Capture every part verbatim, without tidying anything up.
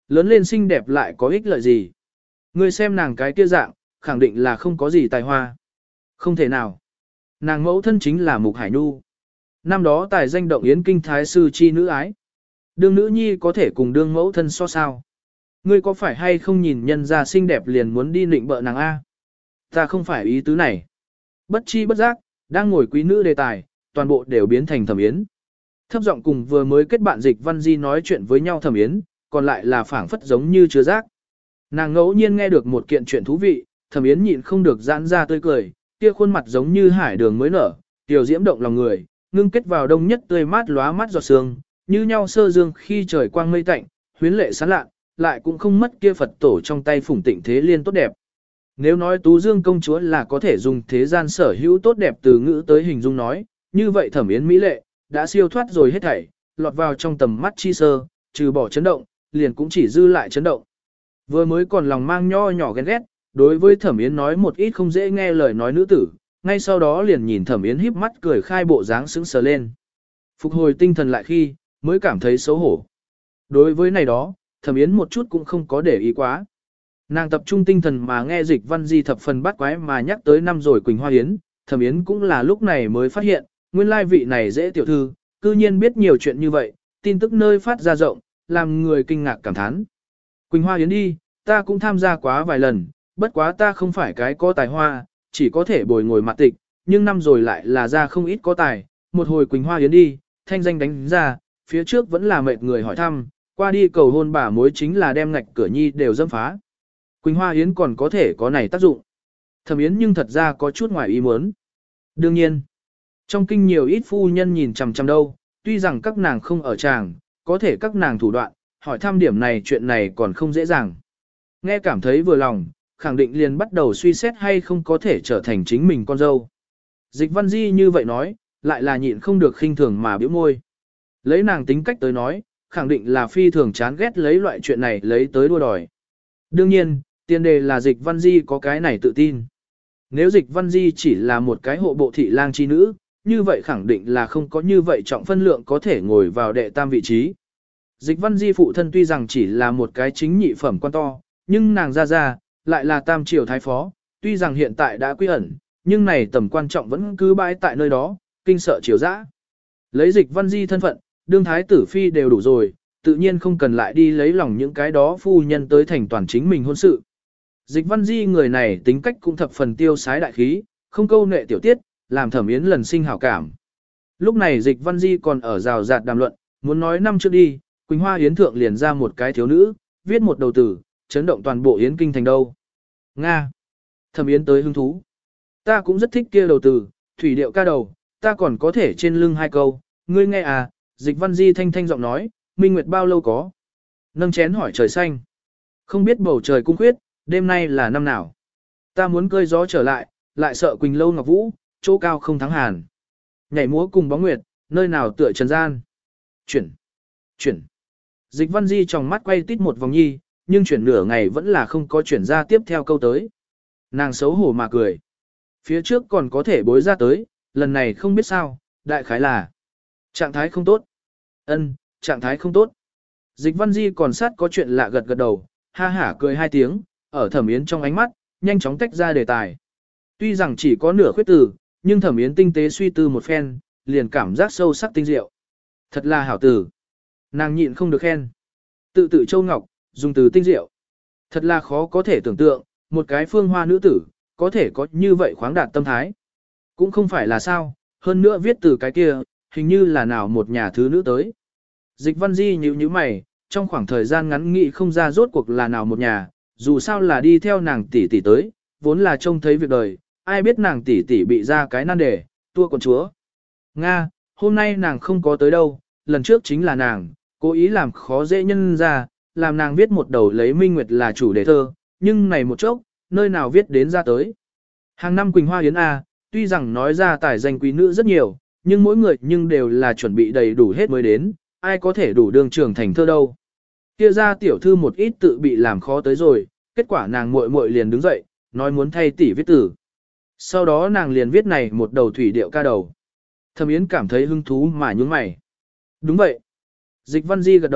lớn lên xinh đẹp lại có ích lợi gì. Ngươi xem nàng cái kia dạng, khẳng định là không có gì tài hoa. Không thể nào. Nàng mẫu thân chính là Mục Hải Nhu. Năm đó tài danh động yến kinh thái sư chi nữ ái. Đương nữ nhi có thể cùng đương mẫu thân so sao. Ngươi có phải hay không nhìn nhân ra xinh đẹp liền muốn đi nịnh bợ nàng A? Ta không phải ý tứ này. Bất chi bất giác, đang ngồi quý nữ đề tài, toàn bộ đều biến thành Thẩm Yến. Thấp giọng cùng vừa mới kết bạn Dịch Văn Di nói chuyện với nhau Thẩm Yến, còn lại là phảng phất giống như chứa rác. Nàng ngẫu nhiên nghe được một kiện chuyện thú vị, Thẩm Yến nhịn không được giãn ra tươi cười, kia khuôn mặt giống như hải đường mới nở, tiểu diễm động lòng người, ngưng kết vào đông nhất tươi mát lóa mắt giọt sương, như nhau sơ dương khi trời quang mây tạnh, huyến lệ sáng lạ, lại cũng không mất kia Phật tổ trong tay phủng tịnh thế liên tốt đẹp. Nếu nói Tú Dương công chúa là có thể dùng thế gian sở hữu tốt đẹp từ ngữ tới hình dung nói, như vậy Thẩm Yến mỹ lệ, đã siêu thoát rồi hết thảy, lọt vào trong tầm mắt chi sơ, trừ bỏ chấn động, liền cũng chỉ dư lại chấn động. Vừa mới còn lòng mang nho nhỏ ghen ghét, đối với Thẩm Yến nói một ít không dễ nghe lời nói nữ tử, ngay sau đó liền nhìn Thẩm Yến híp mắt cười khai bộ dáng sững sờ lên. Phục hồi tinh thần lại khi, mới cảm thấy xấu hổ. Đối với này đó, Thẩm Yến một chút cũng không có để ý quá. Nàng tập trung tinh thần mà nghe Dịch Văn Di thập phần bắt quái mà nhắc tới năm rồi Quỳnh Hoa Yến, Thẩm Yến cũng là lúc này mới phát hiện, nguyên lai vị này dễ tiểu thư, cư nhiên biết nhiều chuyện như vậy, tin tức nơi phát ra rộng, làm người kinh ngạc cảm thán. Quỳnh Hoa Yến đi, ta cũng tham gia quá vài lần, bất quá ta không phải cái có tài hoa, chỉ có thể bồi ngồi mặt tịch, nhưng năm rồi lại là ra không ít có tài, một hồi Quỳnh Hoa Yến đi, thanh danh đánh ra, phía trước vẫn là mệt người hỏi thăm, qua đi cầu hôn bà mối chính là đem ngạch cửa nhi đều dâm phá. Quỳnh Hoa Yến còn có thể có này tác dụng. Thẩm Yến nhưng thật ra có chút ngoài ý muốn. Đương nhiên, trong kinh nhiều ít phu nhân nhìn chằm chằm đâu, tuy rằng các nàng không ở tràng, có thể các nàng thủ đoạn, hỏi thăm điểm này chuyện này còn không dễ dàng. Nghe cảm thấy vừa lòng, khẳng định liền bắt đầu suy xét hay không có thể trở thành chính mình con dâu. Dịch Văn Di như vậy nói, lại là nhịn không được khinh thường mà bĩu môi. Lấy nàng tính cách tới nói, khẳng định là phi thường chán ghét lấy loại chuyện này lấy tới đua đòi. Đương nhiên, tiền đề là Dịch Văn Di có cái này tự tin. Nếu Dịch Văn Di chỉ là một cái hộ bộ thị lang chi nữ, như vậy khẳng định là không có như vậy trọng phân lượng có thể ngồi vào đệ tam vị trí. Dịch Văn Di phụ thân tuy rằng chỉ là một cái chính nhị phẩm quan to, nhưng nàng ra ra, lại là tam triều thái phó, tuy rằng hiện tại đã quy ẩn, nhưng này tầm quan trọng vẫn cứ bãi tại nơi đó, kinh sợ triều dã. Lấy Dịch Văn Di thân phận, đương thái tử phi đều đủ rồi, tự nhiên không cần lại đi lấy lòng những cái đó phu nhân tới thành toàn chính mình hôn sự. Dịch Văn Di người này tính cách cũng thập phần tiêu sái đại khí, không câu nệ tiểu tiết, làm Thẩm Yến lần sinh hảo cảm. Lúc này Dịch Văn Di còn ở rào rạt đàm luận, muốn nói năm trước đi, Quỳnh Hoa Yến thượng liền ra một cái thiếu nữ, viết một đầu tử, chấn động toàn bộ Yến kinh thành đâu. Nga. Thẩm Yến tới hứng thú. Ta cũng rất thích kia đầu tử, thủy điệu ca đầu, ta còn có thể trên lưng hai câu, ngươi nghe à, Dịch Văn Di thanh thanh giọng nói, minh nguyệt bao lâu có. Nâng chén hỏi trời xanh. Không biết bầu trời cung khuyết, đêm nay là năm nào. Ta muốn cơi gió trở lại, lại sợ Quỳnh lâu ngọc vũ, chỗ cao không thắng hàn. Nhảy múa cùng bóng nguyệt, nơi nào tựa trần gian. Chuyển. Chuyển. Dịch Văn Di trong mắt quay tít một vòng nhi, nhưng chuyển nửa ngày vẫn là không có chuyển ra tiếp theo câu tới. Nàng xấu hổ mà cười. Phía trước còn có thể bối ra tới, lần này không biết sao, đại khái là trạng thái không tốt. Ân, trạng thái không tốt. Dịch Văn Di còn sát có chuyện lạ gật gật đầu, ha hả cười hai tiếng, ở Thẩm Yến trong ánh mắt, nhanh chóng tách ra đề tài. Tuy rằng chỉ có nửa khuyết từ, nhưng Thẩm Yến tinh tế suy tư một phen, liền cảm giác sâu sắc tinh diệu. Thật là hảo tử. Nàng nhịn không được khen. Tự tự châu ngọc, dùng từ tinh diệu. Thật là khó có thể tưởng tượng, một cái phương hoa nữ tử, có thể có như vậy khoáng đạt tâm thái. Cũng không phải là sao, hơn nữa viết từ cái kia, hình như là nào một nhà thứ nữ tới. Dịch Văn Di nhíu nhíu mày, trong khoảng thời gian ngắn nghĩ không ra rốt cuộc là nào một nhà, dù sao là đi theo nàng tỷ tỷ tới, vốn là trông thấy việc đời, ai biết nàng tỷ tỷ bị ra cái nan đề, tua con chúa. Nga, hôm nay nàng không có tới đâu, lần trước chính là nàng, cố ý làm khó dễ nhân ra, làm nàng viết một đầu lấy Minh Nguyệt là chủ đề thơ, nhưng này một chốc, nơi nào viết đến ra tới. Hàng năm Quỳnh Hoa Yến A, tuy rằng nói ra tài danh quý nữ rất nhiều, nhưng mỗi người nhưng đều là chuẩn bị đầy đủ hết mới đến, ai có thể đủ đường trưởng thành thơ đâu. Kia ra tiểu thư một ít tự bị làm khó tới rồi, kết quả nàng muội muội liền đứng dậy, nói muốn thay tỷ viết tử. Sau đó nàng liền viết này một đầu thủy điệu ca đầu. Thẩm Yến cảm thấy hứng thú mà nhướng mày. Đúng vậy. Dịch Văn Di gật đầu,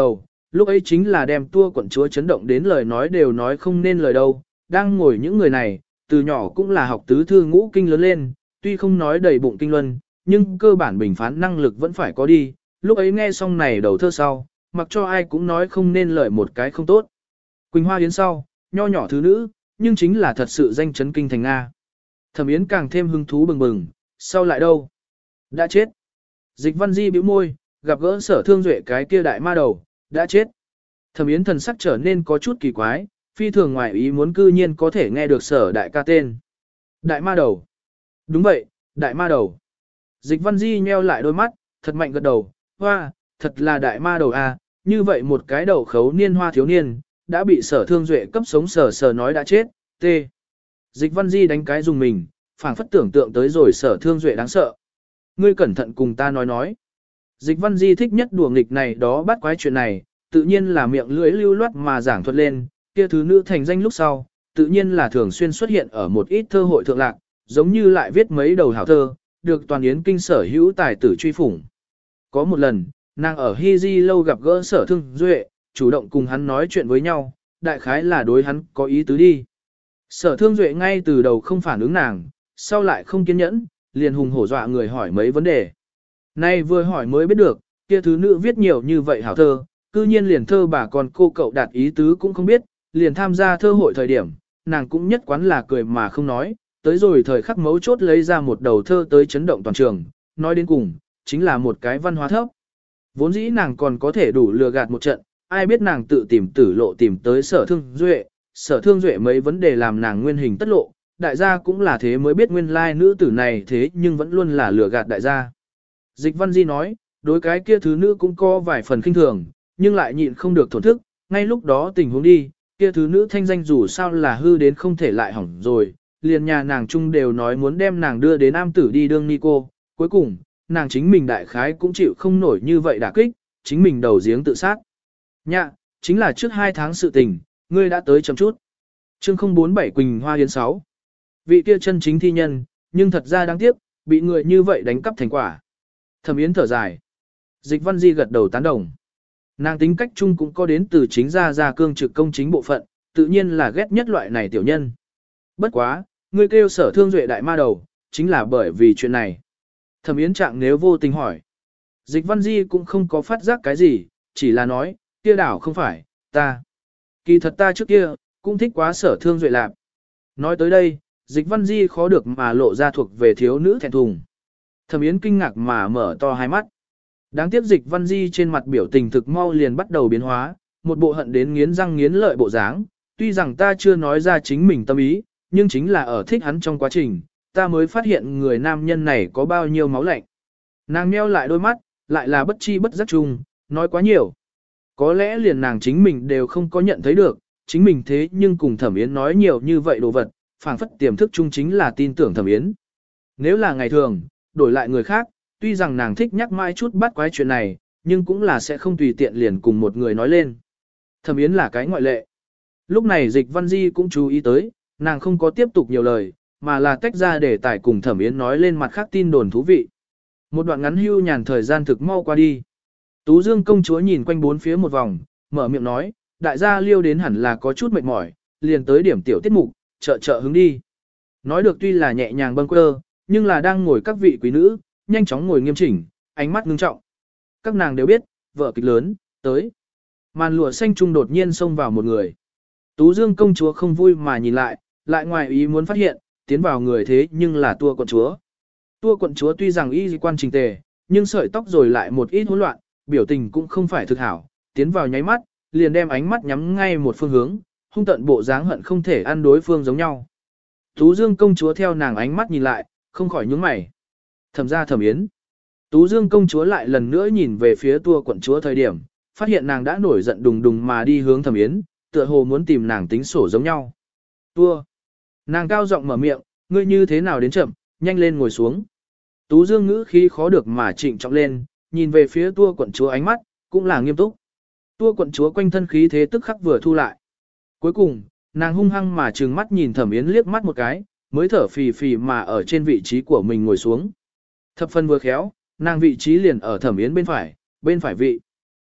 lúc ấy chính là đem tua quận chúa chấn động đến lời nói đều nói không nên lời đâu, đang ngồi những người này, từ nhỏ cũng là học tứ thư ngũ kinh lớn lên, tuy không nói đầy bụng kinh luân, nhưng cơ bản bình phán năng lực vẫn phải có đi, lúc ấy nghe xong này đầu thơ sau, mặc cho ai cũng nói không nên lời một cái không tốt. Quỳnh Hoa Yến sau, nho nhỏ thứ nữ, nhưng chính là thật sự danh chấn kinh thành Nga. Thẩm Yến càng thêm hứng thú bừng bừng, sau lại đâu? Đã chết. Dịch Văn Di bĩu môi, gặp gỡ Sở Thương Duệ cái kia đại ma đầu, đã chết. Thẩm Yến thần sắc trở nên có chút kỳ quái, phi thường ngoài ý muốn cư nhiên có thể nghe được Sở đại ca tên. Đại ma đầu. Đúng vậy, đại ma đầu. Dịch Văn Di nheo lại đôi mắt, thật mạnh gật đầu, hoa, thật là đại ma đầu à, như vậy một cái đầu khấu niên hoa thiếu niên, đã bị Sở Thương Duệ cấp sống sờ sờ nói đã chết, t. Dịch Văn Di đánh cái dùng mình, phảng phất tưởng tượng tới rồi Sở Thương Duệ đáng sợ. Ngươi cẩn thận cùng ta nói nói. Dịch Văn Di thích nhất đùa nghịch này đó bắt quái chuyện này, tự nhiên là miệng lưỡi lưu loát mà giảng thuật lên, kia thứ nữ thành danh lúc sau, tự nhiên là thường xuyên xuất hiện ở một ít thơ hội thượng lạc, giống như lại viết mấy đầu hảo thơ, được toàn yến kinh sở hữu tài tử truy phủng. Có một lần, nàng ở Hy Di lâu gặp gỡ Sở Thương Duệ, chủ động cùng hắn nói chuyện với nhau, đại khái là đối hắn có ý tứ đi. Sở Thương Duệ ngay từ đầu không phản ứng nàng, sau lại không kiên nhẫn, liền hùng hổ dọa người hỏi mấy vấn đề. Nay vừa hỏi mới biết được, kia thứ nữ viết nhiều như vậy hảo thơ, cư nhiên liền thơ bà con cô cậu đạt ý tứ cũng không biết, liền tham gia thơ hội thời điểm, nàng cũng nhất quán là cười mà không nói, tới rồi thời khắc mấu chốt lấy ra một đầu thơ tới chấn động toàn trường, nói đến cùng, chính là một cái văn hóa thấp. Vốn dĩ nàng còn có thể đủ lừa gạt một trận, ai biết nàng tự tìm tử lộ tìm tới Sở Thương Duệ, Sở Thương Duệ mấy vấn đề làm nàng nguyên hình tất lộ, đại gia cũng là thế mới biết nguyên lai nữ tử này thế nhưng vẫn luôn là lừa gạt đại gia. Dịch Văn Di nói, đối cái kia thứ nữ cũng có vài phần kinh thường, nhưng lại nhịn không được thổn thức, ngay lúc đó tình huống đi, kia thứ nữ thanh danh dù sao là hư đến không thể lại hỏng rồi, liền nhà nàng chung đều nói muốn đem nàng đưa đến am tử đi đương ni cô, cuối cùng, nàng chính mình đại khái cũng chịu không nổi như vậy đả kích, chính mình đầu giếng tự sát. Nhạ, chính là trước hai tháng sự tình, ngươi đã tới chậm chút. Chương không bốn bảy Quỳnh Hoa Yến sáu. Vị kia chân chính thi nhân, nhưng thật ra đáng tiếc, bị người như vậy đánh cắp thành quả. Thẩm Yến thở dài. Dịch Văn Di gật đầu tán đồng. Nàng tính cách chung cũng có đến từ chính ra ra cương trực công chính bộ phận, tự nhiên là ghét nhất loại này tiểu nhân. Bất quá, ngươi kêu Sở Thương Duệ đại ma đầu, chính là bởi vì chuyện này. Thẩm Yến trạng nếu vô tình hỏi. Dịch Văn Di cũng không có phát giác cái gì, chỉ là nói, kia đảo không phải, ta. Kỳ thật ta trước kia, cũng thích quá Sở Thương Duệ lạp. Nói tới đây, Dịch Văn Di khó được mà lộ ra thuộc về thiếu nữ thẹn thùng. Thẩm Yến kinh ngạc mà mở to hai mắt. Đáng tiếc Dịch Văn Di trên mặt biểu tình thực mau liền bắt đầu biến hóa, một bộ hận đến nghiến răng nghiến lợi bộ dáng. Tuy rằng ta chưa nói ra chính mình tâm ý, nhưng chính là ở thích hắn trong quá trình, ta mới phát hiện người nam nhân này có bao nhiêu máu lạnh. Nàng nheo lại đôi mắt, lại là bất chi bất giác chung, nói quá nhiều. Có lẽ liền nàng chính mình đều không có nhận thấy được, chính mình thế nhưng cùng Thẩm Yến nói nhiều như vậy đồ vật, phảng phất tiềm thức chung chính là tin tưởng Thẩm Yến. Nếu là ngày thường, đổi lại người khác, tuy rằng nàng thích nhắc mãi chút bắt quái chuyện này, nhưng cũng là sẽ không tùy tiện liền cùng một người nói lên. Thẩm Yến là cái ngoại lệ. Lúc này Dịch Văn Di cũng chú ý tới, nàng không có tiếp tục nhiều lời, mà là tách ra để tải cùng Thẩm Yến nói lên mặt khác tin đồn thú vị. Một đoạn ngắn hưu nhàn thời gian thực mau qua đi. Tú Dương công chúa nhìn quanh bốn phía một vòng, mở miệng nói, đại gia Liêu đến hẳn là có chút mệt mỏi, liền tới điểm tiểu tiết mục, trợ trợ hứng đi. Nói được tuy là nhẹ nhàng bâng quơ, nhưng là đang ngồi các vị quý nữ, nhanh chóng ngồi nghiêm chỉnh, ánh mắt ngưng trọng. Các nàng đều biết, vợ kịch lớn, tới. Màn lụa xanh trung đột nhiên xông vào một người. Tú Dương công chúa không vui mà nhìn lại, lại ngoài ý muốn phát hiện, tiến vào người thế nhưng là tua quận chúa. Tua quận chúa tuy rằng y quan trình tề, nhưng sợi tóc rồi lại một ít hỗn loạn, biểu tình cũng không phải thực hảo, tiến vào nháy mắt, liền đem ánh mắt nhắm ngay một phương hướng, hung tận bộ dáng hận không thể ăn đối phương giống nhau. Tú Dương công chúa theo nàng ánh mắt nhìn lại, không khỏi nhướng mày. Thẩm ra Thẩm Yến. Tú Dương công chúa lại lần nữa nhìn về phía tua quận chúa thời điểm, phát hiện nàng đã nổi giận đùng đùng mà đi hướng Thẩm Yến, tựa hồ muốn tìm nàng tính sổ giống nhau. Tua. Nàng cao giọng mở miệng, ngươi như thế nào đến chậm, nhanh lên ngồi xuống. Tú Dương ngữ khí khó được mà trịnh trọng lên, nhìn về phía tua quận chúa ánh mắt, cũng là nghiêm túc. Tua quận chúa quanh thân khí thế tức khắc vừa thu lại. Cuối cùng, nàng hung hăng mà trừng mắt nhìn Thẩm Yến liếc mắt một cái, mới thở phì phì mà ở trên vị trí của mình ngồi xuống. Thập phần vừa khéo, nàng vị trí liền ở Thẩm Yến bên phải, bên phải vị.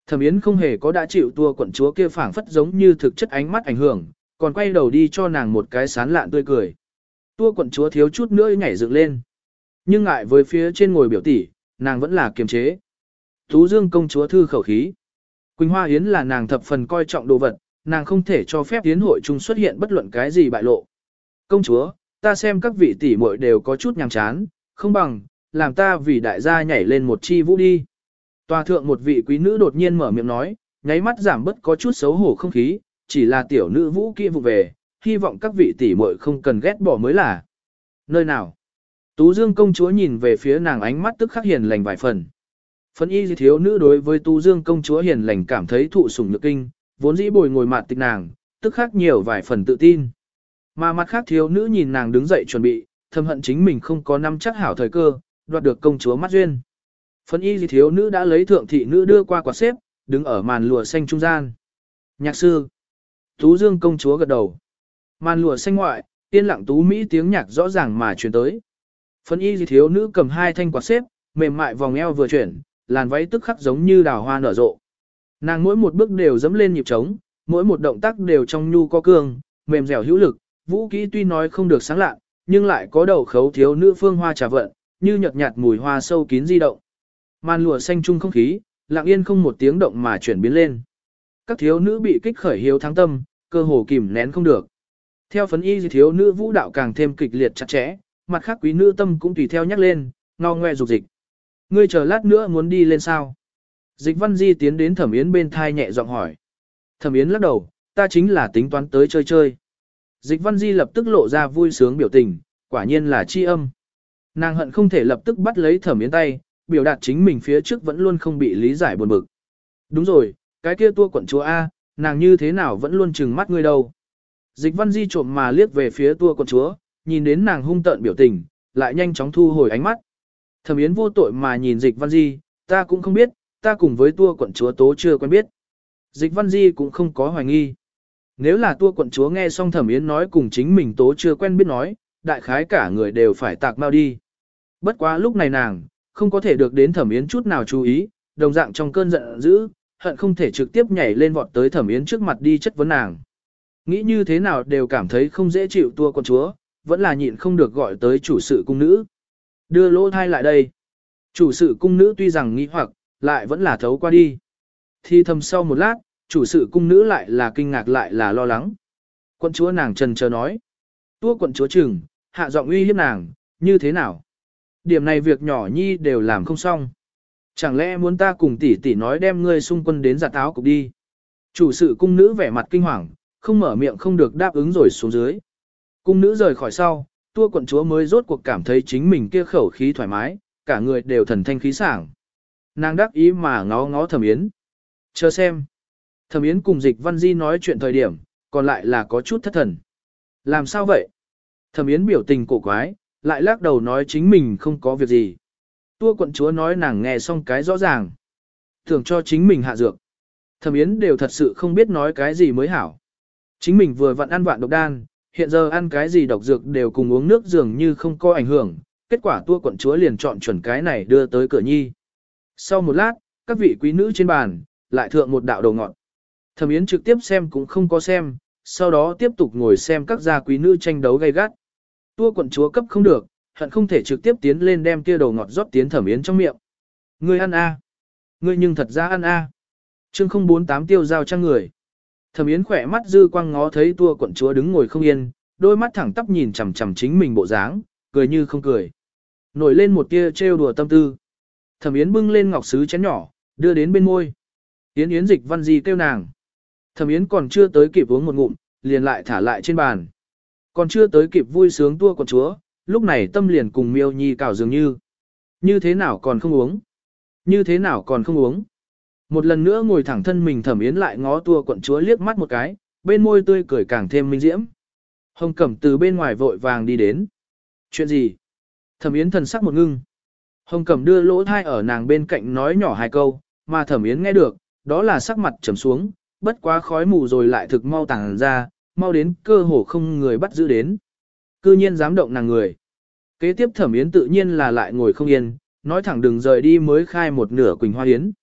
Thẩm Yến không hề có đã chịu tua quận chúa kia phảng phất giống như thực chất ánh mắt ảnh hưởng, còn quay đầu đi cho nàng một cái sán lạn tươi cười. Tua quận chúa thiếu chút nữa nhảy dựng lên. Nhưng ngại với phía trên ngồi biểu tỷ, nàng vẫn là kiềm chế. Tú Dương công chúa thư khẩu khí. Quỳnh Hoa Yến là nàng thập phần coi trọng đồ vật, nàng không thể cho phép yến hội chung xuất hiện bất luận cái gì bại lộ. Công chúa, ta xem các vị tỷ muội đều có chút nhàm chán, không bằng, làm ta vì đại gia nhảy lên một chi vũ đi. Tòa thượng một vị quý nữ đột nhiên mở miệng nói, nháy mắt giảm bớt có chút xấu hổ không khí, chỉ là tiểu nữ vũ kia vụ về, hy vọng các vị tỷ muội không cần ghét bỏ mới là. Nơi nào? Tú Dương công chúa nhìn về phía nàng ánh mắt tức khắc hiền lành vài phần. Phấn y thiếu nữ đối với Tú Dương công chúa hiền lành cảm thấy thụ sủng nhược kinh, vốn dĩ bồi ngồi mạt tịch nàng, tức khắc nhiều vài phần tự tin. Mà mặt khác thiếu nữ nhìn nàng đứng dậy chuẩn bị, thầm hận chính mình không có nắm chắc hảo thời cơ, đoạt được công chúa mắt duyên. Phấn y thiếu nữ đã lấy thượng thị nữ đưa qua quạt xếp, đứng ở màn lụa xanh trung gian. Nhạc sư. Tú Dương công chúa gật đầu. Màn lụa xanh ngoại, yên lặng tú mỹ tiếng nhạc rõ ràng mà truyền tới. Phấn y thiếu nữ cầm hai thanh quạt xếp, mềm mại vòng eo vừa chuyển, làn váy tức khắc giống như đào hoa nở rộ. Nàng mỗi một bước đều dẫm lên nhịp trống, mỗi một động tác đều trong nhu có cương, mềm dẻo hữu lực, vũ kỹ tuy nói không được sáng lạ, nhưng lại có đầu khấu thiếu nữ phương hoa trà vận, như nhợt nhạt mùi hoa sâu kín di động. Màn lụa xanh trung không khí, lặng yên không một tiếng động mà chuyển biến lên. Các thiếu nữ bị kích khởi hiếu thắng tâm, cơ hồ kìm nén không được. Theo phấn y thiếu nữ vũ đạo càng thêm kịch liệt chặt chẽ, mặt khác quý nữ tâm cũng tùy theo nhắc lên, ngao ngoe dục dịch. Ngươi chờ lát nữa muốn đi lên sao? Dịch Văn Di tiến đến Thẩm Yến bên thai nhẹ giọng hỏi. Thẩm Yến lắc đầu, ta chính là tính toán tới chơi chơi. Dịch Văn Di lập tức lộ ra vui sướng biểu tình, quả nhiên là chi âm. Nàng hận không thể lập tức bắt lấy Thẩm Yến tay, biểu đạt chính mình phía trước vẫn luôn không bị lý giải buồn bực. Đúng rồi, cái kia tua quận chúa A, nàng như thế nào vẫn luôn trừng mắt ngươi đâu. Dịch Văn Di trộm mà liếc về phía tua quận chúa, nhìn đến nàng hung tợn biểu tình, lại nhanh chóng thu hồi ánh mắt. Thẩm Yến vô tội mà nhìn Dịch Văn Di, ta cũng không biết, ta cùng với tua quận chúa tố chưa quen biết. Dịch Văn Di cũng không có hoài nghi. Nếu là tua quận chúa nghe xong Thẩm Yến nói cùng chính mình tố chưa quen biết nói, đại khái cả người đều phải tạc mau đi. Bất quá lúc này nàng, không có thể được đến Thẩm Yến chút nào chú ý, đồng dạng trong cơn giận dữ, hận không thể trực tiếp nhảy lên vọt tới Thẩm Yến trước mặt đi chất vấn nàng. Nghĩ như thế nào đều cảm thấy không dễ chịu tua quận chúa, vẫn là nhịn không được gọi tới chủ sự cung nữ. Đưa lỗ thai lại đây. Chủ sự cung nữ tuy rằng nghi hoặc, lại vẫn là thấu qua đi. Thì thầm sau một lát, chủ sự cung nữ lại là kinh ngạc lại là lo lắng. Quận chúa nàng trần chờ nói. Tua quận chúa chừng, hạ giọng uy hiếp nàng, như thế nào? Điểm này việc nhỏ nhi đều làm không xong. Chẳng lẽ muốn ta cùng tỷ tỷ nói đem ngươi xung quân đến giặt áo cục đi? Chủ sự cung nữ vẻ mặt kinh hoàng, không mở miệng không được đáp ứng rồi xuống dưới. Cung nữ rời khỏi sau, tua quận chúa mới rốt cuộc cảm thấy chính mình kia khẩu khí thoải mái, cả người đều thần thanh khí sảng. Nàng đắc ý mà ngó ngó Thẩm Yến. Chờ xem. Thẩm Yến cùng Dịch Văn Di nói chuyện thời điểm, còn lại là có chút thất thần. Làm sao vậy? Thẩm Yến biểu tình cổ quái, lại lắc đầu nói chính mình không có việc gì. Tua quận chúa nói nàng nghe xong cái rõ ràng. Thường cho chính mình hạ dược. Thẩm Yến đều thật sự không biết nói cái gì mới hảo. Chính mình vừa vặn ăn vạn độc đan, hiện giờ ăn cái gì độc dược đều cùng uống nước dường như không có ảnh hưởng. Kết quả tua quận chúa liền chọn chuẩn cái này đưa tới cửa nhi. Sau một lát, các vị quý nữ trên bàn, lại thượng một đạo đầu ngọn. Thẩm Yến trực tiếp xem cũng không có xem, sau đó tiếp tục ngồi xem các gia quý nữ tranh đấu gay gắt. Tua quận chúa cấp không được, hận không thể trực tiếp tiến lên đem kia đầu ngọt rót tiến Thẩm Yến trong miệng. Ngươi ăn a, ngươi nhưng thật ra ăn a. À. Chương không bốn tám tiêu giao trang người. Thẩm Yến khỏe mắt dư quang ngó thấy tua quận chúa đứng ngồi không yên, đôi mắt thẳng tắp nhìn chằm chằm chính mình bộ dáng, cười như không cười. Nổi lên một tia trêu đùa tâm tư. Thẩm Yến bưng lên ngọc sứ chén nhỏ, đưa đến bên môi. Yến Yến Dịch Văn Di kêu nàng. Thẩm Yến còn chưa tới kịp uống một ngụm, liền lại thả lại trên bàn. Còn chưa tới kịp vui sướng tua quận chúa, lúc này tâm liền cùng miêu nhi cào dường như. Như thế nào còn không uống? Như thế nào còn không uống? Một lần nữa ngồi thẳng thân mình Thẩm Yến lại ngó tua quận chúa liếc mắt một cái, bên môi tươi cười càng thêm minh diễm. Hồng Cẩm từ bên ngoài vội vàng đi đến. Chuyện gì? Thẩm Yến thần sắc một ngưng. Hồng Cẩm đưa lỗ thai ở nàng bên cạnh nói nhỏ hai câu, mà Thẩm Yến nghe được, đó là sắc mặt trầm xuống, bất quá khói mù rồi lại thực mau tàng ra, mau đến cơ hồ không người bắt giữ đến. Cư nhiên dám động nàng người. Kế tiếp Thẩm Yến tự nhiên là lại ngồi không yên, nói thẳng đừng rời đi mới khai một nửa Quỳnh Hoa Yến.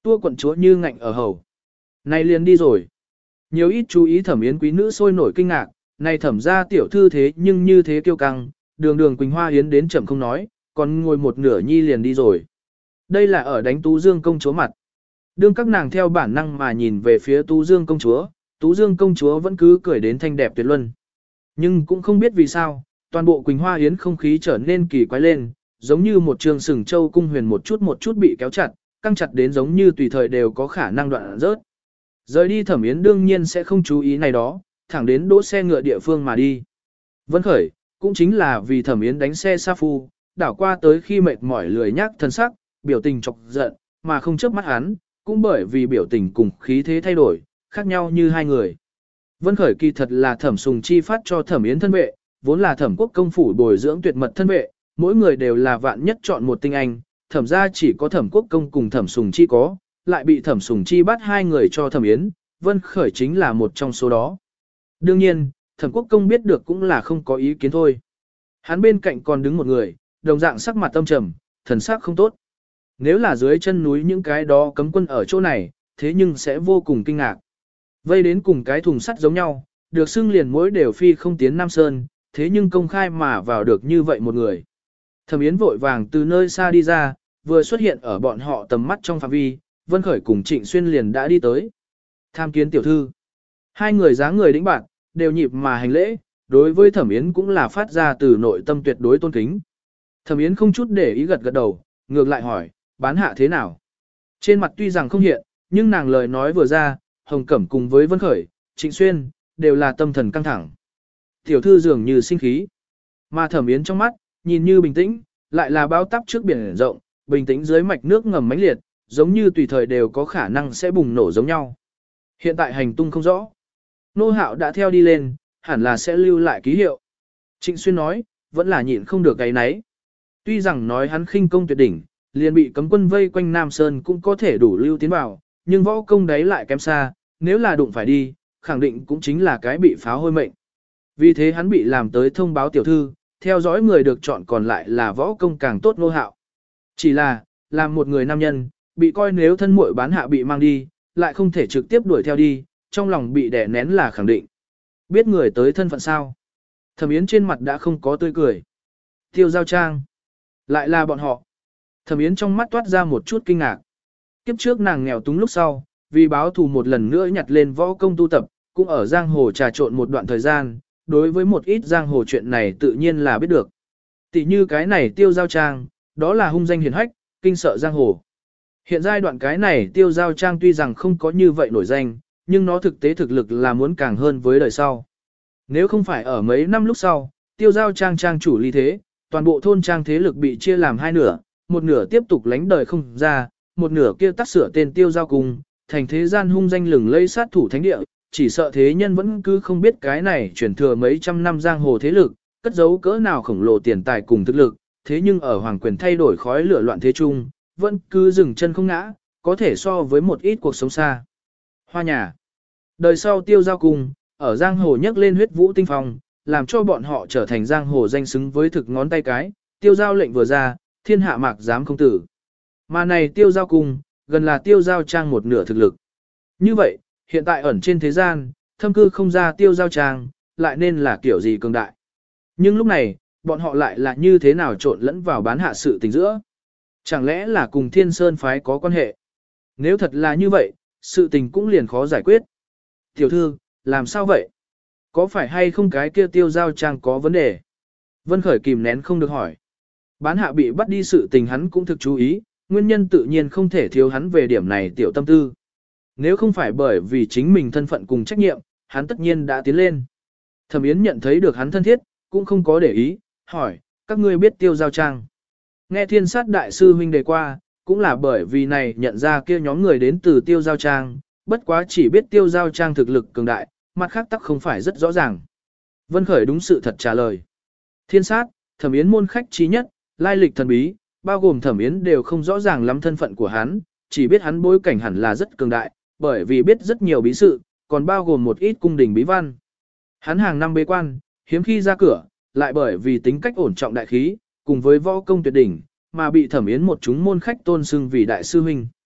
Tua quận chúa như ngạnh ở hầu. Này liền đi rồi. Nhiều ít chú ý Thẩm Yến quý nữ sôi nổi kinh ngạc, này thẩm ra tiểu thư thế nhưng như thế kiêu căng, đường đường Quỳnh Hoa Yến đến chậm không nói, còn ngồi một nửa nhi liền đi rồi. Đây là ở đánh Tú Dương công chúa mặt. Đương các nàng theo bản năng mà nhìn về phía Tú Dương công chúa, Tú Dương công chúa vẫn cứ cười đến thanh đẹp tuyệt luân. Nhưng cũng không biết vì sao, toàn bộ Quỳnh Hoa Yến không khí trở nên kỳ quái lên, giống như một trường sừng châu cung huyền một chút một chút bị kéo chặt, căng chặt đến giống như tùy thời đều có khả năng đoạn rớt. Rời đi Thẩm Yến đương nhiên sẽ không chú ý này đó, thẳng đến đỗ xe ngựa địa phương mà đi. Vân khởi, cũng chính là vì Thẩm Yến đánh xe sa phu, đảo qua tới khi mệt mỏi lười nhác thân sắc, biểu tình chọc giận, mà không chớp mắt hắn, cũng bởi vì biểu tình cùng khí thế thay đổi, khác nhau như hai người. Vân khởi kỳ thật là Thẩm Sùng Chi phát cho Thẩm Yến thân vệ, vốn là Thẩm Quốc công phủ bồi dưỡng tuyệt mật thân vệ, mỗi người đều là vạn nhất chọn một tinh anh, thẩm ra chỉ có Thẩm Quốc công cùng Thẩm Sùng Chi có, lại bị Thẩm Sùng Chi bắt hai người cho Thẩm Yến, Vân khởi chính là một trong số đó. Đương nhiên, Thẩm Quốc công biết được cũng là không có ý kiến thôi. Hắn bên cạnh còn đứng một người, đồng dạng sắc mặt tâm trầm, thần sắc không tốt. Nếu là dưới chân núi những cái đó cấm quân ở chỗ này, thế nhưng sẽ vô cùng kinh ngạc. Vây đến cùng cái thùng sắt giống nhau, được xưng liền mỗi đều phi không tiến Nam Sơn, thế nhưng công khai mà vào được như vậy một người. Thẩm Yến vội vàng từ nơi xa đi ra, vừa xuất hiện ở bọn họ tầm mắt trong phạm vi, Vân Khởi cùng Trịnh Xuyên liền đã đi tới. Tham kiến tiểu thư. Hai người dáng người đĩnh bạn, đều nhịp mà hành lễ, đối với Thẩm Yến cũng là phát ra từ nội tâm tuyệt đối tôn kính. Thẩm Yến không chút để ý gật gật đầu, ngược lại hỏi, bán hạ thế nào? Trên mặt tuy rằng không hiện, nhưng nàng lời nói vừa ra, Hồng Cẩm cùng với Vân Khởi, Trịnh Xuyên, đều là tâm thần căng thẳng. Tiểu thư dường như sinh khí. Mà Thẩm Yến trong mắt, nhìn như bình tĩnh, lại là bao táp trước biển rộng, bình tĩnh dưới mạch nước ngầm mãnh liệt, giống như tùy thời đều có khả năng sẽ bùng nổ giống nhau. Hiện tại hành tung không rõ. Nô Hạo đã theo đi lên, hẳn là sẽ lưu lại ký hiệu. Trịnh Xuyên nói, vẫn là nhịn không được cái nấy. Tuy rằng nói hắn khinh công tuyệt đỉnh, liền bị cấm quân vây quanh Nam Sơn cũng có thể đủ lưu tiến vào, nhưng võ công đấy lại kém xa, nếu là đụng phải đi, khẳng định cũng chính là cái bị phá hôi mệnh. Vì thế hắn bị làm tới thông báo tiểu thư, theo dõi người được chọn còn lại là võ công càng tốt Nô Hạo. Chỉ là, làm một người nam nhân, bị coi nếu thân muội bán hạ bị mang đi, lại không thể trực tiếp đuổi theo đi, trong lòng bị đè nén là khẳng định. Biết người tới thân phận sao? Thẩm Yến trên mặt đã không có tươi cười. Tiêu Giao Trang. Lại là bọn họ. Thẩm Yến trong mắt toát ra một chút kinh ngạc. Kiếp trước nàng nghèo túng lúc sau, vì báo thù một lần nữa nhặt lên võ công tu tập, cũng ở giang hồ trà trộn một đoạn thời gian, đối với một ít giang hồ chuyện này tự nhiên là biết được. Tỷ như cái này Tiêu Giao Trang, đó là hung danh hiển hách, kinh sợ giang hồ. Hiện giai đoạn cái này Tiêu Giao Trang tuy rằng không có như vậy nổi danh, nhưng nó thực tế thực lực là muốn càng hơn với đời sau. Nếu không phải ở mấy năm lúc sau, Tiêu Giao Trang trang chủ ly thế, toàn bộ thôn trang thế lực bị chia làm hai nửa, một nửa tiếp tục lánh đời không ra, một nửa kia tắt sửa tên Tiêu Giao Cung, thành thế gian hung danh lừng lẫy sát thủ thánh địa, chỉ sợ thế nhân vẫn cứ không biết cái này chuyển thừa mấy trăm năm giang hồ thế lực, cất giấu cỡ nào khổng lồ tiền tài cùng thực lực, thế nhưng ở hoàng quyền thay đổi khói lửa loạn thế chung, vẫn cứ dừng chân không ngã, có thể so với một ít cuộc sống xa. Hoa nhà. Đời sau Tiêu Giao Cung, ở giang hồ nhấc lên huyết vũ tinh phong, làm cho bọn họ trở thành giang hồ danh xứng với thực ngón tay cái, Tiêu Giao lệnh vừa ra, thiên hạ mạc dám không tử. Mà này Tiêu Giao Cung, gần là Tiêu Giao Trang một nửa thực lực. Như vậy, hiện tại ẩn trên thế gian, thâm cư không ra Tiêu Giao Trang, lại nên là kiểu gì cường đại. Nhưng lúc này, bọn họ lại là như thế nào trộn lẫn vào bán hạ sự tình giữa. Chẳng lẽ là cùng Thiên Sơn phái có quan hệ? Nếu thật là như vậy, sự tình cũng liền khó giải quyết. Tiểu thư, làm sao vậy? Có phải hay không cái kia Tiêu Giao Trang có vấn đề? Vân Khởi kìm nén không được hỏi. Bán hạ bị bắt đi sự tình hắn cũng thực chú ý, nguyên nhân tự nhiên không thể thiếu hắn về điểm này tiểu tâm tư. Nếu không phải bởi vì chính mình thân phận cùng trách nhiệm, hắn tất nhiên đã tiến lên. Thẩm Yến nhận thấy được hắn thân thiết, cũng không có để ý, hỏi, các ngươi biết Tiêu Giao Trang. Nghe Thiên Sát Đại sư huynh đề qua, cũng là bởi vì này nhận ra kia nhóm người đến từ Tiêu Giao Trang, bất quá chỉ biết Tiêu Giao Trang thực lực cường đại, mặt khác tắc không phải rất rõ ràng. Vân Khởi đúng sự thật trả lời. Thiên Sát, Thẩm Yến môn khách trí nhất, lai lịch thần bí, bao gồm Thẩm Yến đều không rõ ràng lắm thân phận của hắn, chỉ biết hắn bối cảnh hẳn là rất cường đại, bởi vì biết rất nhiều bí sự, còn bao gồm một ít cung đình bí văn. Hắn hàng năm bế quan, hiếm khi ra cửa, lại bởi vì tính cách ổn trọng đại khí, cùng với võ công tuyệt đỉnh, mà bị Thẩm Yến một chúng môn khách tôn xưng vì đại sư huynh.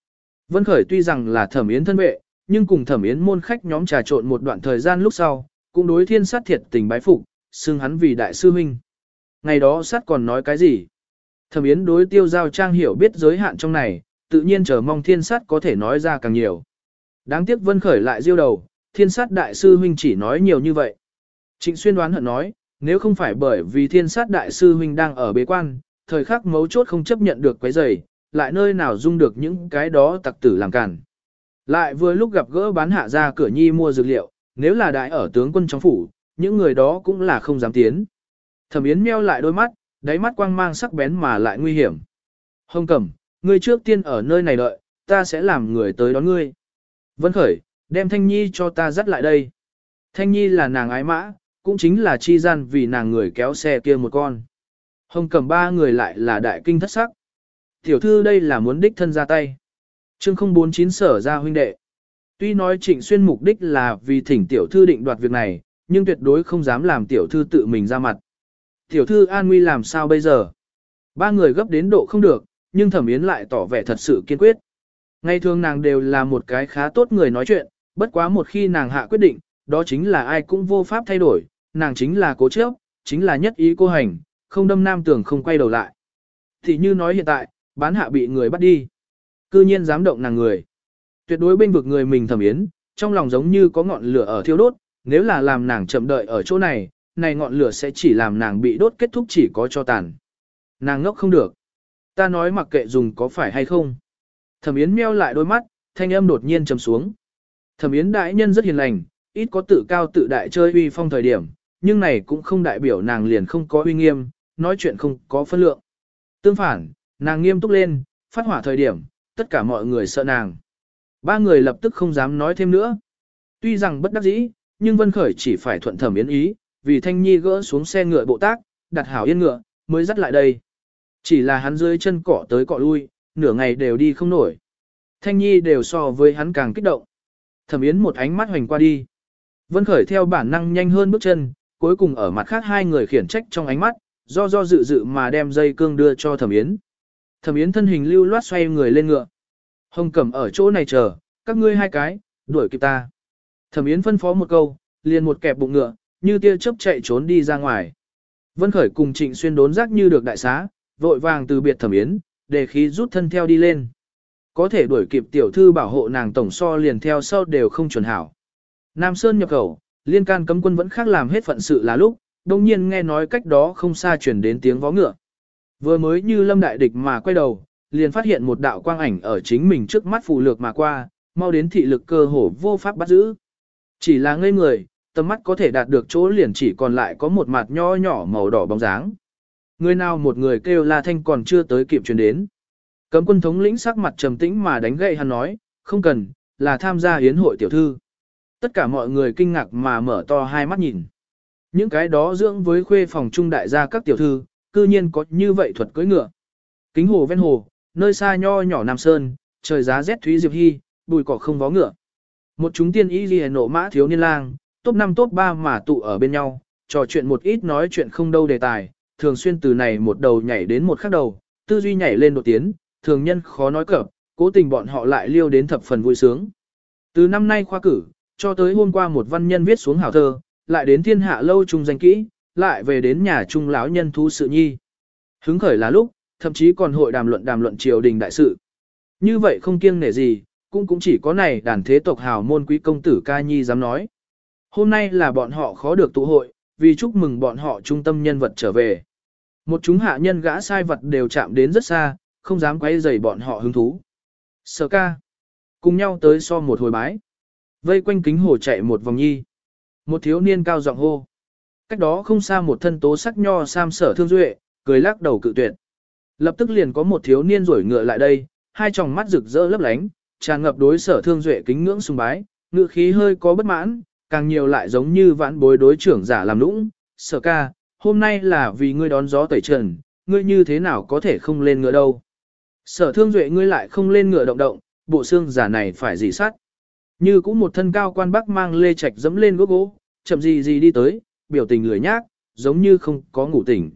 Vân Khởi tuy rằng là Thẩm Yến thân vệ, nhưng cùng Thẩm Yến môn khách nhóm trà trộn một đoạn thời gian lúc sau, cũng đối thiên sát thiệt tình bái phục, xưng hắn vì đại sư huynh. Ngày đó sát còn nói cái gì? Thẩm Yến đối Tiêu Giao Trang hiểu biết giới hạn trong này, tự nhiên chờ mong thiên sát có thể nói ra càng nhiều. Đáng tiếc Vân Khởi lại diêu đầu, thiên sát đại sư huynh chỉ nói nhiều như vậy. Trịnh Xuyên đoán hận nói, nếu không phải bởi vì thiên sát đại sư huynh đang ở bế quan, thời khắc mấu chốt không chấp nhận được quấy rầy, lại nơi nào dung được những cái đó tặc tử làm cản. Lại vừa lúc gặp gỡ bán hạ ra cửa nhi mua dược liệu, nếu là đại ở tướng quân trong phủ, những người đó cũng là không dám tiến. Thẩm Yến meo lại đôi mắt, đáy mắt quang mang sắc bén mà lại nguy hiểm. Hồng Cẩm, ngươi trước tiên ở nơi này đợi, ta sẽ làm người tới đón ngươi. Vân Khởi, đem Thanh Nhi cho ta dắt lại đây. Thanh Nhi là nàng ái mã, cũng chính là chi gian vì nàng người kéo xe kia một con. Hồng Cẩm ba người lại là đại kinh thất sắc. Tiểu thư đây là muốn đích thân ra tay. Chương không bốn chín sở ra huynh đệ. Tuy nói Trịnh Xuyên mục đích là vì thỉnh tiểu thư định đoạt việc này, nhưng tuyệt đối không dám làm tiểu thư tự mình ra mặt. Tiểu thư an nguy làm sao bây giờ? Ba người gấp đến độ không được, nhưng Thẩm Yến lại tỏ vẻ thật sự kiên quyết. Ngày thường nàng đều là một cái khá tốt người nói chuyện, bất quá một khi nàng hạ quyết định, đó chính là ai cũng vô pháp thay đổi, nàng chính là cố chấp, chính là nhất ý cô hành, không đâm nam tưởng không quay đầu lại. Thì như nói hiện tại, bán hạ bị người bắt đi. Cư nhiên dám động nàng người. Tuyệt đối bên vực người mình Thẩm Yến, trong lòng giống như có ngọn lửa ở thiêu đốt, nếu là làm nàng chậm đợi ở chỗ này, này ngọn lửa sẽ chỉ làm nàng bị đốt kết thúc chỉ có cho tàn. Nàng ngốc không được. Ta nói mặc kệ dùng có phải hay không. Thẩm Yến meo lại đôi mắt, thanh âm đột nhiên trầm xuống. Thẩm Yến đại nhân rất hiền lành, ít có tự cao tự đại chơi uy phong thời điểm, nhưng này cũng không đại biểu nàng liền không có uy nghiêm, nói chuyện không có phân lượng. Tương phản, nàng nghiêm túc lên, phát hỏa thời điểm, tất cả mọi người sợ nàng. Ba người lập tức không dám nói thêm nữa. Tuy rằng bất đắc dĩ, nhưng Vân Khởi chỉ phải thuận Thẩm Yến ý, vì Thanh Nhi gỡ xuống xe ngựa bộ tác, đặt hảo yên ngựa, mới dắt lại đây. Chỉ là hắn dưới chân cọ tới cọ lui, nửa ngày đều đi không nổi. Thanh Nhi đều so với hắn càng kích động. Thẩm Yến một ánh mắt hoành qua đi. Vân Khởi theo bản năng nhanh hơn bước chân, cuối cùng ở mặt khác hai người khiển trách trong ánh mắt, do do dự dự mà đem dây cương đưa cho Thẩm Yến. Thẩm Yến thân hình lưu loát xoay người lên ngựa. Hồng Cẩm ở chỗ này chờ, các ngươi hai cái, đuổi kịp ta. Thẩm Yến phân phó một câu, liền một kẹp bụng ngựa, như tia chớp chạy trốn đi ra ngoài. Vân Khởi cùng Trịnh Xuyên đốn giác như được đại xá, vội vàng từ biệt Thẩm Yến, để khí rút thân theo đi lên. Có thể đuổi kịp tiểu thư bảo hộ nàng tổng so liền theo sau đều không chuẩn hảo. Nam Sơn nhập khẩu, liên can cấm quân vẫn khác làm hết phận sự là lúc, đồng nhiên nghe nói cách đó không xa chuyển đến tiếng vó ngựa. Vừa mới như lâm đại địch mà quay đầu, liền phát hiện một đạo quang ảnh ở chính mình trước mắt phù lược mà qua, mau đến thị lực cơ hồ vô pháp bắt giữ. Chỉ là ngây người, tầm mắt có thể đạt được chỗ liền chỉ còn lại có một mặt nho nhỏ màu đỏ bóng dáng. Người nào một người kêu la thanh còn chưa tới kịp truyền đến. Cấm quân thống lĩnh sắc mặt trầm tĩnh mà đánh gậy hắn nói, không cần, là tham gia yến hội tiểu thư. Tất cả mọi người kinh ngạc mà mở to hai mắt nhìn. Những cái đó dưỡng với khuê phòng trung đại gia các tiểu thư, cư nhiên có như vậy thuật cưỡi ngựa. Kính hồ ven hồ, nơi xa nho nhỏ Nam Sơn, trời giá rét thúy diệp hy, bùi cỏ không vó ngựa. Một chúng tiên y ghi nộ mã thiếu niên lang, top năm top ba mà tụ ở bên nhau, trò chuyện một ít nói chuyện không đâu đề tài, thường xuyên từ này một đầu nhảy đến một khác đầu, tư duy nhảy lên đột tiến, thường nhân khó nói cập, cố tình bọn họ lại liêu đến thập phần vui sướng. Từ năm nay khoa cử, cho tới hôm qua một văn nhân viết xuống hảo thơ, lại đến thiên hạ lâu trung danh kỹ, lại về đến nhà trung lão nhân thú sự nhi. Hứng khởi là lúc, thậm chí còn hội đàm luận đàm luận triều đình đại sự. Như vậy không kiêng nể gì, cũng cũng chỉ có này đàn thế tộc hào môn quý công tử ca nhi dám nói. Hôm nay là bọn họ khó được tụ hội, vì chúc mừng bọn họ trung tâm nhân vật trở về. Một chúng hạ nhân gã sai vật đều chạm đến rất xa, không dám quay rầy bọn họ hứng thú. Sở ca. Cùng nhau tới so một hồi bái. Vây quanh kính hồ chạy một vòng nhi. Một thiếu niên cao giọng hô. Cách đó không xa một thân tố sắc nho sam Sở Thương Duệ, cười lắc đầu cự tuyệt. Lập tức liền có một thiếu niên rổi ngựa lại đây, hai tròng mắt rực rỡ lấp lánh, tràn ngập đối Sở Thương Duệ kính ngưỡng sùng bái, ngựa khí hơi có bất mãn, càng nhiều lại giống như vãn bối đối trưởng giả làm nũng. Sở ca, hôm nay là vì ngươi đón gió tẩy trần, ngươi như thế nào có thể không lên ngựa đâu. Sở Thương Duệ ngươi lại không lên ngựa động động, bộ xương giả này phải gì sát. Như cũng một thân cao quan bắc mang lê trạch dẫm lên gốc gỗ, chậm gì gì đi tới, biểu tình lười nhác, giống như không có ngủ tỉnh.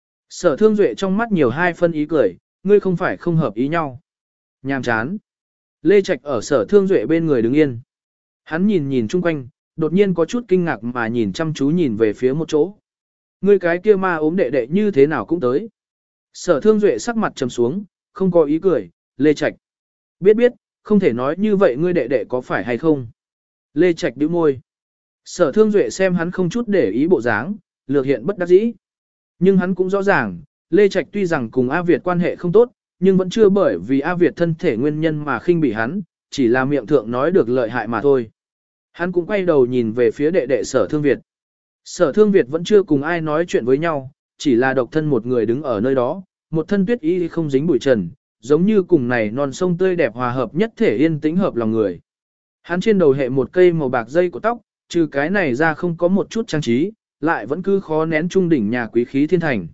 Sở Thương Duệ trong mắt nhiều hai phân ý cười, ngươi không phải không hợp ý nhau. Nhàm chán. Lê Trạch ở Sở Thương Duệ bên người đứng yên. Hắn nhìn nhìn chung quanh, đột nhiên có chút kinh ngạc mà nhìn chăm chú nhìn về phía một chỗ. Ngươi cái kia ma ốm đệ đệ như thế nào cũng tới. Sở Thương Duệ sắc mặt trầm xuống, không có ý cười, Lê Trạch. Biết biết, không thể nói như vậy ngươi đệ đệ có phải hay không. Lê Trạch bĩu môi. Sở Thương Duệ xem hắn không chút để ý bộ dáng, lược hiện bất đắc dĩ. Nhưng hắn cũng rõ ràng, Lê Trạch tuy rằng cùng A Việt quan hệ không tốt, nhưng vẫn chưa bởi vì A Việt thân thể nguyên nhân mà khinh bỉ hắn, chỉ là miệng thượng nói được lợi hại mà thôi. Hắn cũng quay đầu nhìn về phía đệ đệ Sở Thương Việt. Sở Thương Việt vẫn chưa cùng ai nói chuyện với nhau, chỉ là độc thân một người đứng ở nơi đó, một thân tuyết y không dính bụi trần, giống như cùng này non sông tươi đẹp hòa hợp nhất thể yên tĩnh hợp lòng người. Hắn trên đầu hệ một cây màu bạc dây của tóc, trừ cái này ra không có một chút trang trí, lại vẫn cứ khó nén trung đỉnh nhà quý khí thiên thành.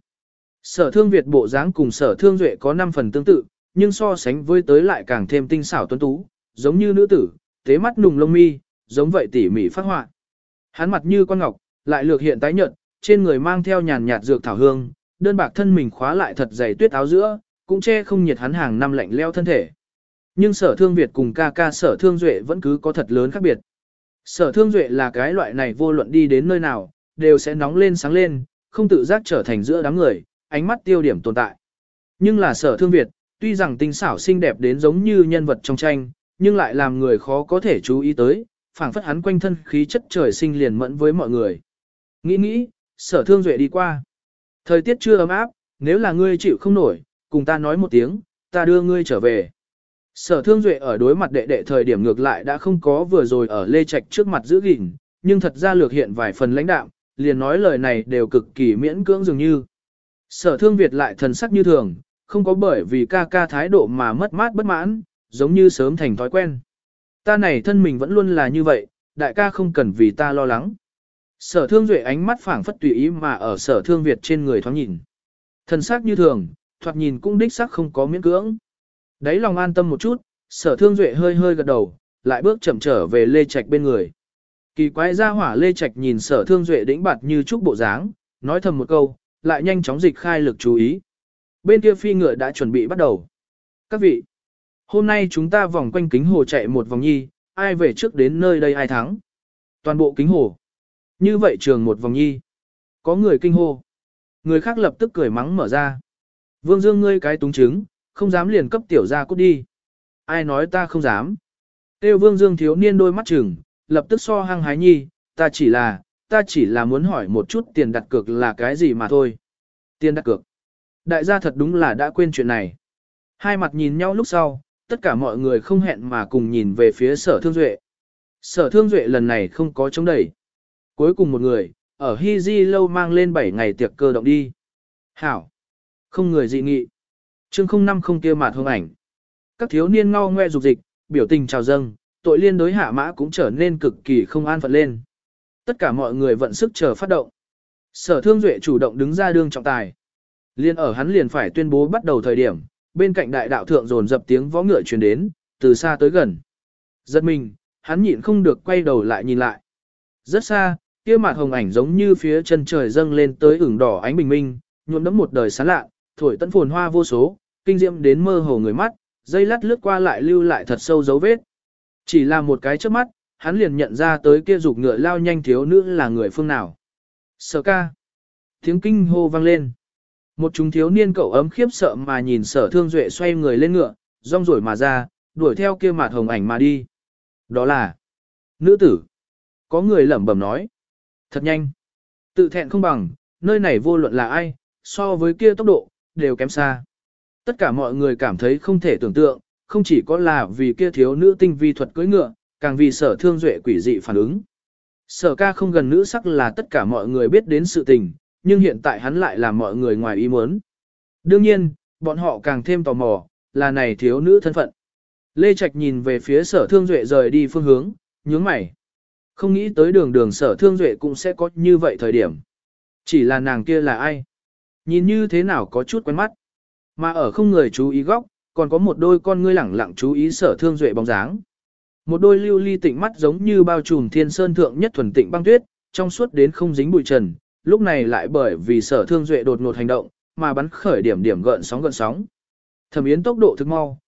Sở Thương Việt bộ dáng cùng Sở Thương Duệ có năm phần tương tự, nhưng so sánh với tới lại càng thêm tinh xảo tuấn tú, giống như nữ tử, tế mắt nùng lông mi, giống vậy tỉ mỉ phát họa. Hắn mặt như con ngọc, lại lược hiện tái nhợt, trên người mang theo nhàn nhạt dược thảo hương, đơn bạc thân mình khóa lại thật dày tuyết áo giữa, cũng che không nhiệt hắn hàng năm lạnh leo thân thể. Nhưng Sở Thương Việt cùng ca ca Sở Thương Duệ vẫn cứ có thật lớn khác biệt. Sở Thương Duệ là cái loại này vô luận đi đến nơi nào, đều sẽ nóng lên sáng lên, không tự giác trở thành giữa đám người, ánh mắt tiêu điểm tồn tại. Nhưng là Sở Thương Việt, tuy rằng tinh xảo xinh đẹp đến giống như nhân vật trong tranh, nhưng lại làm người khó có thể chú ý tới, phảng phất hắn quanh thân khí chất trời sinh liền mẫn với mọi người. Nghĩ nghĩ, Sở Thương Duệ đi qua. Thời tiết chưa ấm áp, nếu là ngươi chịu không nổi, cùng ta nói một tiếng, ta đưa ngươi trở về. Sở Thương Duệ ở đối mặt đệ đệ thời điểm ngược lại đã không có vừa rồi ở Lê Trạch trước mặt giữ gìn, nhưng thật ra lược hiện vài phần lãnh đạm, liền nói lời này đều cực kỳ miễn cưỡng dường như. Sở Thương Việt lại thần sắc như thường, không có bởi vì ca ca thái độ mà mất mát bất mãn, giống như sớm thành thói quen. Ta này thân mình vẫn luôn là như vậy, đại ca không cần vì ta lo lắng. Sở Thương Duệ ánh mắt phảng phất tùy ý mà ở Sở Thương Việt trên người thoáng nhìn. Thần sắc như thường, thoạt nhìn cũng đích sắc không có miễn cưỡng. Đấy lòng an tâm một chút, Sở Thương Duệ hơi hơi gật đầu, lại bước chậm trở về Lê Trạch bên người. Kỳ quái ra hỏa Lê Trạch nhìn Sở Thương Duệ đĩnh bạt như trúc bộ dáng, nói thầm một câu, lại nhanh chóng dịch khai lực chú ý. Bên kia phi ngựa đã chuẩn bị bắt đầu. Các vị, hôm nay chúng ta vòng quanh kính hồ chạy một vòng nhi, ai về trước đến nơi đây ai thắng. Toàn bộ kính hồ. Như vậy trường một vòng nhi. Có người kinh hô. Người khác lập tức cười mắng mở ra. Vương Dương ngươi cái túng trứng, không dám liền cấp tiểu ra cút đi. Ai nói ta không dám. Tiêu Vương Dương thiếu niên đôi mắt trừng, lập tức so hăng hái nhi, ta chỉ là, ta chỉ là muốn hỏi một chút tiền đặt cược là cái gì mà thôi. Tiền đặt cược. Đại gia thật đúng là đã quên chuyện này. Hai mặt nhìn nhau lúc sau, tất cả mọi người không hẹn mà cùng nhìn về phía Sở Thương Duệ. Sở Thương Duệ lần này không có chống đẩy. Cuối cùng một người, ở Hy Di lâu mang lên bảy ngày tiệc cơ động đi. Hảo. Không người dị nghị. Chương không năm không kia mạt hương ảnh. Các thiếu niên ngao ngoe dục dịch, biểu tình trào dâng, tội liên đối hạ mã cũng trở nên cực kỳ không an phận lên. Tất cả mọi người vận sức chờ phát động. Sở Thương Duệ chủ động đứng ra đương trọng tài. Liên ở hắn liền phải tuyên bố bắt đầu thời điểm, bên cạnh đại đạo thượng dồn dập tiếng vó ngựa truyền đến, từ xa tới gần. Giật mình, hắn nhịn không được quay đầu lại nhìn lại. Rất xa, kia mặt hồng ảnh giống như phía chân trời dâng lên tới ửng đỏ ánh bình minh, nhuộm đẫm một đời sáng lạ, thổi tận phồn hoa vô số, kinh diệm đến mơ hồ người mắt, dây lát lướt qua lại lưu lại thật sâu dấu vết. Chỉ là một cái chớp mắt, hắn liền nhận ra tới kia dục ngựa lao nhanh thiếu nữ là người phương nào. Sở ca. Tiếng kinh hô vang lên. Một chúng thiếu niên cậu ấm khiếp sợ mà nhìn Sở Thương Duệ xoay người lên ngựa, rong rổi mà ra, đuổi theo kia mặt hồng ảnh mà đi. Đó là nữ tử. Có người lẩm bẩm nói. Thật nhanh. Tự thẹn không bằng, nơi này vô luận là ai, so với kia tốc độ, đều kém xa. Tất cả mọi người cảm thấy không thể tưởng tượng, không chỉ có là vì kia thiếu nữ tinh vi thuật cưỡi ngựa, càng vì Sở Thương Duệ quỷ dị phản ứng. Sở ca không gần nữ sắc là tất cả mọi người biết đến sự tình, nhưng hiện tại hắn lại làm mọi người ngoài ý muốn. Đương nhiên, bọn họ càng thêm tò mò, là này thiếu nữ thân phận. Lê Trạch nhìn về phía Sở Thương Duệ rời đi phương hướng, nhướng mày. Không nghĩ tới đường đường Sở Thương Duệ cũng sẽ có như vậy thời điểm. Chỉ là nàng kia là ai? Nhìn như thế nào có chút quen mắt. Mà ở không người chú ý góc, còn có một đôi con ngươi lẳng lặng chú ý Sở Thương Duệ bóng dáng. Một đôi lưu ly tịnh mắt giống như bao trùm thiên sơn thượng nhất thuần tịnh băng tuyết, trong suốt đến không dính bụi trần, lúc này lại bởi vì Sở Thương Duệ đột ngột hành động, mà bắn khởi điểm điểm gợn sóng gợn sóng. Thẩm Yến tốc độ thực mau,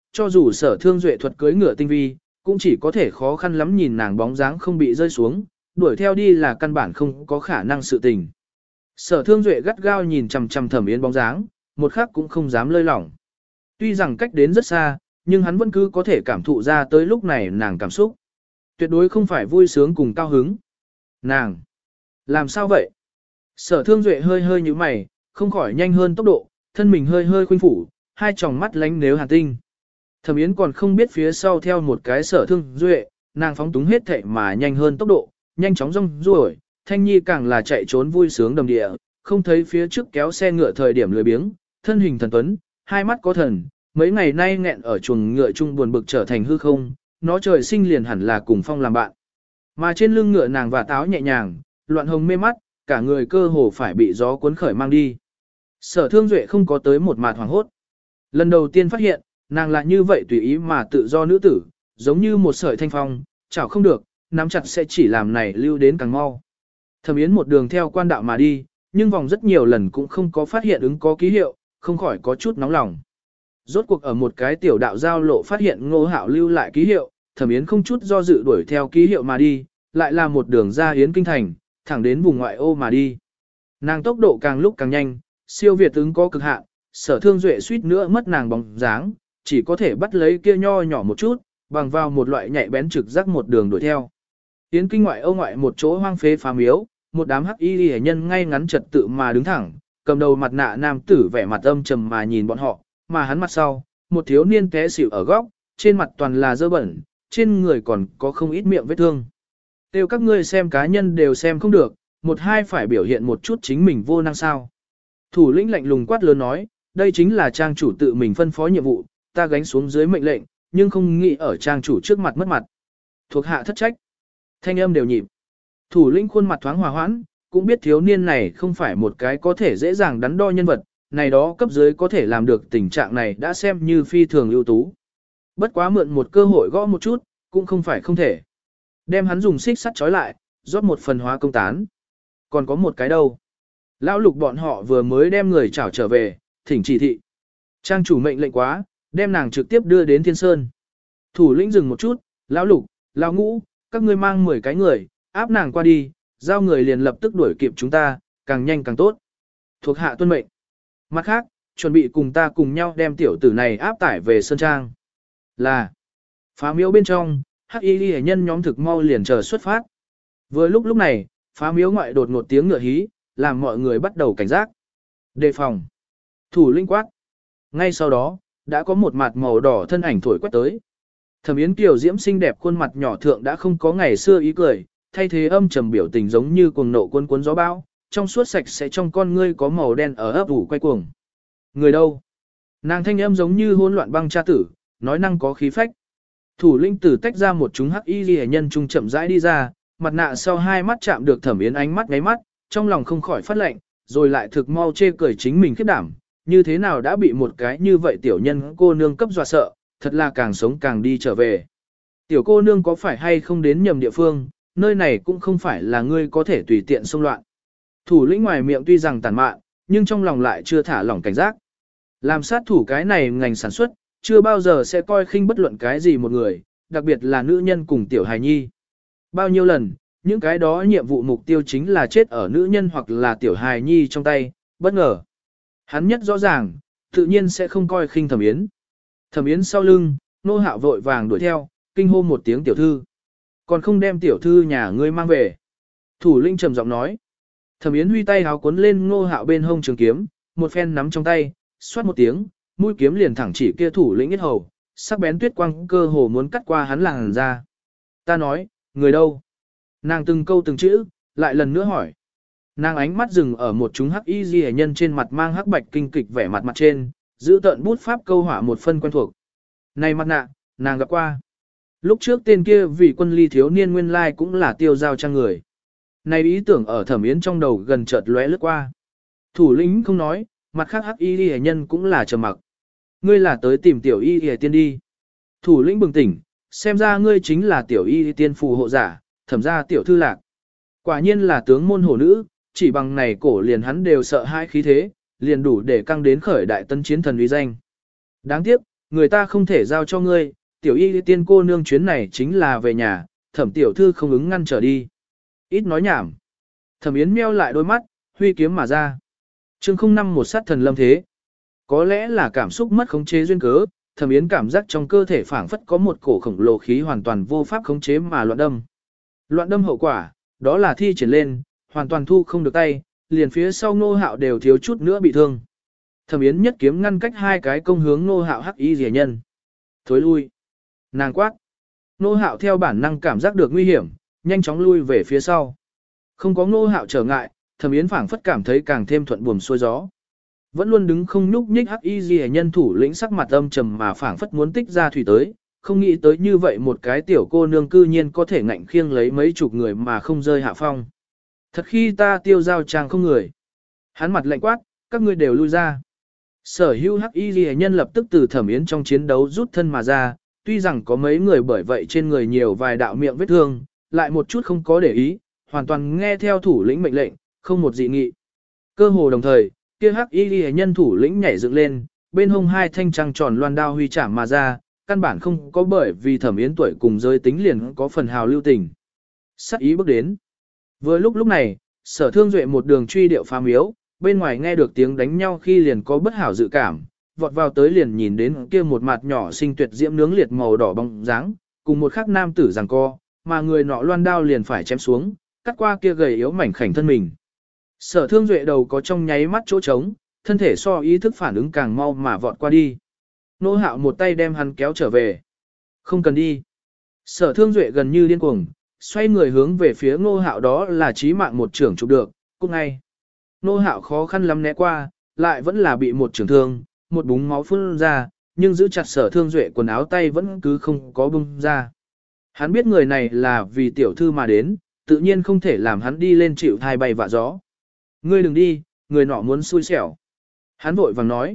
cho dù sở thương duệ thuật cưới ngựa tinh vi, cũng chỉ có thể khó khăn lắm nhìn nàng bóng dáng không bị rơi xuống, đuổi theo đi là căn bản không có khả năng sự tình. Sở thương duệ gắt gao nhìn chằm chằm Thẩm Yến bóng dáng, một khắc cũng không dám lơi lỏng. Tuy rằng cách đến rất xa, nhưng hắn vẫn cứ có thể cảm thụ ra tới lúc này nàng cảm xúc. Tuyệt đối không phải vui sướng cùng cao hứng. Nàng! Làm sao vậy? Sở thương duệ hơi hơi như mày, không khỏi nhanh hơn tốc độ, thân mình hơi hơi khuynh phủ, hai tròng mắt lánh nếu hàn tinh. Thẩm Yến còn không biết phía sau theo một cái sở thương duệ, nàng phóng túng hết thệ mà nhanh hơn tốc độ, nhanh chóng rong ruổi, Thanh Nhi càng là chạy trốn vui sướng đầm địa, không thấy phía trước kéo xe ngựa thời điểm lười biếng, thân hình thần tuấn, hai mắt có thần, mấy ngày nay nghẹn ở chuồng ngựa chung buồn bực trở thành hư không, nó trời sinh liền hẳn là cùng phong làm bạn. Mà trên lưng ngựa nàng và táo nhẹ nhàng, loạn hồng mê mắt, cả người cơ hồ phải bị gió cuốn khởi mang đi. Sở thương duệ không có tới một mạt hoàng hốt. Lần đầu tiên phát hiện, nàng lại như vậy tùy ý mà tự do nữ tử, giống như một sợi thanh phong, chảo không được, nắm chặt sẽ chỉ làm này lưu đến càng mau. Thẩm Yến một đường theo quan đạo mà đi, nhưng vòng rất nhiều lần cũng không có phát hiện ứng có ký hiệu, không khỏi có chút nóng lòng. Rốt cuộc ở một cái tiểu đạo giao lộ phát hiện Ngô Hạo lưu lại ký hiệu, Thẩm Yến không chút do dự đuổi theo ký hiệu mà đi, lại là một đường ra Yến kinh thành, thẳng đến vùng ngoại ô mà đi. Nàng tốc độ càng lúc càng nhanh, siêu việt ứng có cực hạn, sở thương duệ suýt nữa mất nàng bóng dáng, chỉ có thể bắt lấy kia nho nhỏ một chút, bằng vào một loại nhạy bén trực giác một đường đuổi theo. Yến kinh ngoại ô ngoại một chỗ hoang phế phá miếu, một đám hắc y hệ nhân ngay ngắn trật tự mà đứng thẳng, cầm đầu mặt nạ nam tử vẻ mặt âm trầm mà nhìn bọn họ, mà hắn mặt sau, một thiếu niên té xỉu ở góc, trên mặt toàn là dơ bẩn, trên người còn có không ít miệng vết thương. Tiêu các ngươi xem cá nhân đều xem không được, một hai phải biểu hiện một chút chính mình vô năng sao. Thủ lĩnh lạnh lùng quát lớn nói, đây chính là trang chủ tự mình phân phó nhiệm vụ, ta gánh xuống dưới mệnh lệnh, nhưng không nghĩ ở trang chủ trước mặt mất mặt. Thuộc hạ thất trách. Thanh âm đều nhịp. Thủ lĩnh khuôn mặt thoáng hòa hoãn, cũng biết thiếu niên này không phải một cái có thể dễ dàng đắn đo nhân vật, này đó cấp dưới có thể làm được tình trạng này đã xem như phi thường ưu tú. Bất quá mượn một cơ hội gõ một chút, cũng không phải không thể. Đem hắn dùng xích sắt trói lại, rót một phần hóa công tán. Còn có một cái đâu. Lão lục bọn họ vừa mới đem người trảo trở về, thỉnh chỉ thị. Trang chủ mệnh lệnh quá, đem nàng trực tiếp đưa đến Thiên Sơn. Thủ lĩnh dừng một chút, lão lục, lão ngũ, các ngươi mang mười cái người, áp nàng qua đi, giao người liền lập tức đuổi kịp chúng ta, càng nhanh càng tốt. Thuộc hạ tuân mệnh. Mặt khác, chuẩn bị cùng ta cùng nhau đem tiểu tử này áp tải về Sơn Trang. Là, phá miếu bên trong, hắc y ghi nhân nhóm thực mau liền chờ xuất phát. Vừa lúc lúc này, phá miếu ngoại đột ngột tiếng ngựa hí, làm mọi người bắt đầu cảnh giác. Đề phòng. Thủ lĩnh quát. Ngay sau đó, đã có một mặt màu đỏ thân ảnh thổi quét tới. Thẩm Yến kiều diễm xinh đẹp khuôn mặt nhỏ thượng đã không có ngày xưa ý cười, thay thế âm trầm biểu tình giống như cuồng nộ cuốn cuốn gió bão, trong suốt sạch sẽ trong con ngươi có màu đen ở ấp ủ quay cuồng. Người đâu? Nàng thanh âm giống như hỗn loạn băng cha tử, nói năng có khí phách. Thủ lĩnh tử tách ra một chúng hắc y liễu nhân trung chậm rãi đi ra, mặt nạ sau hai mắt chạm được Thẩm Yến ánh mắt ngáy mắt, trong lòng không khỏi phát lạnh, rồi lại thực mau chê cười chính mình khiếp đảm, như thế nào đã bị một cái như vậy tiểu nhân cô nương cấp dọa sợ, thật là càng sống càng đi trở về. Tiểu cô nương có phải hay không đến nhầm địa phương, nơi này cũng không phải là ngươi có thể tùy tiện xông loạn. Thủ lĩnh ngoài miệng tuy rằng tàn mạn, nhưng trong lòng lại chưa thả lỏng cảnh giác. Làm sát thủ cái này ngành sản xuất, chưa bao giờ sẽ coi khinh bất luận cái gì một người, đặc biệt là nữ nhân cùng tiểu hài nhi. Bao nhiêu lần, những cái đó nhiệm vụ mục tiêu chính là chết ở nữ nhân hoặc là tiểu hài nhi trong tay, bất ngờ. Hắn nhất rõ ràng, tự nhiên sẽ không coi khinh Thẩm Yến. Thẩm Yến sau lưng, Nô Hạo vội vàng đuổi theo, kinh hô một tiếng tiểu thư. Còn không đem tiểu thư nhà ngươi mang về. Thủ lĩnh trầm giọng nói. Thẩm Yến huy tay háo cuốn lên Nô Hạo bên hông trường kiếm, một phen nắm trong tay, xoát một tiếng, mũi kiếm liền thẳng chỉ kia thủ lĩnh yết hầu, sắc bén tuyết quang cơ hồ muốn cắt qua hắn làn ra. Ta nói, người đâu? Nàng từng câu từng chữ, lại lần nữa hỏi. Nàng ánh mắt dừng ở một chúng hắc y ghi nhân trên mặt mang hắc bạch kinh kịch vẻ mặt mặt trên, giữ tận bút pháp câu hỏa một phân quen thuộc. Này mặt nạ, nàng gặp qua. Lúc trước tên kia vì quân ly thiếu niên nguyên lai cũng là tiêu giao trang người. Này ý tưởng ở Thẩm Yến trong đầu gần chợt lóe lướt qua. Thủ lĩnh không nói, mặt khác hắc y ghi nhân cũng là trầm mặc. Ngươi là tới tìm tiểu y ghi tiên đi. Thủ lĩnh bừng tỉnh, xem ra ngươi chính là tiểu y tiên phù hộ giả, Thẩm gia tiểu thư lạc. Quả nhiên là tướng môn hổ nữ, chỉ bằng này cổ liền hắn đều sợ hai khí thế, liền đủ để căng đến khởi đại tân chiến thần uy danh. Đáng tiếc, người ta không thể giao cho ngươi, tiểu y tiên cô nương chuyến này chính là về nhà, thẩm tiểu thư không ứng ngăn trở đi. Ít nói nhảm. Thẩm Yến meo lại đôi mắt, huy kiếm mà ra. chương không năm một sát thần lâm thế. Có lẽ là cảm xúc mất khống chế duyên cớ, Thẩm Yến cảm giác trong cơ thể phảng phất có một cổ khổng lồ khí hoàn toàn vô pháp khống chế mà loạn đâm. Loạn đâm hậu quả, đó là thi triển lên, hoàn toàn thu không được tay, liền phía sau Ngô Hạo đều thiếu chút nữa bị thương. Thẩm Yến nhất kiếm ngăn cách hai cái công hướng Ngô Hạo hắc y rỉa nhân. Thối lui. Nàng quát. Ngô Hạo theo bản năng cảm giác được nguy hiểm, nhanh chóng lui về phía sau. Không có Ngô Hạo trở ngại, Thẩm Yến phảng phất cảm thấy càng thêm thuận buồm xuôi gió. Vẫn luôn đứng không nhúc nhích hắc y rỉa nhân thủ lĩnh sắc mặt âm trầm mà phảng phất muốn tích ra thủy tới, không nghĩ tới như vậy một cái tiểu cô nương cư nhiên có thể ngạnh khiêng lấy mấy chục người mà không rơi hạ phong. Thật khi ta tiêu giao trang không người. Hắn mặt lạnh quát, các ngươi đều lui ra. Sở hữu hắc y ghi nhân lập tức từ Thẩm Yến trong chiến đấu rút thân mà ra, tuy rằng có mấy người bởi vậy trên người nhiều vài đạo miệng vết thương, lại một chút không có để ý, hoàn toàn nghe theo thủ lĩnh mệnh lệnh, không một dị nghị. Cơ hồ đồng thời, kia hắc y ghi nhân thủ lĩnh nhảy dựng lên, bên hông hai thanh trăng tròn loan đao huy chạm mà ra, căn bản không có bởi vì Thẩm Yến tuổi cùng giới tính liền có phần hào lưu tình. Sắc ý bước đến. Vừa lúc lúc này, Sở Thương Duệ một đường truy điệu phá miếu, bên ngoài nghe được tiếng đánh nhau khi liền có bất hảo dự cảm, vọt vào tới liền nhìn đến kia một mặt nhỏ xinh tuyệt diễm nướng liệt màu đỏ bóng dáng, cùng một khắc nam tử giằng co, mà người nọ loan đao liền phải chém xuống, cắt qua kia gầy yếu mảnh khảnh thân mình. Sở Thương Duệ đầu có trong nháy mắt chỗ trống, thân thể so ý thức phản ứng càng mau mà vọt qua đi. Nô Hạo một tay đem hắn kéo trở về. Không cần đi. Sở Thương Duệ gần như điên cuồng, xoay người hướng về phía Nô Hạo, đó là chí mạng một trưởng chụp được, cút ngay. Nô Hạo khó khăn lắm né qua, lại vẫn là bị một trưởng thương, một búng máu phun ra, nhưng giữ chặt Sở Thương Duệ quần áo tay vẫn cứ không có bung ra. Hắn biết người này là vì tiểu thư mà đến, tự nhiên không thể làm hắn đi lên chịu thai bay vạ gió. Ngươi đừng đi, người nọ muốn xui xẻo. Hắn vội vàng nói.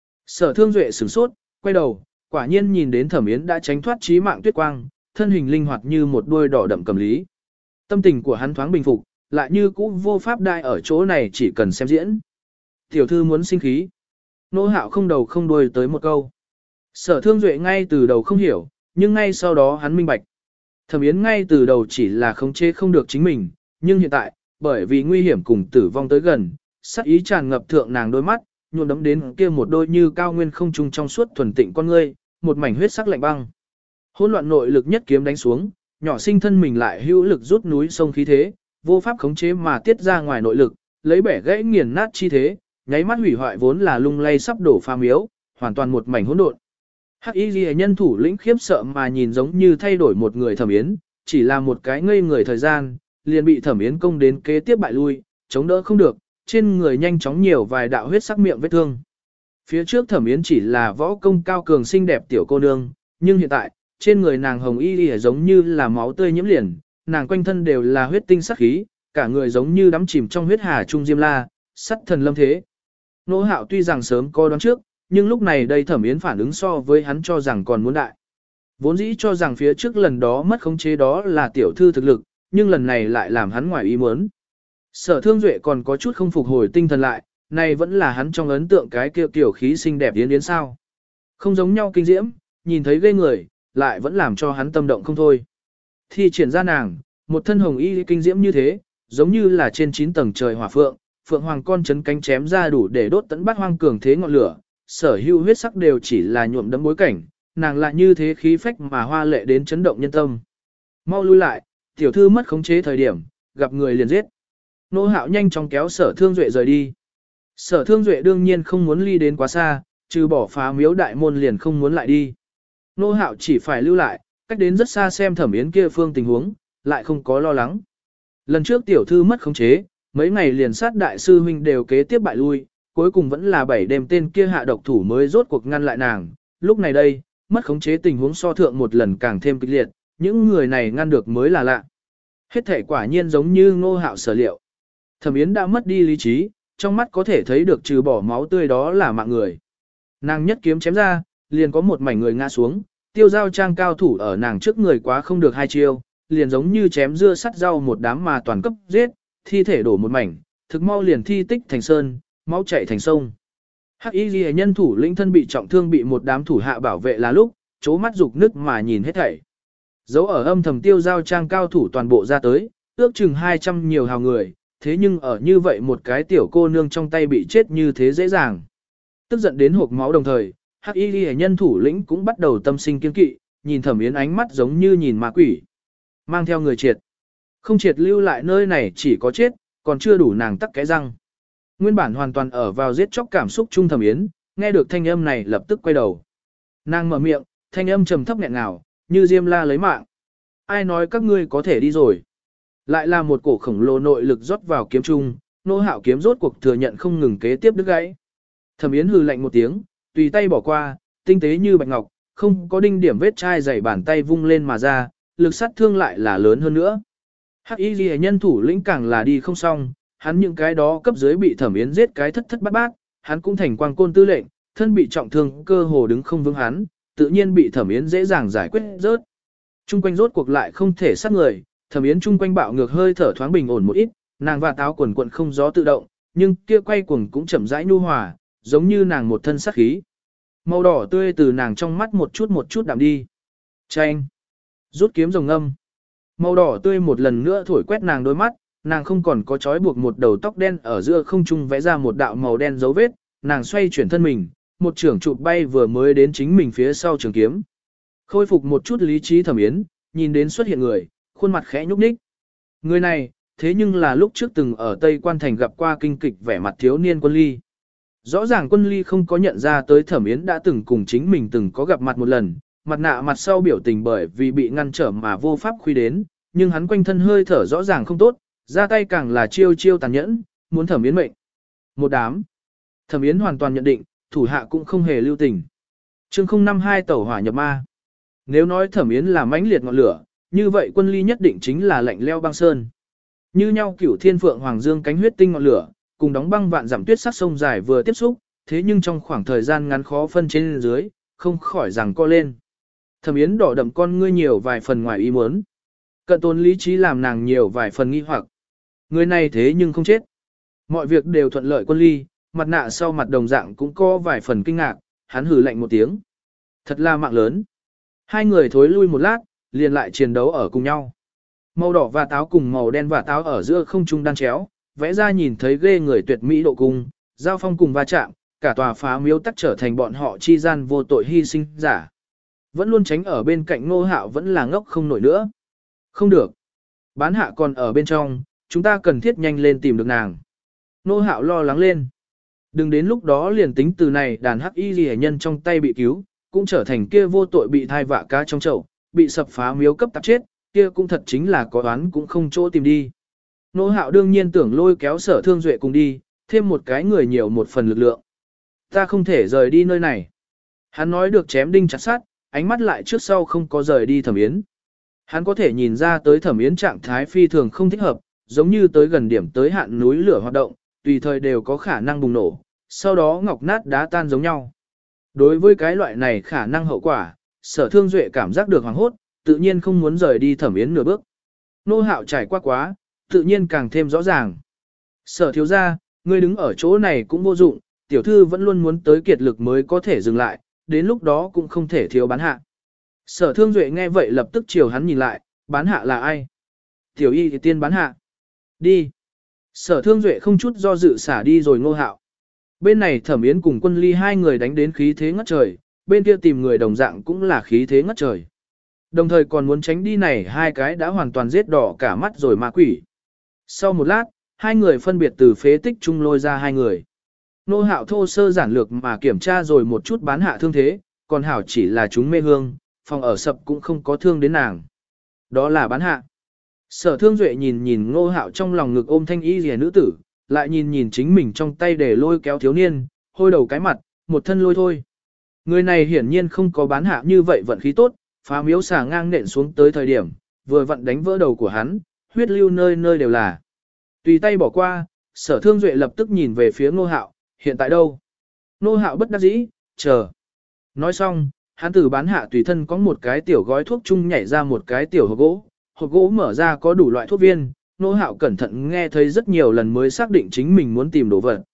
Sở Thương Duệ sửng sốt, quay đầu, quả nhiên nhìn đến Thẩm Yến đã tránh thoát chí mạng tuyết quang, thân hình linh hoạt như một đuôi đỏ đậm cầm lý. Tâm tình của hắn thoáng bình phục, lại như cũ vô pháp đại ở chỗ này chỉ cần xem diễn. Tiểu thư muốn sinh khí. Nô Hạo không đầu không đuôi tới một câu. Sở Thương Duệ ngay từ đầu không hiểu, nhưng ngay sau đó hắn minh bạch. Thẩm Yến ngay từ đầu chỉ là khống chế không được chính mình, nhưng hiện tại, bởi vì nguy hiểm cùng tử vong tới gần, sát ý tràn ngập thượng nàng đôi mắt, nhuộm đấm đến kia một đôi như cao nguyên không trung trong suốt thuần tịnh con ngươi, một mảnh huyết sắc lạnh băng. Hỗn loạn nội lực nhất kiếm đánh xuống, nhỏ sinh thân mình lại hữu lực rút núi sông khí thế, vô pháp khống chế mà tiết ra ngoài nội lực, lấy bẻ gãy nghiền nát chi thế, nháy mắt hủy hoại vốn là lung lay sắp đổ pha miếu, hoàn toàn một mảnh hỗn độn. Hắc Y Liễu nhân thủ lĩnh khiếp sợ mà nhìn giống như thay đổi một người Thẩm Yến, chỉ là một cái ngây người thời gian, liền bị Thẩm Yến công đến kế tiếp bại lui, chống đỡ không được, trên người nhanh chóng nhiều vài đạo huyết sắc miệng vết thương. Phía trước Thẩm Yến chỉ là võ công cao cường xinh đẹp tiểu cô nương, nhưng hiện tại, trên người nàng hồng y y giống như là máu tươi nhiễm liền, nàng quanh thân đều là huyết tinh sắc khí, cả người giống như đắm chìm trong huyết hà trung diêm la, sắt thần lâm thế. Nô Hạo tuy rằng sớm có đoán trước, nhưng lúc này đây Thẩm Yến phản ứng so với hắn cho rằng còn muốn đại. Vốn dĩ cho rằng phía trước lần đó mất khống chế đó là tiểu thư thực lực, nhưng lần này lại làm hắn ngoài ý muốn. Sở Thương Duệ còn có chút không phục hồi tinh thần lại, này vẫn là hắn trong ấn tượng cái kia kiểu khí xinh đẹp yến yến sao. Không giống nhau kinh diễm, nhìn thấy ghê người, lại vẫn làm cho hắn tâm động không thôi. Thi triển ra nàng, một thân hồng y kinh diễm như thế, giống như là trên chín tầng trời hỏa phượng, phượng hoàng con chấn cánh chém ra đủ để đốt tận bát hoang cường thế ngọn lửa, sở hữu huyết sắc đều chỉ là nhuộm đẫm bối cảnh, nàng lại như thế khí phách mà hoa lệ đến chấn động nhân tâm. Mau lui lại, tiểu thư mất khống chế thời điểm, gặp người liền giết. Nô Hạo nhanh chóng kéo Sở Thương Duệ rời đi. Sở Thương Duệ đương nhiên không muốn ly đến quá xa, trừ bỏ phá miếu đại môn liền không muốn lại đi. Nô Hạo chỉ phải lưu lại, cách đến rất xa xem Thẩm Yến kia phương tình huống, lại không có lo lắng. Lần trước tiểu thư mất khống chế, mấy ngày liền sát đại sư huynh đều kế tiếp bại lui, cuối cùng vẫn là bảy đêm tên kia hạ độc thủ mới rốt cuộc ngăn lại nàng. Lúc này đây, mất khống chế tình huống so thượng một lần càng thêm kịch liệt, những người này ngăn được mới là lạ. Hết thể quả nhiên giống như Nô Hạo sở liệu. Thẩm Yến đã mất đi lý trí, trong mắt có thể thấy được trừ bỏ máu tươi đó là mạng người. Nàng nhất kiếm chém ra, liền có một mảnh người ngã xuống, tiêu giao trang cao thủ ở nàng trước người quá không được hai chiêu, liền giống như chém dưa sắt rau một đám mà toàn cấp giết, thi thể đổ một mảnh, thực mau liền thi tích thành sơn, máu chảy thành sông. Hắc Y Ghi nhân thủ lĩnh thân bị trọng thương bị một đám thủ hạ bảo vệ là lúc, chố mắt dục nức mà nhìn hết thảy. Dấu ở âm thầm tiêu giao trang cao thủ toàn bộ ra tới, ước chừng hai trăm nhiều hào người, thế nhưng ở như vậy một cái tiểu cô nương trong tay bị chết như thế dễ dàng. Tức giận đến hộp máu đồng thời, Hắc Y Ghi nhân thủ lĩnh cũng bắt đầu tâm sinh kiên kỵ, nhìn Thẩm Yến ánh mắt giống như nhìn ma quỷ. Mang theo người triệt. Không triệt lưu lại nơi này chỉ có chết, còn chưa đủ nàng tắc cái răng. Nguyên bản hoàn toàn ở vào giết chóc cảm xúc trung Thẩm Yến, nghe được thanh âm này lập tức quay đầu. Nàng mở miệng, thanh âm trầm thấp nghẹn ngào, như diêm la lấy mạng. Ai nói các ngươi có thể đi rồi? Lại là một cổ khổng lồ nội lực rót vào kiếm trung, Nô Hạo kiếm rốt cuộc thừa nhận không ngừng kế tiếp đứt gãy. Thẩm Yến hừ lạnh một tiếng, tùy tay bỏ qua, tinh tế như bạch ngọc, không có đinh điểm vết chai dày bàn tay vung lên mà ra, lực sát thương lại là lớn hơn nữa. Hắc Y Ghi nhân thủ lĩnh càng là đi không xong, hắn những cái đó cấp dưới bị Thẩm Yến giết cái thất thất bát bát, hắn cũng thành quang côn tư lệnh, thân bị trọng thương, cơ hồ đứng không vững hắn, tự nhiên bị Thẩm Yến dễ dàng giải quyết rớt. Trung quanh rốt cuộc lại không thể sát người, Thẩm Yến trung quanh bạo ngược hơi thở thoáng bình ổn một ít, nàng và táo quần quần không gió tự động, nhưng kia quay cuồng cũng chậm rãi nhu hòa, giống như nàng một thân sát khí. Màu đỏ tươi từ nàng trong mắt một chút một chút đạm đi. Chanh. Rút kiếm rồng âm. Màu đỏ tươi một lần nữa thổi quét nàng đôi mắt, nàng không còn có trói buộc một đầu tóc đen ở giữa không trung vẽ ra một đạo màu đen dấu vết, nàng xoay chuyển thân mình, một trưởng chụp bay vừa mới đến chính mình phía sau trường kiếm. Khôi phục một chút lý trí Thẩm Yến, nhìn đến xuất hiện người, khuôn mặt khẽ nhúc nhích. Người này, thế nhưng là lúc trước từng ở Tây Quan Thành gặp qua kinh kịch vẻ mặt thiếu niên Quân Ly. Rõ ràng Quân Ly không có nhận ra tới Thẩm Yến đã từng cùng chính mình từng có gặp mặt một lần, mặt nạ mặt sau biểu tình bởi vì bị ngăn trở mà vô pháp khuy đến, nhưng hắn quanh thân hơi thở rõ ràng không tốt, ra tay càng là chiêu chiêu tàn nhẫn, muốn Thẩm Yến mệnh. Một đám. Thẩm Yến hoàn toàn nhận định, thủ hạ cũng không hề lưu tình. Chương không năm hai tẩu hỏa nhập ma. Nếu nói Thẩm Yến là mãnh liệt ngọn lửa, như vậy Quân Ly nhất định chính là lạnh leo băng sơn. Như nhau cửu thiên phượng hoàng dương cánh huyết tinh ngọn lửa, cùng đóng băng vạn dặm tuyết sắc sông dài vừa tiếp xúc, thế nhưng trong khoảng thời gian ngắn khó phân trên dưới, không khỏi rằng co lên. Thẩm Yến đỏ đậm con ngươi nhiều vài phần ngoài ý muốn. Cận tồn lý trí làm nàng nhiều vài phần nghi hoặc. Người này thế nhưng không chết. Mọi việc đều thuận lợi Quân Ly, mặt nạ sau mặt đồng dạng cũng có vài phần kinh ngạc, hắn hừ lạnh một tiếng. Thật là mạng lớn. Hai người thối lui một lát, liền lại chiến đấu ở cùng nhau. Màu đỏ và táo cùng màu đen và táo ở giữa không trung đan chéo, vẽ ra nhìn thấy ghê người tuyệt mỹ độ cung, giao phong cùng va chạm, cả tòa phá miếu tắc trở thành bọn họ chi gian vô tội hy sinh giả. Vẫn luôn tránh ở bên cạnh Ngô Hạo vẫn là ngốc không nổi nữa. Không được. Bán hạ còn ở bên trong, chúng ta cần thiết nhanh lên tìm được nàng. Ngô Hạo lo lắng lên. Đừng đến lúc đó liền tính từ này đàn hắc y ghi nhân trong tay bị cứu, cũng trở thành kia vô tội bị thai vạ cá trong chậu, bị sập phá miếu cấp tạp chết, kia cũng thật chính là có oán cũng không chỗ tìm đi. Nô Hạo đương nhiên tưởng lôi kéo Sở Thương Duệ cùng đi, thêm một cái người nhiều một phần lực lượng. Ta không thể rời đi nơi này. Hắn nói được chém đinh chặt sắt, ánh mắt lại trước sau không có rời đi Thẩm Yến. Hắn có thể nhìn ra tới Thẩm Yến trạng thái phi thường không thích hợp, giống như tới gần điểm tới hạn núi lửa hoạt động, tùy thời đều có khả năng bùng nổ, sau đó ngọc nát đá tan giống nhau. Đối với cái loại này khả năng hậu quả, Sở Thương Duệ cảm giác được hoảng hốt, tự nhiên không muốn rời đi Thẩm Yến nửa bước. Nô Hạo trải qua quá, tự nhiên càng thêm rõ ràng. Sở thiếu gia, ngươi đứng ở chỗ này cũng vô dụng, tiểu thư vẫn luôn muốn tới kiệt lực mới có thể dừng lại, đến lúc đó cũng không thể thiếu bán hạ. Sở Thương Duệ nghe vậy lập tức chiều hắn nhìn lại, bán hạ là ai? Tiểu y thì tiên bán hạ. Đi. Sở Thương Duệ không chút do dự xả đi rồi Ngô Hạo. Bên này Thẩm Yến cùng Quân Ly hai người đánh đến khí thế ngất trời, bên kia tìm người đồng dạng cũng là khí thế ngất trời. Đồng thời còn muốn tránh đi này hai cái đã hoàn toàn giết đỏ cả mắt rồi ma quỷ. Sau một lát, hai người phân biệt từ phế tích chung lôi ra hai người. Nô Hạo thô sơ giản lược mà kiểm tra rồi một chút bán hạ thương thế, còn Hảo chỉ là chúng mê hương, phòng ở sập cũng không có thương đến nàng. Đó là bán hạ. Sở Thương Duệ nhìn nhìn Ngô Hạo trong lòng ngực ôm thanh y rìa nữ tử, lại nhìn nhìn chính mình trong tay để lôi kéo thiếu niên, hôi đầu cái mặt, một thân lôi thôi. Người này hiển nhiên không có bán hạ như vậy vận khí tốt, phá miếu xà ngang nện xuống tới thời điểm, vừa vặn đánh vỡ đầu của hắn, huyết lưu nơi nơi đều là. Tùy tay bỏ qua, Sở Thương Duệ lập tức nhìn về phía Ngô Hạo, hiện tại đâu? Ngô Hạo bất đắc dĩ, chờ. Nói xong, hắn từ bán hạ tùy thân có một cái tiểu gói thuốc chung nhảy ra một cái tiểu hộp gỗ, hộp gỗ mở ra có đủ loại thuốc viên, Ngô Hạo cẩn thận nghe thấy rất nhiều lần mới xác định chính mình muốn tìm đồ vật.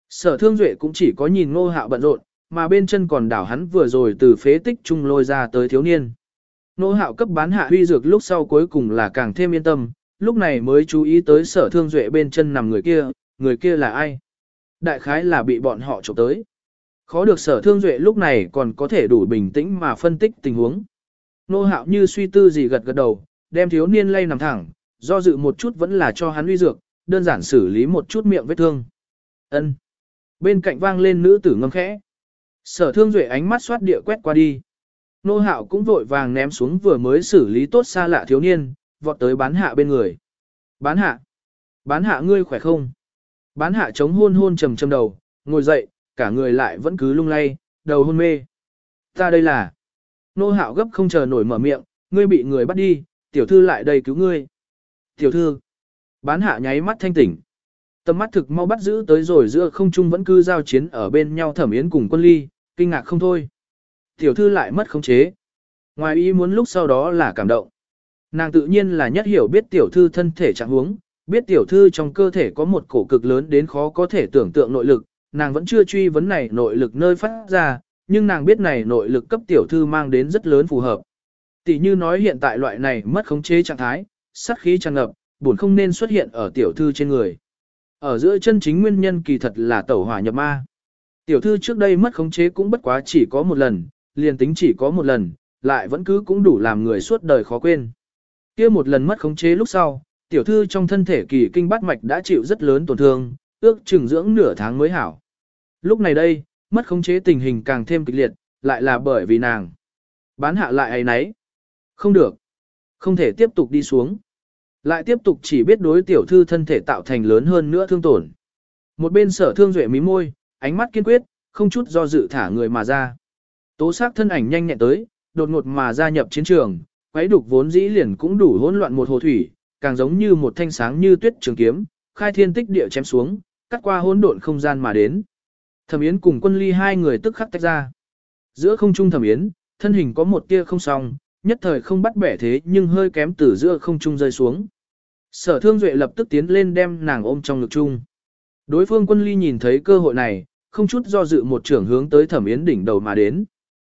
Sở Thương Duệ cũng chỉ có nhìn Ngô Hạo bận rộn, mà bên chân còn đảo hắn vừa rồi từ phế tích trung lôi ra tới thiếu niên. Ngô Hạo cấp bán hạ huy dược lúc sau cuối cùng là càng thêm yên tâm, lúc này mới chú ý tới Sở Thương Duệ bên chân nằm người kia, người kia là ai? Đại khái là bị bọn họ trộm tới. Khó được Sở Thương Duệ lúc này còn có thể đủ bình tĩnh mà phân tích tình huống. Ngô Hạo như suy tư gì gật gật đầu, đem thiếu niên lay nằm thẳng, do dự một chút vẫn là cho hắn huy dược, đơn giản xử lý một chút miệng vết thương. Ân. Bên cạnh vang lên nữ tử ngâm khẽ. Sở Thương Duệ ánh mắt xoát địa quét qua đi. Nô Hạo cũng vội vàng ném xuống vừa mới xử lý tốt xa lạ thiếu niên, vọt tới bán hạ bên người. Bán hạ. Bán hạ ngươi khỏe không? Bán hạ chống hôn hôn trầm trầm đầu, ngồi dậy, cả người lại vẫn cứ lung lay, đầu hôn mê. Ta đây là. Nô Hạo gấp không chờ nổi mở miệng, ngươi bị người bắt đi, tiểu thư lại đây cứu ngươi. Tiểu thư. Bán hạ nháy mắt thanh tỉnh. Tầm mắt thực mau bắt giữ tới rồi giữa không trung vẫn cứ giao chiến ở bên nhau Thẩm Yến cùng Quân Ly, kinh ngạc không thôi. Tiểu thư lại mất khống chế. Ngoài ý muốn lúc sau đó là cảm động. Nàng tự nhiên là nhất hiểu biết tiểu thư thân thể trạng huống, biết tiểu thư trong cơ thể có một cổ cực lớn đến khó có thể tưởng tượng nội lực, nàng vẫn chưa truy vấn này nội lực nơi phát ra, nhưng nàng biết này nội lực cấp tiểu thư mang đến rất lớn phù hợp. Tỷ như nói hiện tại loại này mất khống chế trạng thái, sát khí tràn ngập, buồn không nên xuất hiện ở tiểu thư trên người. Ở giữa chân chính nguyên nhân kỳ thật là tẩu hỏa nhập ma. Tiểu thư trước đây mất khống chế cũng bất quá chỉ có một lần, liền tính chỉ có một lần, lại vẫn cứ cũng đủ làm người suốt đời khó quên. Kia một lần mất khống chế lúc sau, tiểu thư trong thân thể kỳ kinh bát mạch đã chịu rất lớn tổn thương, ước chừng dưỡng nửa tháng mới hảo. Lúc này đây, mất khống chế tình hình càng thêm kịch liệt, lại là bởi vì nàng. Bán hạ lại ấy nấy. Không được. Không thể tiếp tục đi xuống. Lại tiếp tục chỉ biết đối tiểu thư thân thể tạo thành lớn hơn nữa thương tổn. Một bên Sở Thương Duệ mí môi, ánh mắt kiên quyết, không chút do dự thả người mà ra. Tố sắc thân ảnh nhanh nhẹn tới, đột ngột mà gia nhập chiến trường, quấy đục vốn dĩ liền cũng đủ hỗn loạn một hồ thủy, càng giống như một thanh sáng như tuyết trường kiếm, khai thiên tích địa chém xuống, cắt qua hỗn độn không gian mà đến. Thẩm Yến cùng Quân Ly hai người tức khắc tách ra. Giữa không trung Thẩm Yến, thân hình có một tia không song, nhất thời không bắt bẻ thế nhưng hơi kém từ giữa không trung rơi xuống. Sở Thương Duệ lập tức tiến lên đem nàng ôm trong ngực chung. Đối phương Quân Ly nhìn thấy cơ hội này, không chút do dự một trưởng hướng tới Thẩm Yến đỉnh đầu mà đến.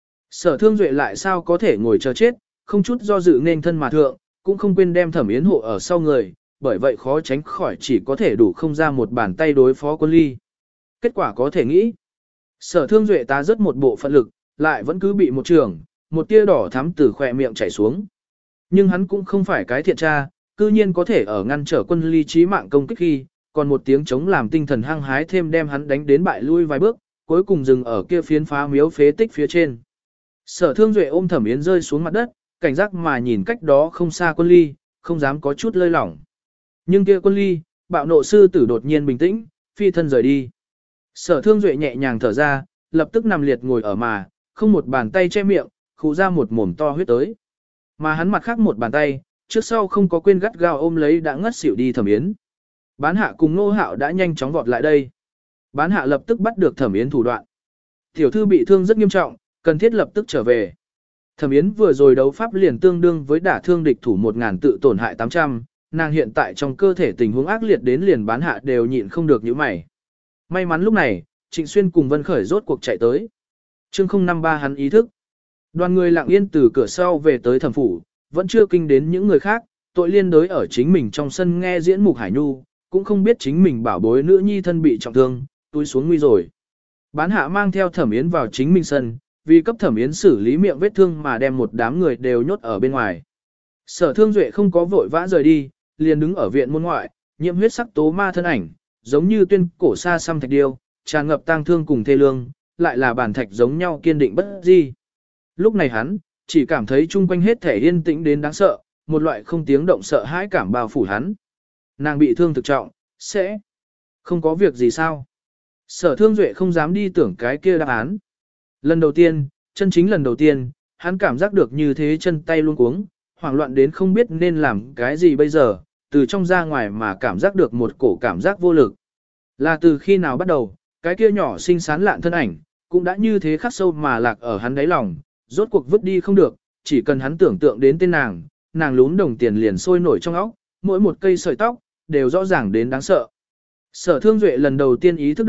Sở Thương Duệ lại sao có thể ngồi chờ chết, không chút do dự nên thân mà thượng, cũng không quên đem Thẩm Yến hộ ở sau người, bởi vậy khó tránh khỏi chỉ có thể đủ không ra một bàn tay đối phó Quân Ly. Kết quả có thể nghĩ. Sở Thương Duệ ta rất một bộ phận lực, lại vẫn cứ bị một trưởng, một tia đỏ thắm từ khỏe miệng chảy xuống. Nhưng hắn cũng không phải cái thiện tra, cư nhiên có thể ở ngăn trở Quân Ly chí mạng công kích khi, còn một tiếng chống làm tinh thần hăng hái thêm đem hắn đánh đến bại lui vài bước, cuối cùng dừng ở kia phiến phá miếu phế tích phía trên. Sở Thương Duệ ôm Thẩm Yến rơi xuống mặt đất, cảnh giác mà nhìn cách đó không xa Quân Ly, không dám có chút lơi lỏng. Nhưng kia Quân Ly, bạo nộ sư tử đột nhiên bình tĩnh, phi thân rời đi. Sở Thương Duệ nhẹ nhàng thở ra, lập tức nằm liệt ngồi ở mà, không một bàn tay che miệng, khụ ra một mồm to huyết tới. Mà hắn mặt khác một bàn tay, trước sau không có quên gắt gao ôm lấy đã ngất xỉu đi Thẩm Yến. Bán hạ cùng Nô Hạo đã nhanh chóng vọt lại đây. Bán hạ lập tức bắt được Thẩm Yến thủ đoạn. Tiểu thư bị thương rất nghiêm trọng, cần thiết lập tức trở về. Thẩm Yến vừa rồi đấu pháp liền tương đương với đả thương địch thủ một ngàn tự tổn hại tám trăm, nàng hiện tại trong cơ thể tình huống ác liệt đến liền bán hạ đều nhịn không được những mày. May mắn lúc này, Trịnh Xuyên cùng Vân Khởi rốt cuộc chạy tới. Chương không năm ba hắn ý thức. Đoàn người lặng yên từ cửa sau về tới thẩm phủ, vẫn chưa kinh đến những người khác, tội liên đối ở chính mình trong sân nghe diễn Mục Hải Nhu, cũng không biết chính mình bảo bối nữ nhi thân bị trọng thương, túi xuống nguy rồi. Bán hạ mang theo Thẩm Yến vào chính mình sân, vì cấp Thẩm Yến xử lý miệng vết thương mà đem một đám người đều nhốt ở bên ngoài. Sở Thương Duệ không có vội vã rời đi, liền đứng ở viện môn ngoại, nhiễm huyết sắc tố ma thân ảnh, giống như tuyên cổ sa xăm thạch điêu, tràn ngập tang thương cùng thê lương, lại là bản thạch giống nhau kiên định bất di. Lúc này hắn, chỉ cảm thấy chung quanh hết thể yên tĩnh đến đáng sợ, một loại không tiếng động sợ hãi cảm bao phủ hắn. Nàng bị thương thực trọng, sẽ không có việc gì sao? Sở Thương Duệ không dám đi tưởng cái kia đáp án. Lần đầu tiên, chân chính lần đầu tiên, hắn cảm giác được như thế chân tay luôn cuống, hoảng loạn đến không biết nên làm cái gì bây giờ, từ trong ra ngoài mà cảm giác được một cổ cảm giác vô lực. Là từ khi nào bắt đầu, cái kia nhỏ xinh xắn lạn thân ảnh, cũng đã như thế khắc sâu mà lạc ở hắn đáy lòng, rốt cuộc vứt đi không được, chỉ cần hắn tưởng tượng đến tên nàng, nàng lún đồng tiền liền sôi nổi trong óc, mỗi một cây sợi tóc, đều rõ ràng đến đáng sợ. Sở Thương Duệ lần đầu tiên ý thức được,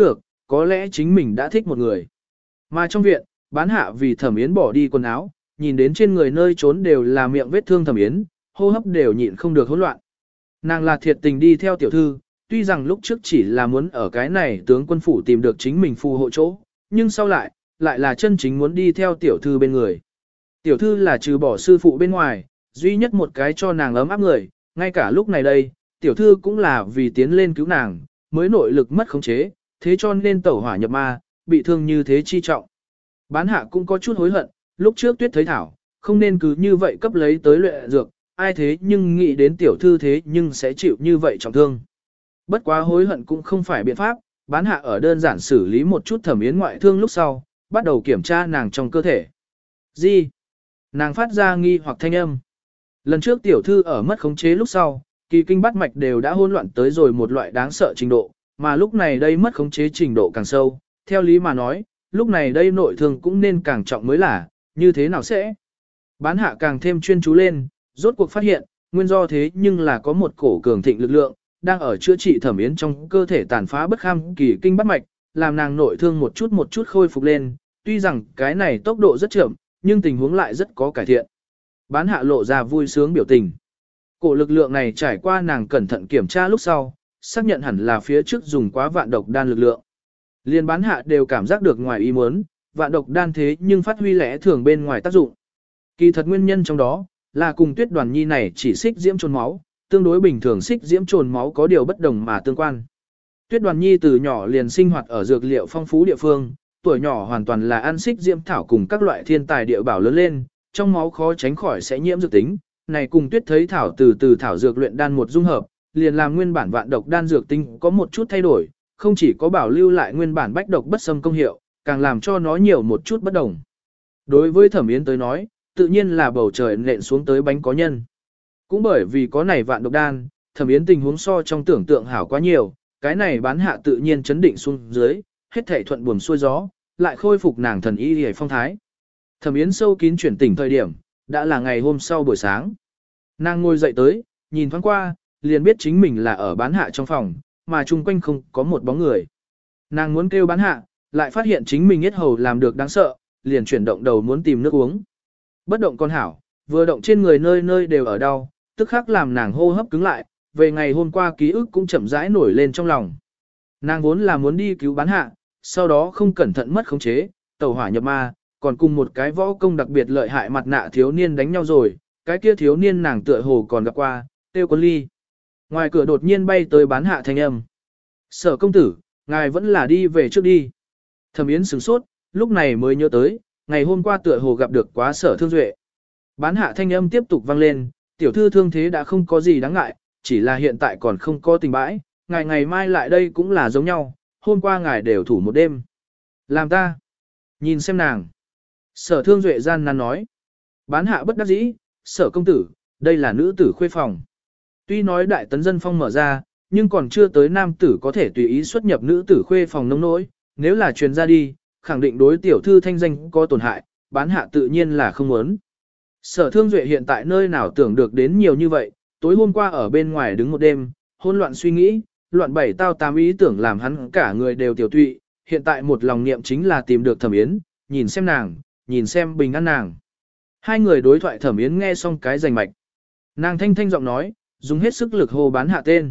có lẽ chính mình đã thích một người. Mà trong viện, bán hạ vì Thẩm Yến bỏ đi quần áo, nhìn đến trên người nơi trốn đều là miệng vết thương Thẩm Yến, hô hấp đều nhịn không được hỗn loạn. Nàng là thiệt tình đi theo tiểu thư, tuy rằng lúc trước chỉ là muốn ở cái này tướng quân phủ tìm được chính mình phù hộ chỗ, nhưng sau lại, lại là chân chính muốn đi theo tiểu thư bên người. Tiểu thư là trừ bỏ sư phụ bên ngoài, duy nhất một cái cho nàng ấm áp người, ngay cả lúc này đây, tiểu thư cũng là vì tiến lên cứu nàng, mới nội lực mất khống chế, thế cho nên tẩu hỏa nhập ma, bị thương như thế chi trọng. Bán hạ cũng có chút hối hận, lúc trước tuyết thấy thảo, không nên cứ như vậy cấp lấy tới luyện dược, ai thế nhưng nghĩ đến tiểu thư thế nhưng sẽ chịu như vậy trọng thương. Bất quá hối hận cũng không phải biện pháp, bán hạ ở đơn giản xử lý một chút Thẩm Yến ngoại thương lúc sau, bắt đầu kiểm tra nàng trong cơ thể. Gì? Nàng phát ra nghi hoặc thanh âm. Lần trước tiểu thư ở mất khống chế lúc sau, kỳ kinh bát mạch đều đã hỗn loạn tới rồi một loại đáng sợ trình độ, mà lúc này đây mất khống chế trình độ càng sâu, theo lý mà nói, lúc này đây nội thương cũng nên càng trọng mới là, như thế nào sẽ? Bán hạ càng thêm chuyên chú lên, rốt cuộc phát hiện, nguyên do thế nhưng là có một cổ cường thịnh lực lượng, đang ở chữa trị Thẩm Yến trong cơ thể tàn phá bất kham kỳ kinh bát mạch, làm nàng nội thương một chút một chút khôi phục lên, tuy rằng cái này tốc độ rất chậm, nhưng tình huống lại rất có cải thiện. Bán hạ lộ ra vui sướng biểu tình. Cổ lực lượng này trải qua nàng cẩn thận kiểm tra lúc sau, xác nhận hẳn là phía trước dùng quá vạn độc đan lực lượng. Liên bán hạ đều cảm giác được ngoài ý muốn, vạn độc đan thế nhưng phát huy lẽ thường bên ngoài tác dụng. Kỳ thật nguyên nhân trong đó, là cùng Tuyết Đoàn Nhi này chỉ xích diễm trồn máu, tương đối bình thường xích diễm trồn máu có điều bất đồng mà tương quan. Tuyết Đoàn Nhi từ nhỏ liền sinh hoạt ở dược liệu phong phú địa phương, tuổi nhỏ hoàn toàn là ăn xích diễm thảo cùng các loại thiên tài địa bảo lớn lên, trong máu khó tránh khỏi sẽ nhiễm dược tính, này cùng Tuyết thấy thảo từ từ thảo dược luyện đan một dung hợp, liền làm nguyên bản vạn độc đan dược tinh có một chút thay đổi, không chỉ có bảo lưu lại nguyên bản bách độc bất xâm công hiệu, càng làm cho nó nhiều một chút bất đồng. Đối với Thẩm Yến tới nói, tự nhiên là bầu trời nện xuống tới bánh có nhân. Cũng bởi vì có này vạn độc đan, Thẩm Yến tình huống so trong tưởng tượng hảo quá nhiều, cái này bán hạ tự nhiên chấn định xuống dưới, hết thảy thuận buồm xuôi gió, lại khôi phục nàng thần y hề phong thái. Thẩm Yến sâu kín chuyển tỉnh thời điểm, đã là ngày hôm sau buổi sáng. Nàng ngồi dậy tới, nhìn thoáng qua, liền biết chính mình là ở bán hạ trong phòng, mà chung quanh không có một bóng người. Nàng muốn kêu bán hạ, lại phát hiện chính mình yết hầu làm được đáng sợ, liền chuyển động đầu muốn tìm nước uống. Bất động con hảo, vừa động trên người nơi nơi đều ở đau, tức khắc làm nàng hô hấp cứng lại, về ngày hôm qua ký ức cũng chậm rãi nổi lên trong lòng. Nàng vốn là muốn đi cứu bán hạ, sau đó không cẩn thận mất khống chế, tẩu hỏa nhập ma, còn cùng một cái võ công đặc biệt lợi hại mặt nạ thiếu niên đánh nhau rồi, cái kia thiếu niên nàng tựa hồ còn gặp qua, tiêu Quân Ly. Ngoài cửa đột nhiên bay tới bán hạ thanh âm. Sở công tử, ngài vẫn là đi về trước đi. Thẩm Yến sửng sốt, lúc này mới nhớ tới, ngày hôm qua tựa hồ gặp được quá Sở Thương Duệ. Bán hạ thanh âm tiếp tục vang lên, tiểu thư thương thế đã không có gì đáng ngại, chỉ là hiện tại còn không có tình bãi, ngài ngày mai lại đây cũng là giống nhau, hôm qua ngài đều thủ một đêm. Làm ta, nhìn xem nàng. Sở Thương Duệ gian nan nói. Bán hạ bất đắc dĩ, Sở công tử, đây là nữ tử khuê phòng. Tuy nói đại tấn dân phong mở ra, nhưng còn chưa tới nam tử có thể tùy ý xuất nhập nữ tử khuê phòng nông nỗi, nếu là truyền ra đi, khẳng định đối tiểu thư thanh danh có tổn hại, bán hạ tự nhiên là không muốn. Sở Thương Duệ hiện tại nơi nào tưởng được đến nhiều như vậy, tối hôm qua ở bên ngoài đứng một đêm, hỗn loạn suy nghĩ, loạn bảy tao tám ý tưởng làm hắn cả người đều tiểu tụy, hiện tại một lòng niệm chính là tìm được Thẩm Yến, nhìn xem nàng, nhìn xem bình an nàng. Hai người đối thoại Thẩm Yến nghe xong cái rành mạch. Nàng thanh thanh giọng nói, dùng hết sức lực hô bán hạ tên.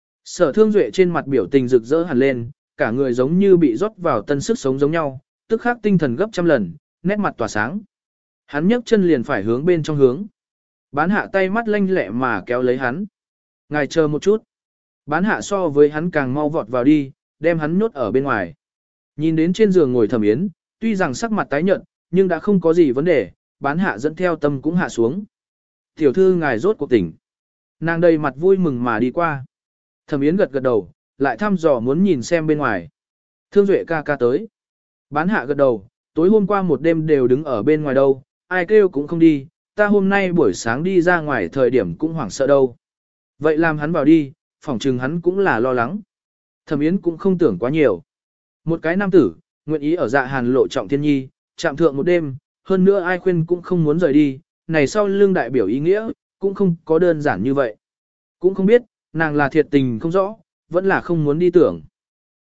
Sở Thương Duệ trên mặt biểu tình rực rỡ hẳn lên, cả người giống như bị rót vào tân sức sống giống nhau, tức khắc tinh thần gấp trăm lần, nét mặt tỏa sáng. Hắn nhấc chân liền phải hướng bên trong hướng. Bán hạ tay mắt lanh lẹ mà kéo lấy hắn. Ngài chờ một chút. Bán hạ so với hắn càng mau vọt vào đi, đem hắn nhốt ở bên ngoài. Nhìn đến trên giường ngồi Thẩm Yến, tuy rằng sắc mặt tái nhợt, nhưng đã không có gì vấn đề, bán hạ dẫn theo tâm cũng hạ xuống. Tiểu thư ngài rốt cuộc tỉnh. Nàng đầy mặt vui mừng mà đi qua. Thẩm Yến gật gật đầu, lại thăm dò muốn nhìn xem bên ngoài. Thương Duệ ca ca tới. Bán hạ gật đầu, tối hôm qua một đêm đều đứng ở bên ngoài đâu, ai kêu cũng không đi, ta hôm nay buổi sáng đi ra ngoài thời điểm cũng hoảng sợ đâu. Vậy làm hắn vào đi, phỏng chừng hắn cũng là lo lắng. Thẩm Yến cũng không tưởng quá nhiều. Một cái nam tử, nguyện ý ở dạ hàn lộ trọng thiên nhi, chạm thượng một đêm, hơn nữa ai khuyên cũng không muốn rời đi, này sau lương đại biểu ý nghĩa, cũng không có đơn giản như vậy. Cũng không biết, nàng là thiệt tình không rõ, vẫn là không muốn đi tưởng.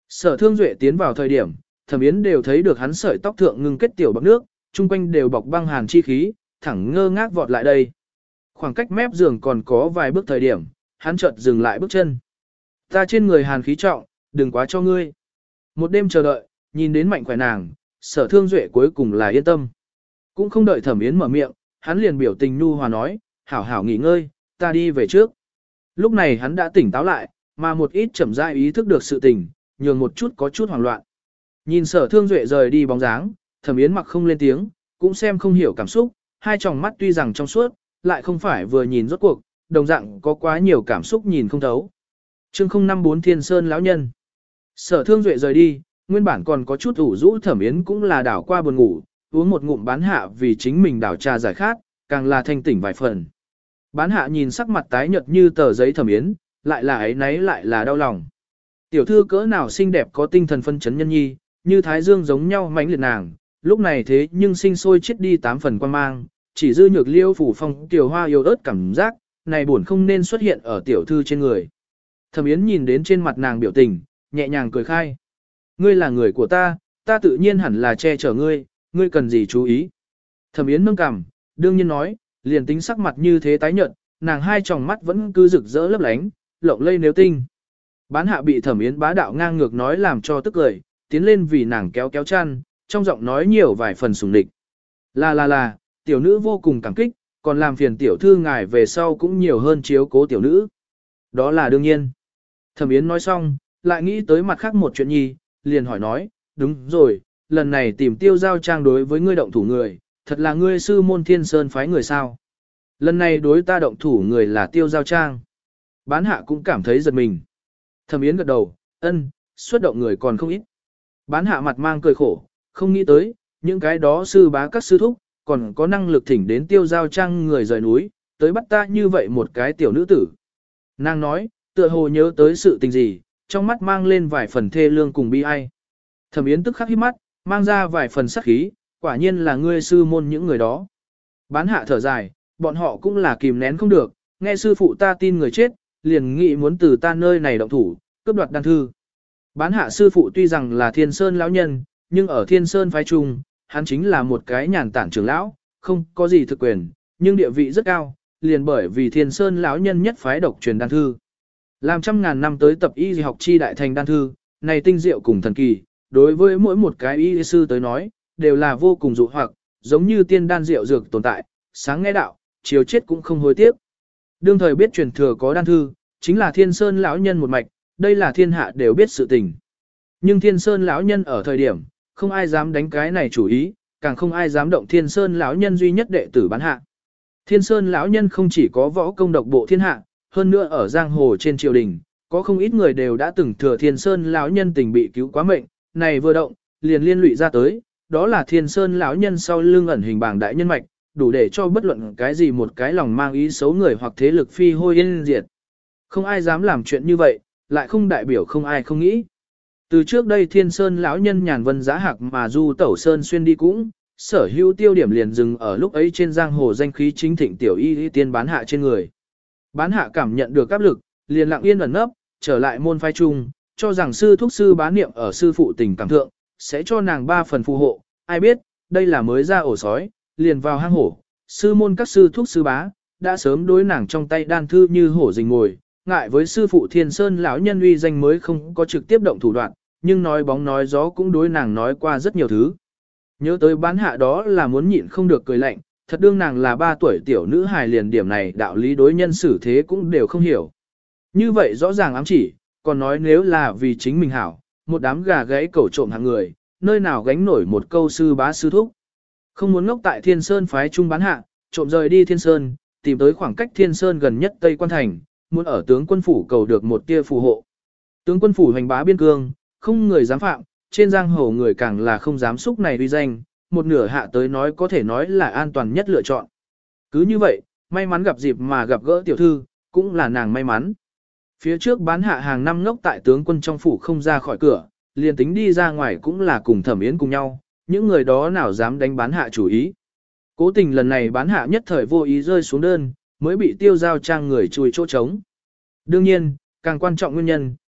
Sở Thương Duệ tiến vào thời điểm, Thẩm Yến đều thấy được hắn sợi tóc thượng ngưng kết tiểu bọt nước, chung quanh đều bọc băng hàn chi khí, thẳng ngơ ngác vọt lại đây. Khoảng cách mép giường còn có vài bước thời điểm, hắn chợt dừng lại bước chân. Ta trên người hàn khí trọng, đừng quá cho ngươi. Một đêm chờ đợi, nhìn đến mạnh khỏe nàng, Sở Thương Duệ cuối cùng là yên tâm. Cũng không đợi Thẩm Yến mở miệng, hắn liền biểu tình nhu hòa nói, hảo hảo nghỉ ngơi, ta đi về trước. Lúc này hắn đã tỉnh táo lại, mà một ít chậm rãi ý thức được sự tình, nhường một chút có chút hoảng loạn. Nhìn Sở Thương Duệ rời đi bóng dáng, Thẩm Yến mặc không lên tiếng, cũng xem không hiểu cảm xúc, hai tròng mắt tuy rằng trong suốt, lại không phải vừa nhìn rốt cuộc, đồng dạng có quá nhiều cảm xúc nhìn không thấu. Chương không năm bốn Thiên Sơn lão nhân. Sở Thương Duệ rời đi, nguyên bản còn có chút ủ rũ Thẩm Yến cũng là đảo qua buồn ngủ, uống một ngụm bán hạ vì chính mình đảo trà giải khát, càng là thanh tỉnh vài phần. Bán hạ nhìn sắc mặt tái nhợt như tờ giấy Thẩm Yến, lại là ấy nấy lại là đau lòng. Tiểu thư cỡ nào xinh đẹp có tinh thần phân chấn nhân nhi, như thái dương giống nhau mãnh liệt nàng, lúc này thế nhưng sinh sôi chết đi tám phần quan mang, chỉ dư nhược liêu phủ phong tiểu hoa yêu ớt cảm giác, này buồn không nên xuất hiện ở tiểu thư trên người. Thẩm Yến nhìn đến trên mặt nàng biểu tình, nhẹ nhàng cười khai. Ngươi là người của ta, ta tự nhiên hẳn là che chở ngươi, ngươi cần gì chú ý. Thẩm Yến nâng cằm, đương nhiên nói, liền tính sắc mặt như thế tái nhợt, nàng hai tròng mắt vẫn cứ rực rỡ lấp lánh, lộng lây nếu tinh. Bán hạ bị Thẩm Yến bá đạo ngang ngược nói làm cho tức cười, tiến lên vì nàng kéo kéo chăn, trong giọng nói nhiều vài phần sùng địch. Là là là, tiểu nữ vô cùng cảm kích, còn làm phiền tiểu thư ngài về sau cũng nhiều hơn chiếu cố tiểu nữ. Đó là đương nhiên. Thẩm Yến nói xong, lại nghĩ tới mặt khác một chuyện nhi, liền hỏi nói, đúng rồi, lần này tìm tiêu giao trang đối với ngươi động thủ người, thật là ngươi sư môn Thiên Sơn phái người sao. Lần này đối ta động thủ người là tiêu giao trang. Bán hạ cũng cảm thấy giật mình. Thẩm Yến gật đầu, ân, xuất động người còn không ít. Bán hạ mặt mang cười khổ, không nghĩ tới, những cái đó sư bá các sư thúc, còn có năng lực thỉnh đến tiêu giao trang người rời núi, tới bắt ta như vậy một cái tiểu nữ tử. Nàng nói, tựa hồ nhớ tới sự tình gì, trong mắt mang lên vài phần thê lương cùng bi ai. Thẩm Yến tức khắc hít mắt, mang ra vài phần sắc khí, quả nhiên là ngươi sư môn những người đó. Bán hạ thở dài, bọn họ cũng là kìm nén không được, nghe sư phụ ta tin người chết, liền nghĩ muốn từ ta nơi này động thủ, cướp đoạt đan thư. Bán hạ sư phụ tuy rằng là Thiên Sơn lão nhân, nhưng ở Thiên Sơn phái trung, hắn chính là một cái nhàn tản trưởng lão, không có gì thực quyền, nhưng địa vị rất cao, liền bởi vì Thiên Sơn lão nhân nhất phái độc truyền đan thư. Làm trăm ngàn năm tới tập y học chi đại thành đan thư, này tinh diệu cùng thần kỳ, đối với mỗi một cái y sư tới nói, đều là vô cùng dụ hoặc, giống như tiên đan diệu dược tồn tại, sáng nghe đạo, chiều chết cũng không hối tiếc. Đương thời biết truyền thừa có đan thư, chính là Thiên Sơn lão nhân một mạch, đây là thiên hạ đều biết sự tình. Nhưng Thiên Sơn lão nhân ở thời điểm, không ai dám đánh cái này chủ ý, càng không ai dám động Thiên Sơn lão nhân duy nhất đệ tử bán hạ. Thiên Sơn lão nhân không chỉ có võ công độc bộ thiên hạ, hơn nữa ở giang hồ trên triều đình, có không ít người đều đã từng thừa Thiên Sơn lão nhân tình bị cứu quá mệnh, này vừa động, liền liên lụy ra tới, đó là Thiên Sơn lão nhân sau lưng ẩn hình bảng đại nhân mạch, đủ để cho bất luận cái gì một cái lòng mang ý xấu người hoặc thế lực phi hôi yên diệt. Không ai dám làm chuyện như vậy, lại không đại biểu không ai không nghĩ. Từ trước đây Thiên Sơn lão nhân nhàn vân giá hạc mà du tẩu sơn xuyên đi cũng, sở hữu tiêu điểm liền dừng ở lúc ấy trên giang hồ danh khí chính thịnh tiểu y y tiên bán hạ trên người. Bán hạ cảm nhận được áp lực, liền lặng yên ẩn nấp, trở lại môn phái chung, cho rằng sư thúc sư bá niệm ở sư phụ tình cảm thượng, sẽ cho nàng ba phần phù hộ, ai biết, đây là mới ra ổ sói, liền vào hang hổ, sư môn các sư thúc sư bá, đã sớm đối nàng trong tay đan thư như hổ rình ngồi, ngại với sư phụ Thiên Sơn lão nhân uy danh mới không có trực tiếp động thủ đoạn, nhưng nói bóng nói gió cũng đối nàng nói qua rất nhiều thứ. Nhớ tới bán hạ đó là muốn nhịn không được cười lạnh, thật đương nàng là ba tuổi tiểu nữ hài liền điểm này đạo lý đối nhân xử thế cũng đều không hiểu. Như vậy rõ ràng ám chỉ, còn nói nếu là vì chính mình hảo, một đám gà gáy cẩu trộm hạng người, nơi nào gánh nổi một câu sư bá sư thúc. Không muốn ngốc tại Thiên Sơn phái trung bán hạ, trộm rời đi Thiên Sơn, tìm tới khoảng cách Thiên Sơn gần nhất Tây Quan Thành, muốn ở tướng quân phủ cầu được một tia phù hộ. Tướng quân phủ hành bá biên cương, không người dám phạm, trên giang hồ người càng là không dám xúc này uy danh, một nửa hạ tới nói có thể nói là an toàn nhất lựa chọn. Cứ như vậy, may mắn gặp dịp mà gặp gỡ tiểu thư, cũng là nàng may mắn. Phía trước bán hạ hàng năm ngốc tại tướng quân trong phủ không ra khỏi cửa, liền tính đi ra ngoài cũng là cùng Thẩm Yến cùng nhau, những người đó nào dám đánh bán hạ chủ ý. Cố tình lần này bán hạ nhất thời vô ý rơi xuống đơn, mới bị tiêu giao trang người chui chỗ trống. Đương nhiên, càng quan trọng nguyên nhân,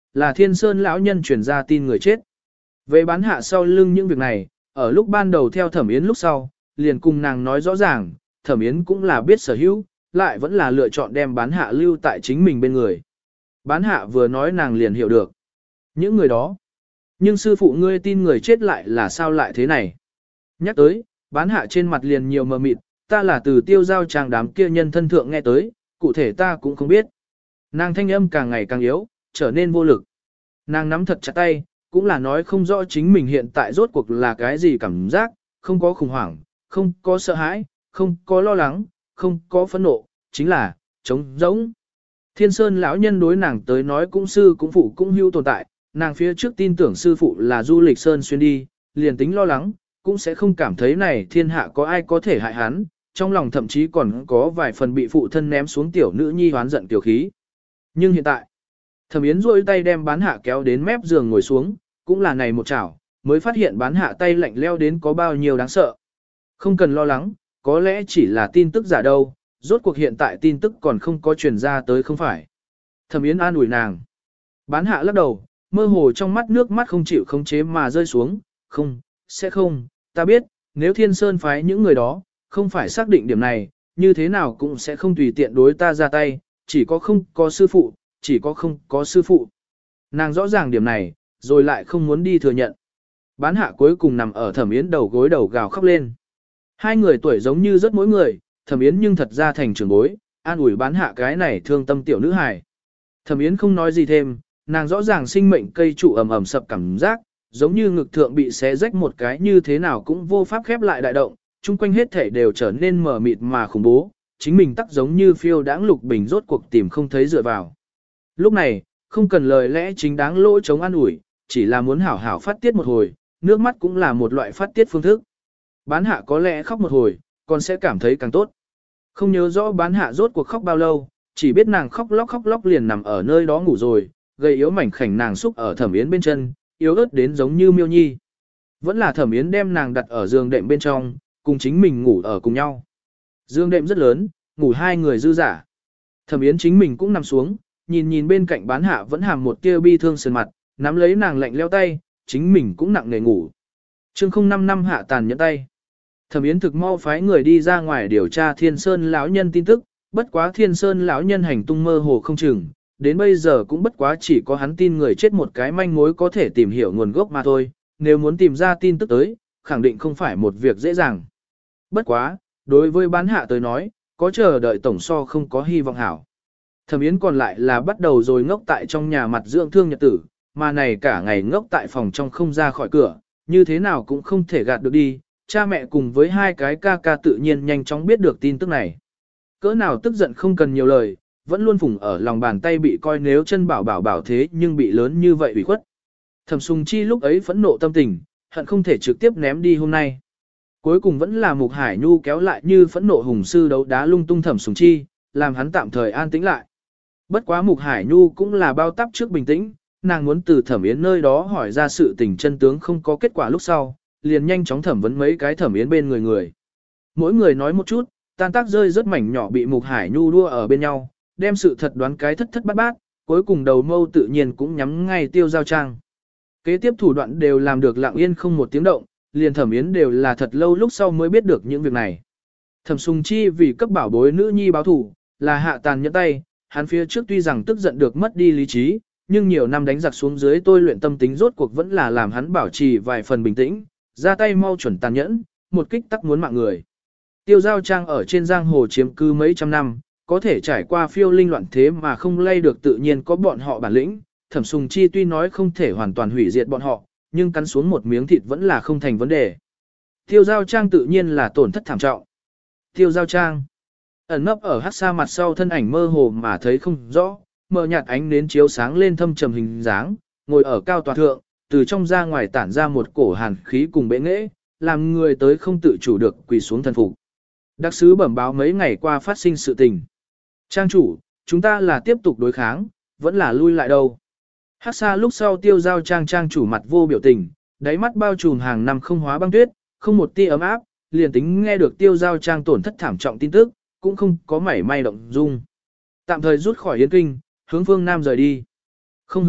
là Thiên Sơn lão nhân truyền ra tin người chết. Về bán hạ sau lưng những việc này, ở lúc ban đầu theo Thẩm Yến lúc sau, liền cùng nàng nói rõ ràng, Thẩm Yến cũng là biết sở hữu, lại vẫn là lựa chọn đem bán hạ lưu tại chính mình bên người. Bán hạ vừa nói nàng liền hiểu được. Những người đó. Nhưng sư phụ ngươi tin người chết lại là sao lại thế này? Nhắc tới, bán hạ trên mặt liền nhiều mờ mịt, ta là từ tiêu giao chàng đám kia nhân thân thượng nghe tới, cụ thể ta cũng không biết. Nàng thanh âm càng ngày càng yếu, trở nên vô lực. Nàng nắm thật chặt tay, cũng là nói không rõ chính mình hiện tại rốt cuộc là cái gì cảm giác, không có khủng hoảng, không có sợ hãi, không có lo lắng, không có phẫn nộ, chính là trống rỗng. Thiên Sơn lão nhân đối nàng tới nói cũng sư cũng phụ cũng hưu tồn tại, nàng phía trước tin tưởng sư phụ là du lịch sơn xuyên đi, liền tính lo lắng, cũng sẽ không cảm thấy này thiên hạ có ai có thể hại hắn, trong lòng thậm chí còn có vài phần bị phụ thân ném xuống tiểu nữ nhi hoán giận tiểu khí. Nhưng hiện tại, Thẩm Yến rôi tay đem bán hạ kéo đến mép giường ngồi xuống, cũng là này một chảo, mới phát hiện bán hạ tay lạnh leo đến có bao nhiêu đáng sợ. Không cần lo lắng, có lẽ chỉ là tin tức giả đâu, rốt cuộc hiện tại tin tức còn không có truyền ra tới không phải. Thẩm Yến an ủi nàng. Bán hạ lắc đầu, mơ hồ trong mắt nước mắt không chịu khống chế mà rơi xuống, không, sẽ không, ta biết, nếu Thiên Sơn phái những người đó, không phải xác định điểm này, như thế nào cũng sẽ không tùy tiện đối ta ra tay, chỉ có không có sư phụ, chỉ có không có sư phụ. Nàng rõ ràng điểm này, rồi lại không muốn đi thừa nhận. Bán hạ cuối cùng nằm ở Thẩm Yến đầu gối đầu gào khóc lên. Hai người tuổi giống như rất mỗi người, Thẩm Yến nhưng thật ra thành trưởng bối, an ủi bán hạ cái này thương tâm tiểu nữ hài. Thẩm Yến không nói gì thêm, nàng rõ ràng sinh mệnh cây trụ ầm ầm sập cảm giác, giống như ngực thượng bị xé rách một cái như thế nào cũng vô pháp khép lại đại động, chung quanh hết thể đều trở nên mờ mịt mà khủng bố, chính mình tắc giống như phiêu đãng lục bình rốt cuộc tìm không thấy dựa vào. Lúc này, không cần lời lẽ chính đáng lỗi chống an ủi, chỉ là muốn hảo hảo phát tiết một hồi, nước mắt cũng là một loại phát tiết phương thức. Bán hạ có lẽ khóc một hồi, còn sẽ cảm thấy càng tốt. Không nhớ rõ bán hạ rốt cuộc khóc bao lâu, chỉ biết nàng khóc lóc khóc lóc liền nằm ở nơi đó ngủ rồi, gầy yếu mảnh khảnh nàng xúc ở Thẩm Yến bên chân, yếu ớt đến giống như miêu nhi. Vẫn là Thẩm Yến đem nàng đặt ở giường đệm bên trong, cùng chính mình ngủ ở cùng nhau. Giường đệm rất lớn, ngủ hai người dư giả. Thẩm Yến chính mình cũng nằm xuống, nhìn nhìn bên cạnh bán hạ vẫn hàm một tia bi thương sườn mặt, nắm lấy nàng lạnh leo tay, chính mình cũng nặng nề ngủ. Chương không năm năm hạ tàn nhẫn tay. Thẩm Yến thực mau phái người đi ra ngoài điều tra Thiên Sơn lão nhân tin tức, bất quá Thiên Sơn lão nhân hành tung mơ hồ không chừng, đến bây giờ cũng bất quá chỉ có hắn tin người chết một cái manh mối có thể tìm hiểu nguồn gốc mà thôi, nếu muốn tìm ra tin tức tới, khẳng định không phải một việc dễ dàng. Bất quá, đối với bán hạ tới nói, có chờ đợi tổng so không có hy vọng hảo. Thẩm Yến còn lại là bắt đầu rồi ngốc tại trong nhà mặt dưỡng thương nhật tử, mà này cả ngày ngốc tại phòng trong không ra khỏi cửa, như thế nào cũng không thể gạt được đi, cha mẹ cùng với hai cái ca ca tự nhiên nhanh chóng biết được tin tức này. Cỡ nào tức giận không cần nhiều lời, vẫn luôn phủng ở lòng bàn tay bị coi nếu chân bảo bảo bảo thế nhưng bị lớn như vậy ủy khuất. Thẩm Sùng Chi lúc ấy phẫn nộ tâm tình, hận không thể trực tiếp ném đi hôm nay. Cuối cùng vẫn là Mục Hải Nhu kéo lại như phẫn nộ hùng sư đấu đá lung tung Thẩm Sùng Chi, làm hắn tạm thời an tĩnh lại. Bất quá Mục Hải Nhu cũng là bao tắp trước bình tĩnh, nàng muốn từ Thẩm Yến nơi đó hỏi ra sự tình chân tướng không có kết quả lúc sau, liền nhanh chóng thẩm vấn mấy cái Thẩm Yến bên người người. Mỗi người nói một chút, tan tác rơi rất mảnh nhỏ bị Mục Hải Nhu đua ở bên nhau, đem sự thật đoán cái thất thất bát bát, cuối cùng đầu mâu tự nhiên cũng nhắm ngay Tiêu Giao Trang. Kế tiếp thủ đoạn đều làm được lặng yên không một tiếng động, liền Thẩm Yến đều là thật lâu lúc sau mới biết được những việc này. Thẩm Sùng Chi vì cấp bảo bối nữ nhi báo thù, là hạ tàn nhẫn tay, hắn phía trước tuy rằng tức giận được mất đi lý trí, nhưng nhiều năm đánh giặc xuống dưới tôi luyện tâm tính rốt cuộc vẫn là làm hắn bảo trì vài phần bình tĩnh, ra tay mau chuẩn tàn nhẫn, một kích tắc muốn mạng người. Tiêu Giao Trang ở trên giang hồ chiếm cư mấy trăm năm, có thể trải qua phiêu linh loạn thế mà không lay được tự nhiên có bọn họ bản lĩnh. Thẩm Sùng Chi tuy nói không thể hoàn toàn hủy diệt bọn họ, nhưng cắn xuống một miếng thịt vẫn là không thành vấn đề. Tiêu Giao Trang tự nhiên là tổn thất thảm trọng. Tiêu Giao Trang ẩn nấp ở hắc sa mặt sau thân ảnh mơ hồ mà thấy không rõ, mờ nhạt ánh nến chiếu sáng lên thâm trầm hình dáng, ngồi ở cao tòa thượng, từ trong ra ngoài tản ra một cổ hàn khí cùng bệ nghệ, làm người tới không tự chủ được quỳ xuống thân phục. Đặc sứ bẩm báo mấy ngày qua phát sinh sự tình. Trang chủ, chúng ta là tiếp tục đối kháng, vẫn là lui lại đâu. Hắc sa lúc sau Tiêu Giao Trang trang chủ mặt vô biểu tình, đáy mắt bao trùm hàng năm không hóa băng tuyết, không một tia ấm áp, liền tính nghe được Tiêu Giao Trang tổn thất thảm trọng tin tức, cũng không có mảy may động dung. Tạm thời rút khỏi Yến Kinh, hướng phương Nam rời đi. Không hướng Bắc,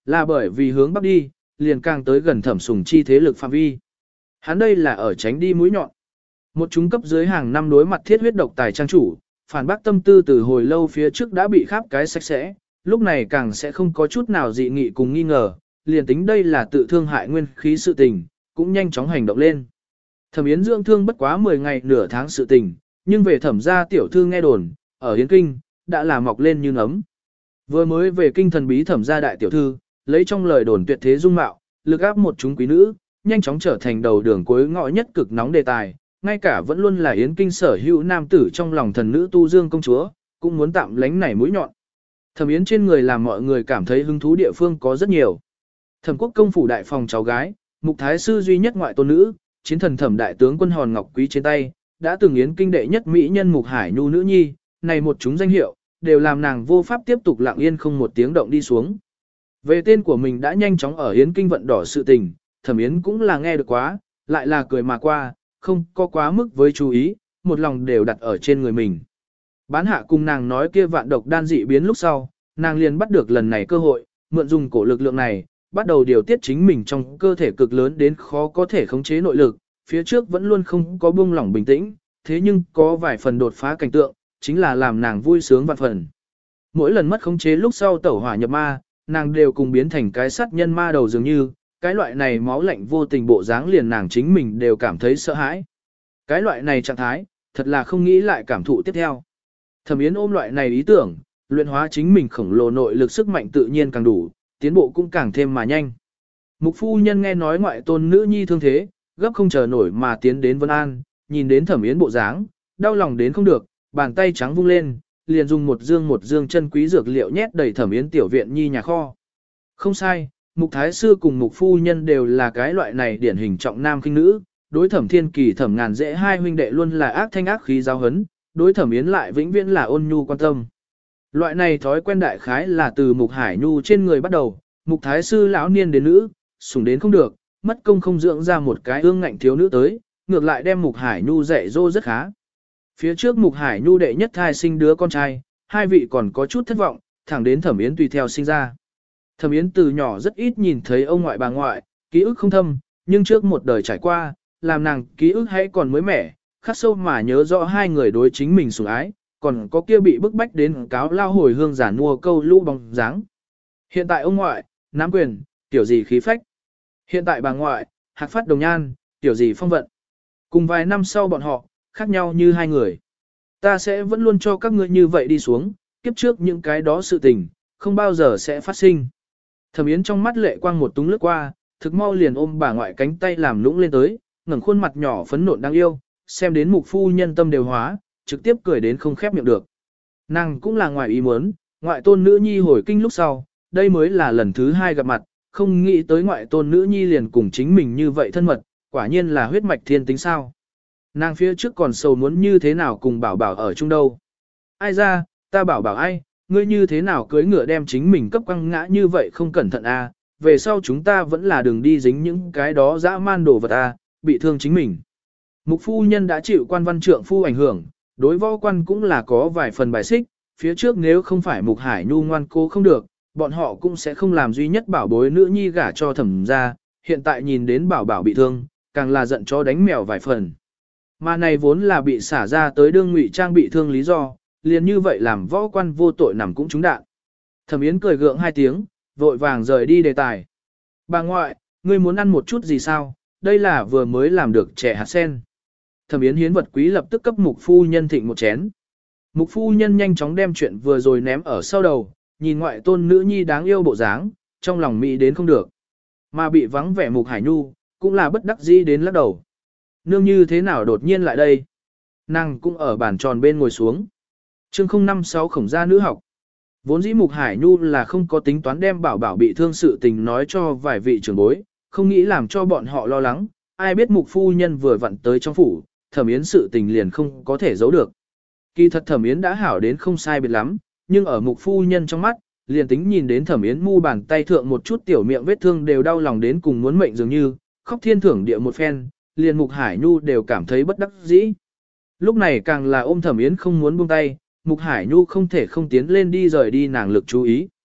là bởi vì hướng bắc đi, liền càng tới gần Thẩm Sùng Chi thế lực phạm vi. Hắn đây là ở tránh đi mũi nhọn. Một chúng cấp dưới hàng năm đối mặt thiết huyết độc tài trang chủ, phản bác tâm tư từ hồi lâu phía trước đã bị khắp cái sạch sẽ, lúc này càng sẽ không có chút nào dị nghị cùng nghi ngờ, liền tính đây là tự thương hại nguyên khí sự tình, cũng nhanh chóng hành động lên. Thẩm Yến dưỡng thương bất quá mười ngày nửa tháng sự tình, nhưng về thẩm gia tiểu thư nghe đồn, ở Yến Kinh, đã là mọc lên như nấm. Vừa mới về kinh thần bí thẩm gia đại tiểu thư, lấy trong lời đồn tuyệt thế dung mạo, lực áp một chúng quý nữ, nhanh chóng trở thành đầu đường cuối ngõ nhất cực nóng đề tài, ngay cả vẫn luôn là Yến Kinh sở hữu nam tử trong lòng thần nữ Tu Dương công chúa, cũng muốn tạm lánh nảy mũi nhọn. Thẩm Yến trên người làm mọi người cảm thấy hứng thú địa phương có rất nhiều. Thẩm Quốc công phủ đại phòng cháu gái, Mục Thái sư duy nhất ngoại tôn nữ, chiến thần Thẩm đại tướng quân Hòn Ngọc Quý trên tay, đã từng Yến Kinh đệ nhất mỹ nhân Mục Hải Nhu nữ nhi, này một chúng danh hiệu, đều làm nàng vô pháp tiếp tục lặng yên không một tiếng động đi xuống. Về tên của mình đã nhanh chóng ở Yến Kinh vận đỏ sự tình, Thẩm Yến cũng là nghe được quá, lại là cười mà qua, không có quá mức với chú ý, một lòng đều đặt ở trên người mình. Bán hạ cùng nàng nói kia vạn độc đan dị biến lúc sau, nàng liền bắt được lần này cơ hội, mượn dùng cổ lực lượng này, bắt đầu điều tiết chính mình trong cơ thể cực lớn đến khó có thể khống chế nội lực, phía trước vẫn luôn không có buông lỏng bình tĩnh, thế nhưng có vài phần đột phá cảnh tượng, chính là làm nàng vui sướng vạn phần. Mỗi lần mất khống chế lúc sau tẩu hỏa nhập ma, nàng đều cùng biến thành cái sát nhân ma đầu dường như, cái loại này máu lạnh vô tình bộ dáng liền nàng chính mình đều cảm thấy sợ hãi. Cái loại này trạng thái, thật là không nghĩ lại cảm thụ tiếp theo. Thẩm Yến ôm loại này ý tưởng, luyện hóa chính mình khổng lồ nội lực sức mạnh tự nhiên càng đủ, tiến bộ cũng càng thêm mà nhanh. Mục phu nhân nghe nói ngoại tôn nữ nhi thương thế, gấp không chờ nổi mà tiến đến Vân An, nhìn đến Thẩm Yến bộ dáng, đau lòng đến không được, bàn tay trắng vung lên, liền dùng một dương một dương chân quý dược liệu nhét đầy Thẩm Yến tiểu viện nhi nhà kho. Không sai, Mục Thái sư cùng Mục phu nhân đều là cái loại này điển hình trọng nam khinh nữ, đối Thẩm Thiên Kỳ Thẩm Ngàn Dễ hai huynh đệ luôn là ác thanh ác khí giáo hấn, đối Thẩm Yến lại vĩnh viễn là ôn nhu quan tâm. Loại này thói quen đại khái là từ Mục Hải Nhu trên người bắt đầu, Mục Thái sư lão niên đến nữ, sủng đến không được, mất công không dưỡng ra một cái ương ngạnh thiếu nữ tới, ngược lại đem Mục Hải Nhu dạy dỗ rất khá. Phía trước Mục Hải Nhu đệ nhất thai sinh đứa con trai, hai vị còn có chút thất vọng, thẳng đến Thẩm Yến tùy theo sinh ra. Thẩm Yến từ nhỏ rất ít nhìn thấy ông ngoại bà ngoại, ký ức không thâm, nhưng trước một đời trải qua, làm nàng ký ức hãy còn mới mẻ, khắc sâu mà nhớ rõ hai người đối chính mình sủng ái, còn có kia bị bức bách đến cáo lao hồi hương giả mua câu lũ bóng dáng. Hiện tại ông ngoại, nắm quyền, tiểu gì khí phách. Hiện tại bà ngoại, hạc phát đồng nhan, tiểu gì phong vận. Cùng vài năm sau bọn họ, khác nhau như hai người. Ta sẽ vẫn luôn cho các ngươi như vậy đi xuống, kiếp trước những cái đó sự tình, không bao giờ sẽ phát sinh. Thẩm Yến trong mắt lệ quang một túng lướt qua, thực mau liền ôm bà ngoại cánh tay làm lũng lên tới, ngẩng khuôn mặt nhỏ phấn nộn đáng yêu, xem đến Mục phu nhân tâm đều hóa, trực tiếp cười đến không khép miệng được. Nàng cũng là ngoài ý muốn, ngoại tôn nữ nhi hồi kinh lúc sau, đây mới là lần thứ hai gặp mặt, không nghĩ tới ngoại tôn nữ nhi liền cùng chính mình như vậy thân mật, quả nhiên là huyết mạch thiên tính sao. Nàng phía trước còn sầu muốn như thế nào cùng bảo bảo ở chung đâu. Ai ra, ta bảo bảo ai, ngươi như thế nào cưới ngựa đem chính mình cấp quăng ngã như vậy không cẩn thận à, về sau chúng ta vẫn là đừng đi dính những cái đó dã man đồ vật à, bị thương chính mình. Mục phu nhân đã chịu quan văn trượng phu ảnh hưởng, đối võ quan cũng là có vài phần bài xích, phía trước nếu không phải Mục Hải Nhu ngoan cố không được, bọn họ cũng sẽ không làm duy nhất bảo bối nữ nhi gả cho Thẩm gia, hiện tại nhìn đến bảo bảo bị thương, càng là giận chó đánh mèo vài phần. Mà này vốn là bị xả ra tới đương ngụy trang bị thương lý do, liền như vậy làm võ quan vô tội nằm cũng trúng đạn. Thẩm Yến cười gượng hai tiếng, vội vàng rời đi đề tài. Bà ngoại, ngươi muốn ăn một chút gì sao, đây là vừa mới làm được chè hạt sen. Thẩm Yến hiến vật quý lập tức cấp Mục phu nhân thịnh một chén. Mục phu nhân nhanh chóng đem chuyện vừa rồi ném ở sau đầu, nhìn ngoại tôn nữ nhi đáng yêu bộ dáng, trong lòng mỹ đến không được. Mà bị vắng vẻ Mục Hải Nhu, cũng là bất đắc dĩ đến lắc đầu. Nương như thế nào đột nhiên lại đây? Nàng cũng ở bàn tròn bên ngồi xuống. Chương không năm sáu khổng gia nữ học. Vốn dĩ Mục Hải Nhu là không có tính toán đem bảo bảo bị thương sự tình nói cho vài vị trưởng bối, không nghĩ làm cho bọn họ lo lắng, ai biết Mục phu nhân vừa vặn tới trong phủ, Thẩm Yến sự tình liền không có thể giấu được. Kỳ thật Thẩm Yến đã hảo đến không sai biệt lắm, nhưng ở Mục phu nhân trong mắt, liền tính nhìn đến Thẩm Yến mu bàn tay thượng một chút tiểu miệng vết thương đều đau lòng đến cùng muốn mệnh dường như, khóc thiên thưởng địa một phen, liền Mục Hải Nhu đều cảm thấy bất đắc dĩ. Lúc này càng là ôm Thẩm Yến không muốn buông tay, Mục Hải Nhu không thể không tiến lên đi rời đi nàng lực chú ý.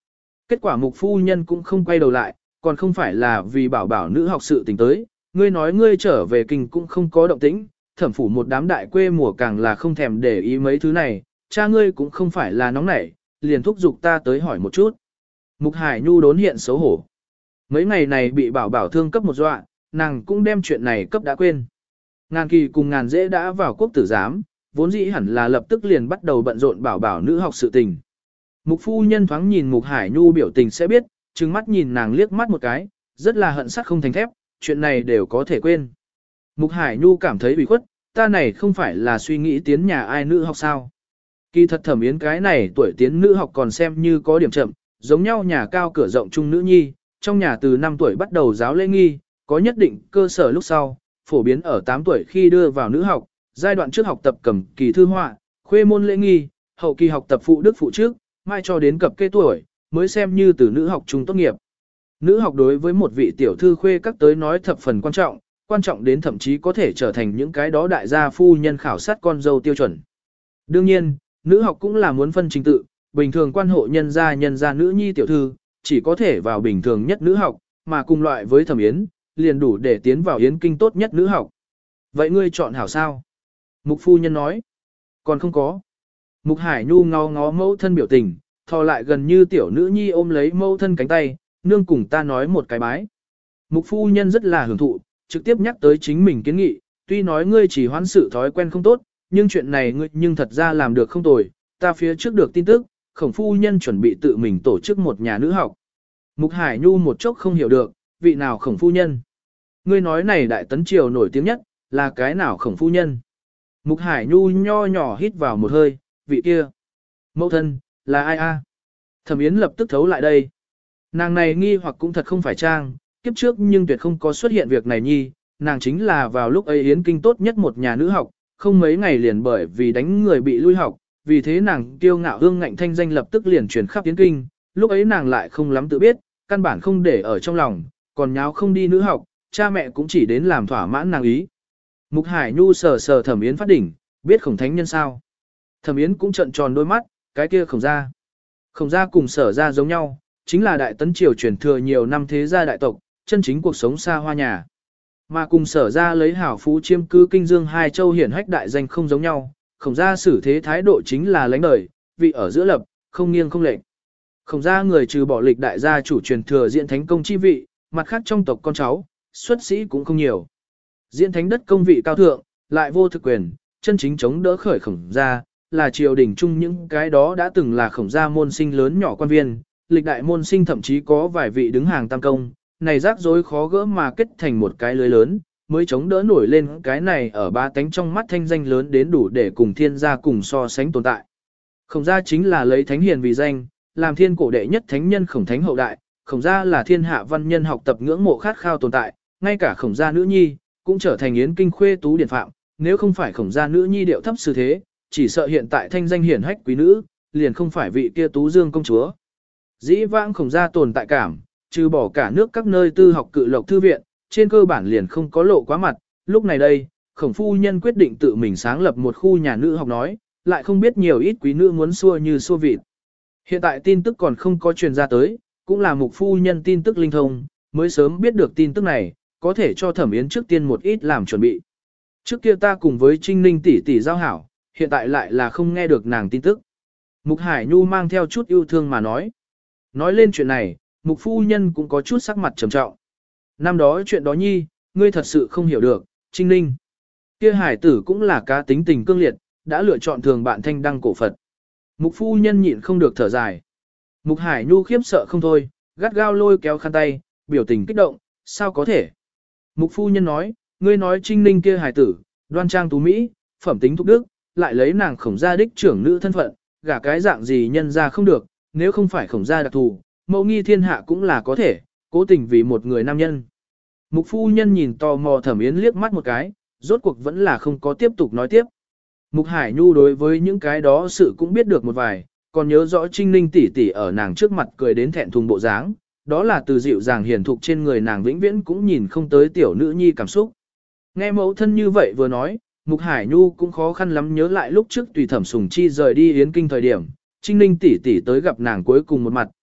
Kết quả Mục phu nhân cũng không quay đầu lại, còn không phải là vì bảo bảo nữ học sự tình tới, ngươi nói ngươi trở về kinh cũng không có động tĩnh, thẩm phủ một đám đại quê mùa càng là không thèm để ý mấy thứ này, cha ngươi cũng không phải là nóng nảy, liền thúc giục ta tới hỏi một chút. Mục Hải Nhu đốn hiện xấu hổ. Mấy ngày này bị bảo bảo thương cấp một dọa, nàng cũng đem chuyện này cấp đã quên. Ngàn kỳ cùng ngàn dễ đã vào quốc tử giám, vốn dĩ hẳn là lập tức liền bắt đầu bận rộn bảo bảo nữ học sự tình. Mục phu nhân thoáng nhìn Mục Hải Nhu biểu tình sẽ biết, trừng mắt nhìn nàng liếc mắt một cái, rất là hận sắt không thành thép, chuyện này đều có thể quên. Mục Hải Nhu cảm thấy bị khuất, ta này không phải là suy nghĩ tiến nhà ai nữ học sao. Kỳ thật Thẩm Yến cái này tuổi tiến nữ học còn xem như có điểm chậm, giống nhau nhà cao cửa rộng trung nữ nhi, trong nhà từ năm tuổi bắt đầu giáo lễ nghi, có nhất định cơ sở lúc sau, phổ biến ở tám tuổi khi đưa vào nữ học, giai đoạn trước học tập cầm kỳ thư họa, khuê môn lễ nghi, hậu kỳ học tập phụ đức phụ trước, mai cho đến cập kê tuổi, mới xem như từ nữ học trung tốt nghiệp. Nữ học đối với một vị tiểu thư khuê các tới nói thập phần quan trọng, quan trọng đến thậm chí có thể trở thành những cái đó đại gia phu nhân khảo sát con dâu tiêu chuẩn. Đương nhiên, nữ học cũng là muốn phân trình tự, bình thường quan hộ nhân gia nhân gia nữ nhi tiểu thư, chỉ có thể vào bình thường nhất nữ học, mà cùng loại với Thẩm Yến, liền đủ để tiến vào yến kinh tốt nhất nữ học. Vậy ngươi chọn hảo sao? Mục phu nhân nói. Còn không có. Mục Hải Nhu ngó ngó mẫu thân biểu tình, thò lại gần như tiểu nữ nhi ôm lấy mẫu thân cánh tay, nương cùng ta nói một cái bái. Mục phu nhân rất là hưởng thụ, trực tiếp nhắc tới chính mình kiến nghị, tuy nói ngươi chỉ hoãn sự thói quen không tốt, nhưng chuyện này ngươi nhưng thật ra làm được không tồi, ta phía trước được tin tức, Khổng phu nhân chuẩn bị tự mình tổ chức một nhà nữ học. Mục Hải Nhu một chốc không hiểu được, vị nào Khổng phu nhân? Ngươi nói này đại tấn triều nổi tiếng nhất, là cái nào Khổng phu nhân? Mục Hải Nhu nho nhỏ hít vào một hơi, vị kia. Mẫu thân, là ai a? Thẩm Yến lập tức thấu lại đây. Nàng này nghi hoặc cũng thật không phải trang, kiếp trước nhưng tuyệt không có xuất hiện việc này nhi, nàng chính là vào lúc ấy Yến kinh tốt nhất một nhà nữ học, không mấy ngày liền bởi vì đánh người bị lui học, vì thế nàng kiêu ngạo hương ngạnh thanh danh lập tức liền truyền khắp Yến kinh, lúc ấy nàng lại không lắm tự biết, căn bản không để ở trong lòng, còn nháo không đi nữ học, cha mẹ cũng chỉ đến làm thỏa mãn nàng ý. Mục Hải Nhu sờ sờ Thẩm Yến phát đỉnh, biết Khổng thánh nhân sao? Thẩm Yến cũng trợn tròn đôi mắt, cái kia Khổng gia. Khổng gia cùng Sở gia giống nhau, chính là đại tấn triều truyền thừa nhiều năm thế gia đại tộc, chân chính cuộc sống xa hoa nhà. Mà cùng Sở gia lấy hảo phú chiêm cư kinh dương hai châu hiển hách đại danh không giống nhau, Khổng gia xử thế thái độ chính là lãnh đời, vị ở giữa lập, không nghiêng không lệch. Khổng gia người trừ bỏ lịch đại gia chủ truyền thừa diễn thánh công chi vị, mặt khác trong tộc con cháu, xuất sĩ cũng không nhiều. Diễn thánh đất công vị cao thượng, lại vô thực quyền, chân chính chống đỡ khởi Khổng gia, là triều đình chung những cái đó đã từng là Khổng gia môn sinh lớn nhỏ quan viên, lịch đại môn sinh thậm chí có vài vị đứng hàng tam công, này rắc rối khó gỡ mà kết thành một cái lưới lớn, mới chống đỡ nổi lên cái này ở ba tánh trong mắt thanh danh lớn đến đủ để cùng thiên gia cùng so sánh tồn tại. Khổng gia chính là lấy thánh hiền vì danh, làm thiên cổ đệ nhất thánh nhân Khổng thánh hậu đại, Khổng gia là thiên hạ văn nhân học tập ngưỡng mộ khát khao tồn tại, ngay cả Khổng gia nữ nhi cũng trở thành yến kinh khuê tú điển phạm, nếu không phải Khổng gia nữ nhi điệu thấp xử thế, chỉ sợ hiện tại thanh danh hiển hách quý nữ, liền không phải vị kia tú dương công chúa. Dĩ vãng Khổng gia tồn tại cảm, trừ bỏ cả nước các nơi tư học cự lộc thư viện, trên cơ bản liền không có lộ quá mặt, lúc này đây, Khổng phu nhân quyết định tự mình sáng lập một khu nhà nữ học nói, lại không biết nhiều ít quý nữ muốn xua như xua vịt. Hiện tại tin tức còn không có truyền ra tới, cũng là Mục phu nhân tin tức linh thông, mới sớm biết được tin tức này, có thể cho Thẩm Yến trước tiên một ít làm chuẩn bị. Trước kia ta cùng với Trinh Ninh tỷ tỷ giao hảo, hiện tại lại là không nghe được nàng tin tức. Mục Hải Nhu mang theo chút yêu thương mà nói. Nói lên chuyện này, Mục phu nhân cũng có chút sắc mặt trầm trọng. Năm đó chuyện đó nhi, ngươi thật sự không hiểu được, Trinh Ninh. Kia hải tử cũng là cá tính tình cương liệt, đã lựa chọn thường bạn thanh đăng cổ Phật. Mục phu nhân nhịn không được thở dài. Mục Hải Nhu khiếp sợ không thôi, gắt gao lôi kéo khăn tay, biểu tình kích động, sao có thể. Mục phu nhân nói, ngươi nói Trinh Ninh kia hải tử, đoan trang tú Mỹ, phẩm tính thục đức, lại lấy nàng Khổng gia đích trưởng nữ thân phận, gả cái dạng gì nhân ra không được, nếu không phải Khổng gia đặc thù, mẫu nghi thiên hạ cũng là có thể, cố tình vì một người nam nhân. Mục phu nhân nhìn tò mò Thẩm Yến liếc mắt một cái, rốt cuộc vẫn là không có tiếp tục nói tiếp. Mục Hải Nhu đối với những cái đó sự cũng biết được một vài, còn nhớ rõ Trinh Ninh tỷ tỷ ở nàng trước mặt cười đến thẹn thùng bộ dáng, đó là từ dịu dàng hiền thục trên người nàng vĩnh viễn cũng nhìn không tới tiểu nữ nhi cảm xúc. Nghe mẫu thân như vậy vừa nói, Mục Hải Nhu cũng khó khăn lắm nhớ lại lúc trước tùy Thẩm Sùng Chi rời đi Yến Kinh thời điểm, Trinh Ninh tỷ tỷ tới gặp nàng cuối cùng một mặt,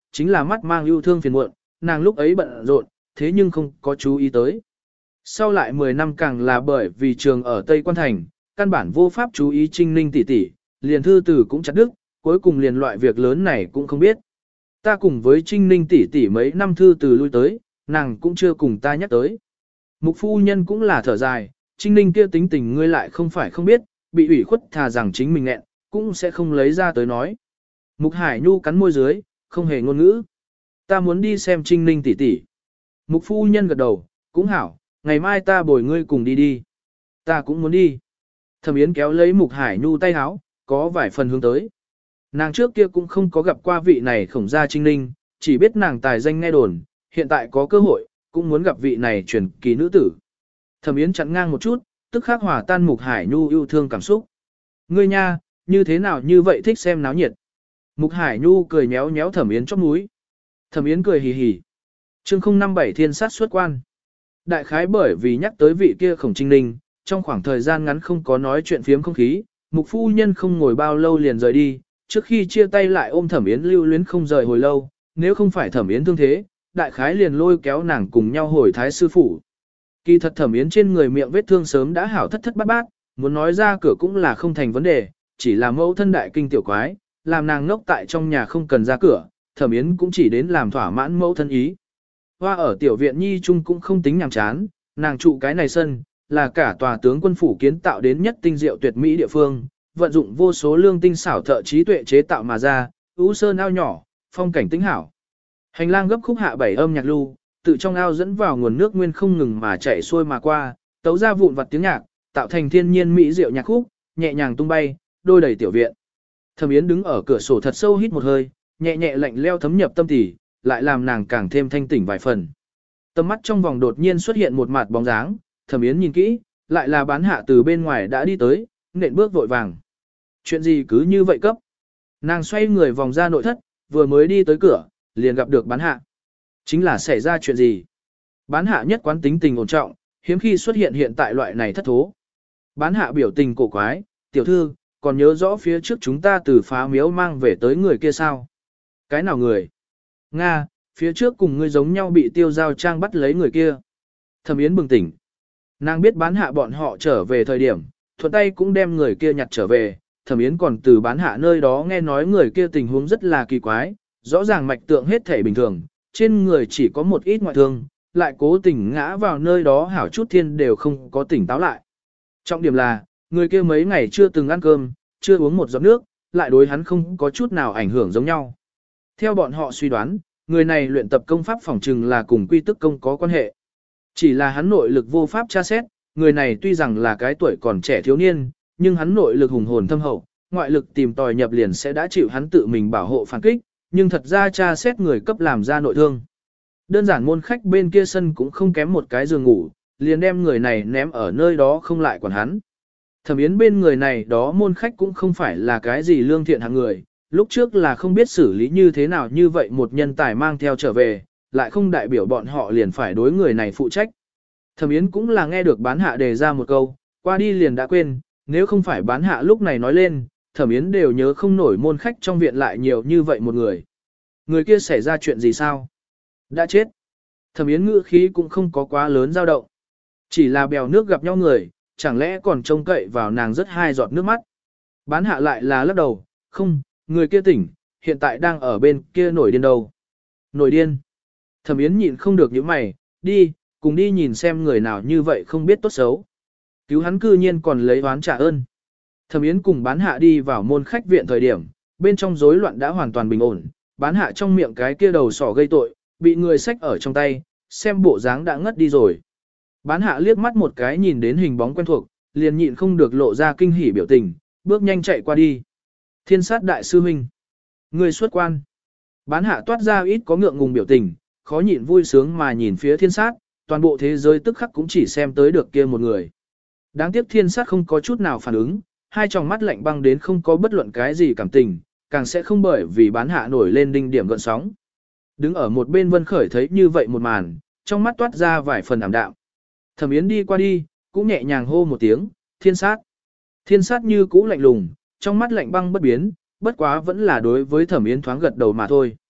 chính là mắt mang yêu thương phiền muộn, nàng lúc ấy bận rộn, thế nhưng không có chú ý tới. Sau lại mười năm càng là bởi vì trường ở Tây Quan Thành, căn bản vô pháp chú ý Trinh Ninh tỷ tỷ, liền thư tử cũng chặt đứt, cuối cùng liền loại việc lớn này cũng không biết. Ta cùng với Trinh Ninh tỷ tỷ mấy năm thư từ lui tới, nàng cũng chưa cùng ta nhắc tới. Mục phu nhân cũng là thở dài, Trinh Ninh kia tính tình ngươi lại không phải không biết, bị ủy khuất thà rằng chính mình nghẹn, cũng sẽ không lấy ra tới nói. Mục Hải Nhu cắn môi dưới, không hề ngôn ngữ. Ta muốn đi xem Trinh Ninh tỷ tỷ. Mục phu nhân gật đầu, cũng hảo, ngày mai ta bồi ngươi cùng đi đi. Ta cũng muốn đi. Thẩm Yến kéo lấy Mục Hải Nhu tay háo, có vài phần hướng tới. Nàng trước kia cũng không có gặp qua vị này khổng gia Trinh Ninh, chỉ biết nàng tài danh nghe đồn, hiện tại có cơ hội, cũng muốn gặp vị này truyền kỳ nữ tử. Thẩm Yến chặn ngang một chút, tức khắc hòa tan Mục Hải Nhu yêu thương cảm xúc. Ngươi nha, như thế nào như vậy thích xem náo nhiệt. Mục Hải Nhu cười nhéo nhéo Thẩm Yến chóp mũi. Thẩm Yến cười hì hì. Chương không năm bảy thiên sát xuất quan. Đại khái bởi vì nhắc tới vị kia khổng Trinh Ninh, trong khoảng thời gian ngắn không có nói chuyện phiếm không khí, Mục phu nhân không ngồi bao lâu liền rời đi, trước khi chia tay lại ôm Thẩm Yến lưu luyến không rời hồi lâu, nếu không phải Thẩm Yến thương thế, đại khái liền lôi kéo nàng cùng nhau hồi thái sư phủ. Kỳ thật Thẩm Yến trên người miệng vết thương sớm đã hảo thất thất bát bát, muốn nói ra cửa cũng là không thành vấn đề, chỉ là mẫu thân đại kinh tiểu quái, làm nàng ngốc tại trong nhà không cần ra cửa, Thẩm Yến cũng chỉ đến làm thỏa mãn mẫu thân ý. Hoa ở tiểu viện nhi trung cũng không tính nhàm chán, nàng trụ cái này sân, là cả tòa tướng quân phủ kiến tạo đến nhất tinh diệu tuyệt mỹ địa phương, vận dụng vô số lương tinh xảo thợ trí tuệ chế tạo mà ra, ưu sơn ao nhỏ, phong cảnh tĩnh hảo. Hành lang gấp khúc hạ bảy âm nhạc lưu, tự trong ao dẫn vào nguồn nước nguyên không ngừng mà chảy xuôi mà qua, tấu ra vụn vặt tiếng nhạc, tạo thành thiên nhiên mỹ diệu nhạc khúc, nhẹ nhàng tung bay, đôi đầy tiểu viện. Thẩm Yến đứng ở cửa sổ thật sâu hít một hơi, nhẹ nhẹ lạnh leo thấm nhập tâm tỉ, lại làm nàng càng thêm thanh tỉnh vài phần. Tầm mắt trong vòng đột nhiên xuất hiện một mặt bóng dáng, Thẩm Yến nhìn kỹ, lại là Bán Hạ từ bên ngoài đã đi tới, nện bước vội vàng. Chuyện gì cứ như vậy cấp? Nàng xoay người vòng ra nội thất, vừa mới đi tới cửa, liền gặp được Bán Hạ. Chính là xảy ra chuyện gì? Bán Hạ nhất quán tính tình ổn trọng, hiếm khi xuất hiện hiện tại loại này thất thố. Bán Hạ biểu tình cổ quái, tiểu thư, còn nhớ rõ phía trước chúng ta từ phá miếu mang về tới người kia sao? Cái nào người? Nga, phía trước cùng ngươi giống nhau bị tiêu giao trang bắt lấy người kia. Thẩm Yến bừng tỉnh. Nàng biết Bán Hạ bọn họ trở về thời điểm, thuận tay cũng đem người kia nhặt trở về. Thẩm Yến còn từ Bán Hạ nơi đó nghe nói người kia tình huống rất là kỳ quái, rõ ràng mạch tượng hết thể bình thường, trên người chỉ có một ít ngoại thương, lại cố tình ngã vào nơi đó hảo chút thiên đều không có tỉnh táo lại. Trọng điểm là, người kia mấy ngày chưa từng ăn cơm, chưa uống một giọt nước, lại đối hắn không có chút nào ảnh hưởng giống nhau. Theo bọn họ suy đoán, người này luyện tập công pháp phỏng trừng là cùng quy tức công có quan hệ. Chỉ là hắn nội lực vô pháp tra xét, người này tuy rằng là cái tuổi còn trẻ thiếu niên, nhưng hắn nội lực hùng hồn thâm hậu, ngoại lực tìm tòi nhập liền sẽ đã chịu hắn tự mình bảo hộ phản kích, nhưng thật ra tra xét người cấp làm ra nội thương. Đơn giản môn khách bên kia sân cũng không kém một cái giường ngủ, liền đem người này ném ở nơi đó không lại quản hắn. Thẩm Yến bên người này đó môn khách cũng không phải là cái gì lương thiện hạng người, lúc trước là không biết xử lý như thế nào như vậy một nhân tài mang theo trở về, lại không đại biểu bọn họ liền phải đối người này phụ trách. Thẩm Yến cũng là nghe được Bán Hạ đề ra một câu, qua đi liền đã quên, nếu không phải Bán Hạ lúc này nói lên, Thẩm Yến đều nhớ không nổi môn khách trong viện lại nhiều như vậy một người. Người kia xảy ra chuyện gì sao? Đã chết. Thẩm Yến ngữ khí cũng không có quá lớn dao động. Chỉ là bèo nước gặp nhau người, chẳng lẽ còn trông cậy vào nàng rất hai giọt nước mắt. Bán Hạ lại là lắc đầu, không, người kia tỉnh, hiện tại đang ở bên kia nổi điên đâu. Nổi điên. Thẩm Yến nhịn không được những mày, đi, cùng đi nhìn xem người nào như vậy không biết tốt xấu. Cứu hắn cư nhiên còn lấy oán trả ơn. Thẩm Yến cùng Bán Hạ đi vào môn khách viện thời điểm, bên trong rối loạn đã hoàn toàn bình ổn, Bán Hạ trong miệng cái kia đầu sỏ gây tội, bị người xách ở trong tay, xem bộ dáng đã ngất đi rồi. Bán Hạ liếc mắt một cái nhìn đến hình bóng quen thuộc, liền nhịn không được lộ ra kinh hỉ biểu tình, bước nhanh chạy qua đi. Thiên sát đại sư huynh, người xuất quan. Bán Hạ toát ra ít có ngượng ngùng biểu tình, khó nhịn vui sướng mà nhìn phía thiên sát, toàn bộ thế giới tức khắc cũng chỉ xem tới được kia một người. Đáng tiếc thiên sát không có chút nào phản ứng, hai tròng mắt lạnh băng đến không có bất luận cái gì cảm tình, càng sẽ không bởi vì Bán Hạ nổi lên đinh điểm gợn sóng. Đứng ở một bên Vân Khởi thấy như vậy một màn, trong mắt toát ra vài phần ảm đạm. Thẩm Yến đi qua đi, cũng nhẹ nhàng hô một tiếng, thiên sát. Thiên sát như cũ lạnh lùng, trong mắt lạnh băng bất biến, bất quá vẫn là đối với Thẩm Yến thoáng gật đầu mà thôi.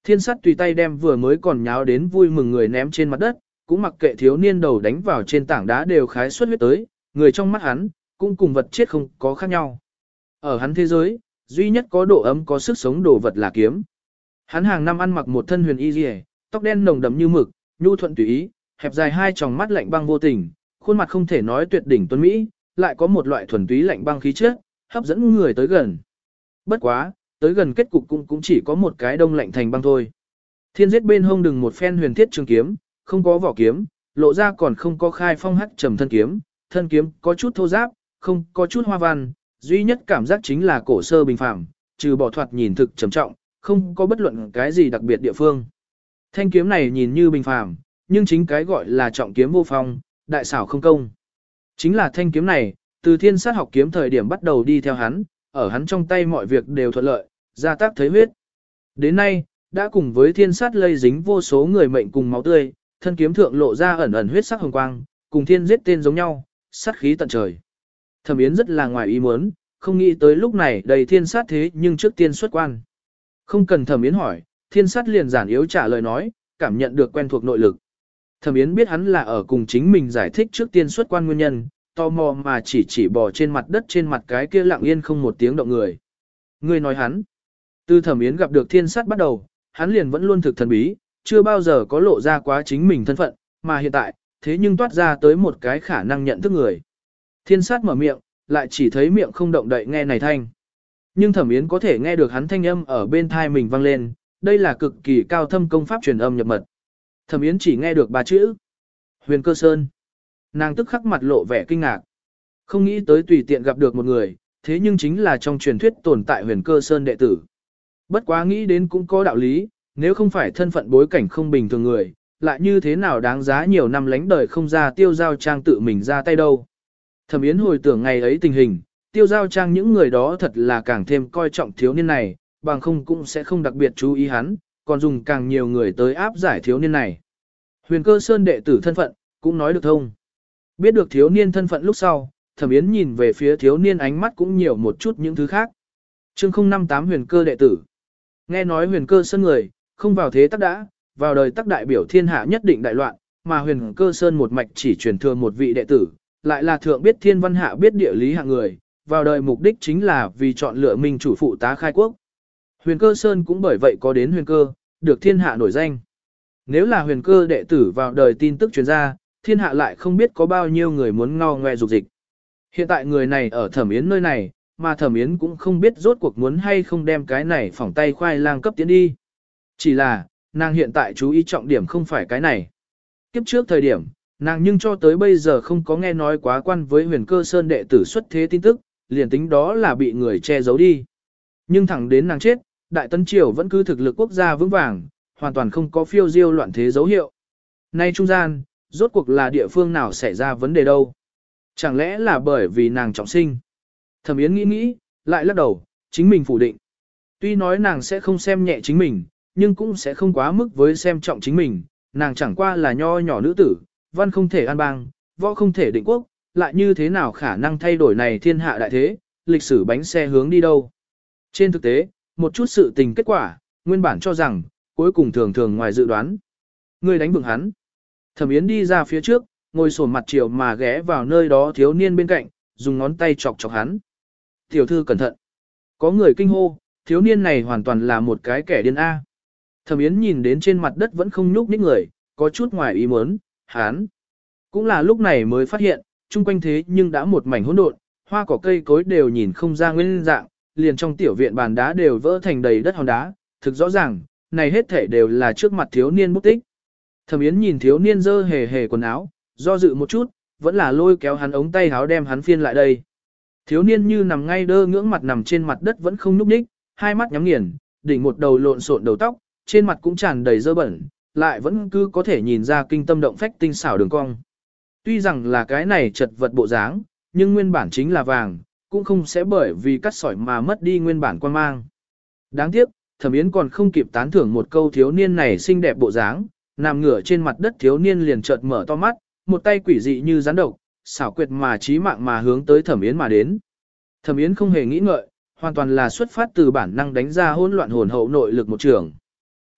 Thiên sát tùy tay đem vừa mới còn nháo đến vui mừng người ném trên mặt đất, cũng mặc kệ thiếu niên đầu đánh vào trên tảng đá đều khái xuất huyết tới, người trong mắt hắn, cũng cùng vật chết không có khác nhau. Ở hắn thế giới, duy nhất có độ ấm có sức sống đồ vật là kiếm. Hắn hàng năm ăn mặc một thân huyền y liễu, tóc đen nồng đậm như mực, nhu thuận tùy ý, hẹp dài hai tròng mắt lạnh băng vô tình, khuôn mặt không thể nói tuyệt đỉnh tuấn mỹ, lại có một loại thuần túy lạnh băng khí chất, hấp dẫn người tới gần. Bất quá, tới gần kết cục cũng cũng chỉ có một cái đông lạnh thành băng thôi. Thiên giết bên hông đừng một phen huyền thiết trường kiếm, không có vỏ kiếm, lộ ra còn không có khai phong hắc trầm thân kiếm, thân kiếm có chút thô ráp, không có chút hoa văn, duy nhất cảm giác chính là cổ sơ bình phẳng, trừ bỏ thoạt nhìn thực trầm trọng, không có bất luận cái gì đặc biệt địa phương. Thanh kiếm này nhìn như bình phẳng, nhưng chính cái gọi là trọng kiếm vô phong, đại xảo không công. Chính là thanh kiếm này, từ thiên sát học kiếm thời điểm bắt đầu đi theo hắn, ở hắn trong tay mọi việc đều thuận lợi, gia tác thấy huyết. Đến nay, đã cùng với thiên sát lây dính vô số người mệnh cùng máu tươi, thân kiếm thượng lộ ra ẩn ẩn huyết sắc hồng quang, cùng thiên giết tên giống nhau, sát khí tận trời. Thẩm Yến rất là ngoài ý muốn, không nghĩ tới lúc này đầy thiên sát thế nhưng trước tiên xuất quan. Không cần Thẩm Yến hỏi, thiên sát liền giản yếu trả lời nói, cảm nhận được quen thuộc nội lực. Thẩm Yến biết hắn là ở cùng chính mình giải thích trước tiên xuất quan nguyên nhân, tò mò mà chỉ chỉ bò trên mặt đất trên mặt cái kia lặng yên không một tiếng động người. Người nói hắn. Từ Thẩm Yến gặp được thiên sát bắt đầu, hắn liền vẫn luôn thực thần bí, chưa bao giờ có lộ ra quá chính mình thân phận, mà hiện tại, thế nhưng toát ra tới một cái khả năng nhận thức người. Thiên sát mở miệng, lại chỉ thấy miệng không động đậy nghe này thanh. Nhưng Thẩm Yến có thể nghe được hắn thanh âm ở bên thai mình vang lên, đây là cực kỳ cao thâm công pháp truyền âm nhập mật. Thẩm Yến chỉ nghe được ba chữ. Huyền Cơ Sơn. Nàng tức khắc mặt lộ vẻ kinh ngạc. Không nghĩ tới tùy tiện gặp được một người, thế nhưng chính là trong truyền thuyết tồn tại Huyền Cơ Sơn đệ tử. Bất quá nghĩ đến cũng có đạo lý, nếu không phải thân phận bối cảnh không bình thường người, lại như thế nào đáng giá nhiều năm lánh đời không ra tiêu giao trang tự mình ra tay đâu. Thẩm Yến hồi tưởng ngày ấy tình hình, tiêu giao trang những người đó thật là càng thêm coi trọng thiếu niên này, bằng không cũng sẽ không đặc biệt chú ý hắn, còn dùng càng nhiều người tới áp giải thiếu niên này. Huyền Cơ Sơn đệ tử thân phận, cũng nói được thông. Biết được thiếu niên thân phận lúc sau, Thẩm Yến nhìn về phía thiếu niên ánh mắt cũng nhiều một chút những thứ khác. chương không năm tám Huyền Cơ đệ tử. Nghe nói Huyền Cơ Sơn người, không vào thế tắc đã, vào đời tắc đại biểu thiên hạ nhất định đại loạn, mà Huyền Cơ Sơn một mạch chỉ truyền thừa một vị đệ tử, lại là thượng biết thiên văn hạ biết địa lý hạng người, vào đời mục đích chính là vì chọn lựa minh chủ phụ tá khai quốc. Huyền Cơ Sơn cũng bởi vậy có đến huyền cơ, được thiên hạ nổi danh. Nếu là huyền cơ đệ tử vào đời tin tức truyền ra, thiên hạ lại không biết có bao nhiêu người muốn ngao ngoe dục dịch. Hiện tại người này ở Thẩm Yến nơi này, mà Thẩm Yến cũng không biết rốt cuộc muốn hay không đem cái này phỏng tay khoai lang cấp tiến đi. Chỉ là, nàng hiện tại chú ý trọng điểm không phải cái này. Kiếp trước thời điểm, nàng nhưng cho tới bây giờ không có nghe nói quá quan với huyền cơ sơn đệ tử xuất thế tin tức, liền tính đó là bị người che giấu đi. Nhưng thẳng đến nàng chết, Đại Tấn Triều vẫn cứ thực lực quốc gia vững vàng, hoàn toàn không có phiêu diêu loạn thế dấu hiệu. Nay trung gian, rốt cuộc là địa phương nào xảy ra vấn đề đâu? Chẳng lẽ là bởi vì nàng trọng sinh? Thẩm Yến nghĩ nghĩ, lại lắc đầu, chính mình phủ định. Tuy nói nàng sẽ không xem nhẹ chính mình, nhưng cũng sẽ không quá mức với xem trọng chính mình, nàng chẳng qua là nho nhỏ nữ tử, văn không thể an bang, võ không thể định quốc, lại như thế nào khả năng thay đổi này thiên hạ đại thế, lịch sử bánh xe hướng đi đâu? Trên thực tế, một chút sự tình kết quả, nguyên bản cho rằng, cuối cùng thường thường ngoài dự đoán. Người đánh vượng hắn. Thẩm Yến đi ra phía trước, ngồi sổn mặt chiều mà ghé vào nơi đó thiếu niên bên cạnh, dùng ngón tay chọc chọc hắn. Tiểu thư cẩn thận. Có người kinh hô, thiếu niên này hoàn toàn là một cái kẻ điên A. Thẩm Yến nhìn đến trên mặt đất vẫn không nhúc nhích người, có chút ngoài ý muốn, hắn. Cũng là lúc này mới phát hiện, chung quanh thế nhưng đã một mảnh hỗn độn, hoa cỏ cây cối đều nhìn không ra nguyên dạng, liền trong tiểu viện bàn đá đều vỡ thành đầy đất hòn đá, thực rõ ràng, này hết thể đều là trước mặt thiếu niên bút tích. Thẩm Yến nhìn thiếu niên dơ hề hề quần áo, do dự một chút, vẫn là lôi kéo hắn ống tay áo đem hắn phiên lại đây. Thiếu niên như nằm ngay đơ ngưỡng mặt nằm trên mặt đất vẫn không nhúc nhích, hai mắt nhắm nghiền, đỉnh một đầu lộn xộn đầu tóc, trên mặt cũng tràn đầy dơ bẩn, lại vẫn cứ có thể nhìn ra kinh tâm động phách tinh xảo đường cong. Tuy rằng là cái này chật vật bộ dáng, nhưng nguyên bản chính là vàng, cũng không sẽ bởi vì cắt sỏi mà mất đi nguyên bản quan mang. Đáng tiếc, Thẩm Yến còn không kịp tán thưởng một câu thiếu niên này xinh đẹp bộ dáng, nằm ngửa trên mặt đất thiếu niên liền chợt mở to mắt, một tay quỷ dị như rắn độc, xảo quyệt mà chí mạng mà hướng tới Thẩm Yến mà đến. Thẩm Yến không hề nghĩ ngợi, hoàn toàn là xuất phát từ bản năng đánh ra hỗn loạn hồn hậu nội lực một trường.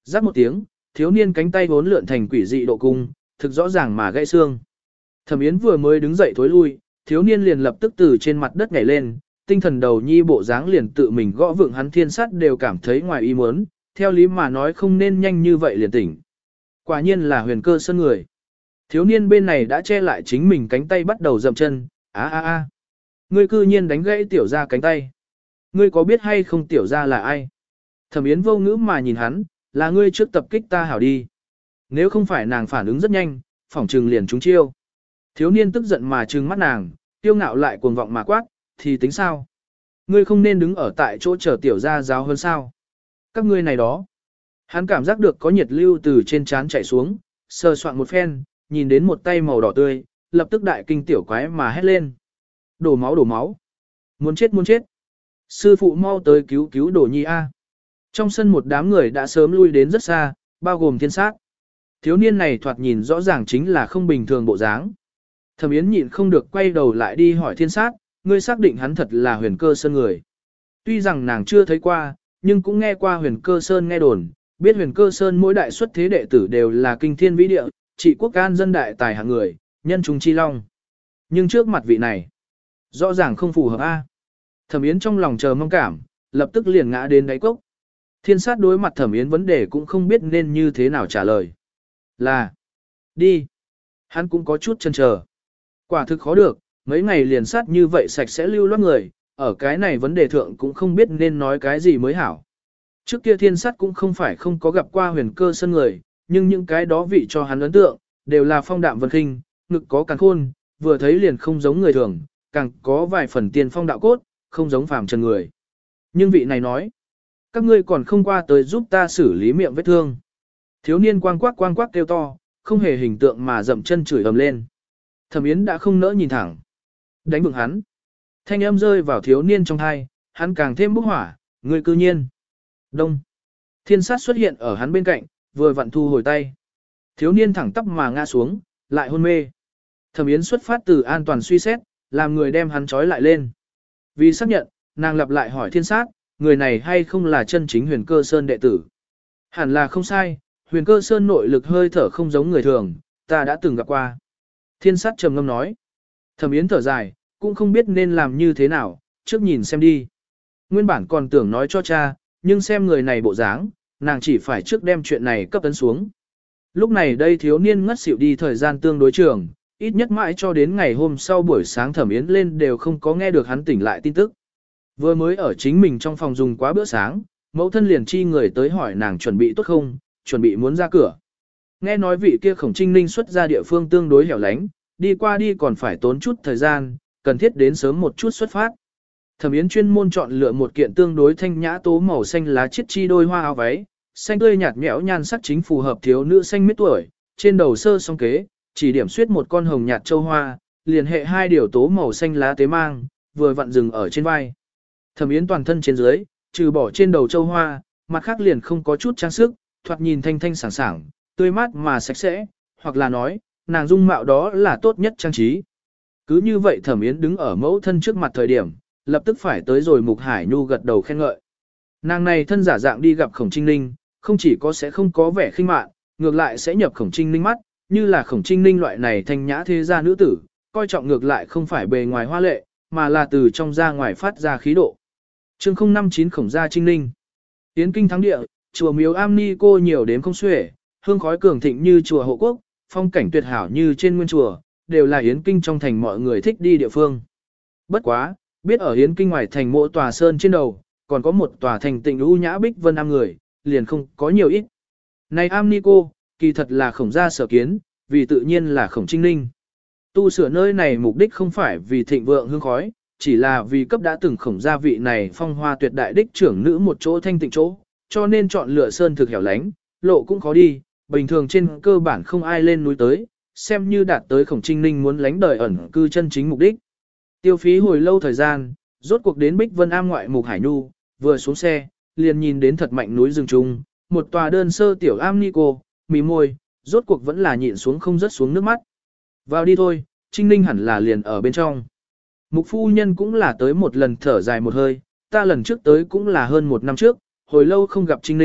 Rắc một tiếng, thiếu niên cánh tay vốn lượn thành quỷ dị độ cung, thực rõ ràng mà gãy xương. Thẩm Yến vừa mới đứng dậy thối lui, thiếu niên liền lập tức từ trên mặt đất nhảy lên, tinh thần đầu nhi bộ dáng liền tự mình gõ vượng hắn thiên sát đều cảm thấy ngoài ý muốn, theo lý mà nói không nên nhanh như vậy liền tỉnh. Quả nhiên là huyền cơ sơn người. Thiếu niên bên này đã che lại chính mình cánh tay bắt đầu dậm chân, á á á. Ngươi cư nhiên đánh gãy tiểu ra cánh tay. Ngươi có biết hay không tiểu ra là ai? Thẩm Yến vô ngữ mà nhìn hắn, là ngươi trước tập kích ta hảo đi. Nếu không phải nàng phản ứng rất nhanh, phỏng trừng liền trúng chiêu. Thiếu niên tức giận mà trừng mắt nàng, tiêu ngạo lại cuồng vọng mà quát, thì tính sao? Ngươi không nên đứng ở tại chỗ chờ tiểu ra giáo hơn sao? Các ngươi này đó. Hắn cảm giác được có nhiệt lưu từ trên trán chảy xuống, sờ soạn một phen, nhìn đến một tay màu đỏ tươi, lập tức đại kinh tiểu quái mà hét lên. Đổ máu đổ máu. Muốn chết muốn chết. Sư phụ mau tới cứu cứu đổ nhi A. Trong sân một đám người đã sớm lui đến rất xa, bao gồm thiên sát. Thiếu niên này thoạt nhìn rõ ràng chính là không bình thường bộ dáng. Thẩm Yến nhịn không được quay đầu lại đi hỏi thiên sát, ngươi xác định hắn thật là huyền cơ sơn người. Tuy rằng nàng chưa thấy qua, nhưng cũng nghe qua huyền cơ sơn nghe đồn, biết huyền cơ sơn mỗi đại xuất thế đệ tử đều là kinh thiên vĩ địa, trị quốc can dân đại tài hạng người, nhân trung chi long. Nhưng trước mặt vị này, rõ ràng không phù hợp A. Thẩm Yến trong lòng chờ mong cảm, lập tức liền ngã đến đáy cốc. Thiên sát đối mặt Thẩm Yến vấn đề cũng không biết nên như thế nào trả lời. Là, đi. Hắn cũng có chút chần chờ. Quả thực khó được, mấy ngày liền sát như vậy sạch sẽ lưu loát người, ở cái này vấn đề thượng cũng không biết nên nói cái gì mới hảo. Trước kia thiên sát cũng không phải không có gặp qua huyền cơ sân người, nhưng những cái đó vị cho hắn ấn tượng, đều là phong đạm vân khinh, ngực có càng khôn, vừa thấy liền không giống người thường, càng có vài phần tiền phong đạo cốt, không giống phàm trần người. Nhưng vị này nói, các ngươi còn không qua tới giúp ta xử lý miệng vết thương. Thiếu niên quang quắc quang quắc kêu to, không hề hình tượng mà dậm chân chửi ầm lên. Thẩm Yến đã không nỡ nhìn thẳng. Đánh vượng hắn. Thanh âm rơi vào thiếu niên trong hai, hắn càng thêm bốc hỏa, người cư nhiên. Đông. Thiên sát xuất hiện ở hắn bên cạnh, vừa vặn thu hồi tay. Thiếu niên thẳng tắp mà ngã xuống, lại hôn mê. Thẩm Yến xuất phát từ an toàn suy xét, làm người đem hắn trói lại lên. Vì xác nhận, nàng lặp lại hỏi thiên sát, người này hay không là chân chính huyền cơ sơn đệ tử. Hẳn là không sai, huyền cơ sơn nội lực hơi thở không giống người thường, ta đã từng gặp qua. Thiên sát trầm ngâm nói. Thẩm Yến thở dài, cũng không biết nên làm như thế nào, trước nhìn xem đi. Nguyên bản còn tưởng nói cho cha, nhưng xem người này bộ dáng, nàng chỉ phải trước đem chuyện này cấp tấn xuống. Lúc này đây thiếu niên ngất xỉu đi thời gian tương đối trường, ít nhất mãi cho đến ngày hôm sau buổi sáng Thẩm Yến lên đều không có nghe được hắn tỉnh lại tin tức. Vừa mới ở chính mình trong phòng dùng quá bữa sáng, mẫu thân liền chi người tới hỏi nàng chuẩn bị tốt không, chuẩn bị muốn ra cửa. Nghe nói vị kia Khổng Trinh Ninh xuất ra địa phương tương đối hẻo lánh, đi qua đi còn phải tốn chút thời gian, cần thiết đến sớm một chút xuất phát. Thẩm Yến chuyên môn chọn lựa một kiện tương đối thanh nhã tố màu xanh lá chiết chi đôi hoa áo váy, xanh tươi nhạt nhẽo nhan sắc chính phù hợp thiếu nữ xanh miết tuổi, trên đầu sơ song kế, chỉ điểm xuyết một con hồng nhạt châu hoa, liền hệ hai điều tố màu xanh lá tế mang, vừa vặn dừng ở trên vai. Thẩm Yến toàn thân trên dưới, trừ bỏ trên đầu châu hoa, mặt khác liền không có chút trang sức, thoạt nhìn thanh thanh sảng sảng, tươi mát mà sạch sẽ, hoặc là nói, nàng dung mạo đó là tốt nhất trang trí. Cứ như vậy Thẩm Yến đứng ở mẫu thân trước mặt thời điểm, lập tức phải tới rồi Mục Hải Nhu gật đầu khen ngợi. Nàng này thân giả dạng đi gặp Khổng Trinh Ninh, không chỉ có sẽ không có vẻ khinh mạn, ngược lại sẽ nhập Khổng Trinh Ninh mắt, như là Khổng Trinh Ninh loại này thanh nhã thế gia nữ tử, coi trọng ngược lại không phải bề ngoài hoa lệ, mà là từ trong ra ngoài phát ra khí độ. Chương không năm chín Khổng gia Trinh Ninh. Yến kinh thắng địa, chùa miếu am ni cô nhiều đến không xuể, hương khói cường thịnh như chùa Hộ Quốc, phong cảnh tuyệt hảo như trên nguyên chùa, đều là Yến kinh trong thành mọi người thích đi địa phương. Bất quá, biết ở Yến kinh ngoài thành mỗi tòa sơn trên đầu, còn có một tòa thành tịnh u nhã bích vân am người, liền không có nhiều ít. Này am ni cô, kỳ thật là Khổng gia sở kiến, vì tự nhiên là Khổng Trinh Ninh. Tu sửa nơi này mục đích không phải vì thịnh vượng hương khói, chỉ là vì cấp đã từng Khổng gia vị này phong hoa tuyệt đại đích trưởng nữ một chỗ thanh tịnh chỗ, cho nên chọn lựa sơn thực hẻo lánh, lộ cũng khó đi, bình thường trên cơ bản không ai lên núi tới, xem như đạt tới Khổng Trinh Ninh muốn lánh đời ẩn cư chân chính mục đích. Tiêu phí hồi lâu thời gian, rốt cuộc đến Bích Vân Am ngoại Mục Hải Nhu, vừa xuống xe, liền nhìn đến thật mạnh núi rừng trung, một tòa đơn sơ tiểu am ni cô, mí môi, rốt cuộc vẫn là nhịn xuống không rớt xuống nước mắt. Vào đi thôi, Trinh Ninh hẳn là liền ở bên trong. Mục phu nhân cũng là tới một lần thở dài một hơi, ta lần trước tới cũng là hơn một năm trước, hồi lâu không gặp Trinh Ninh,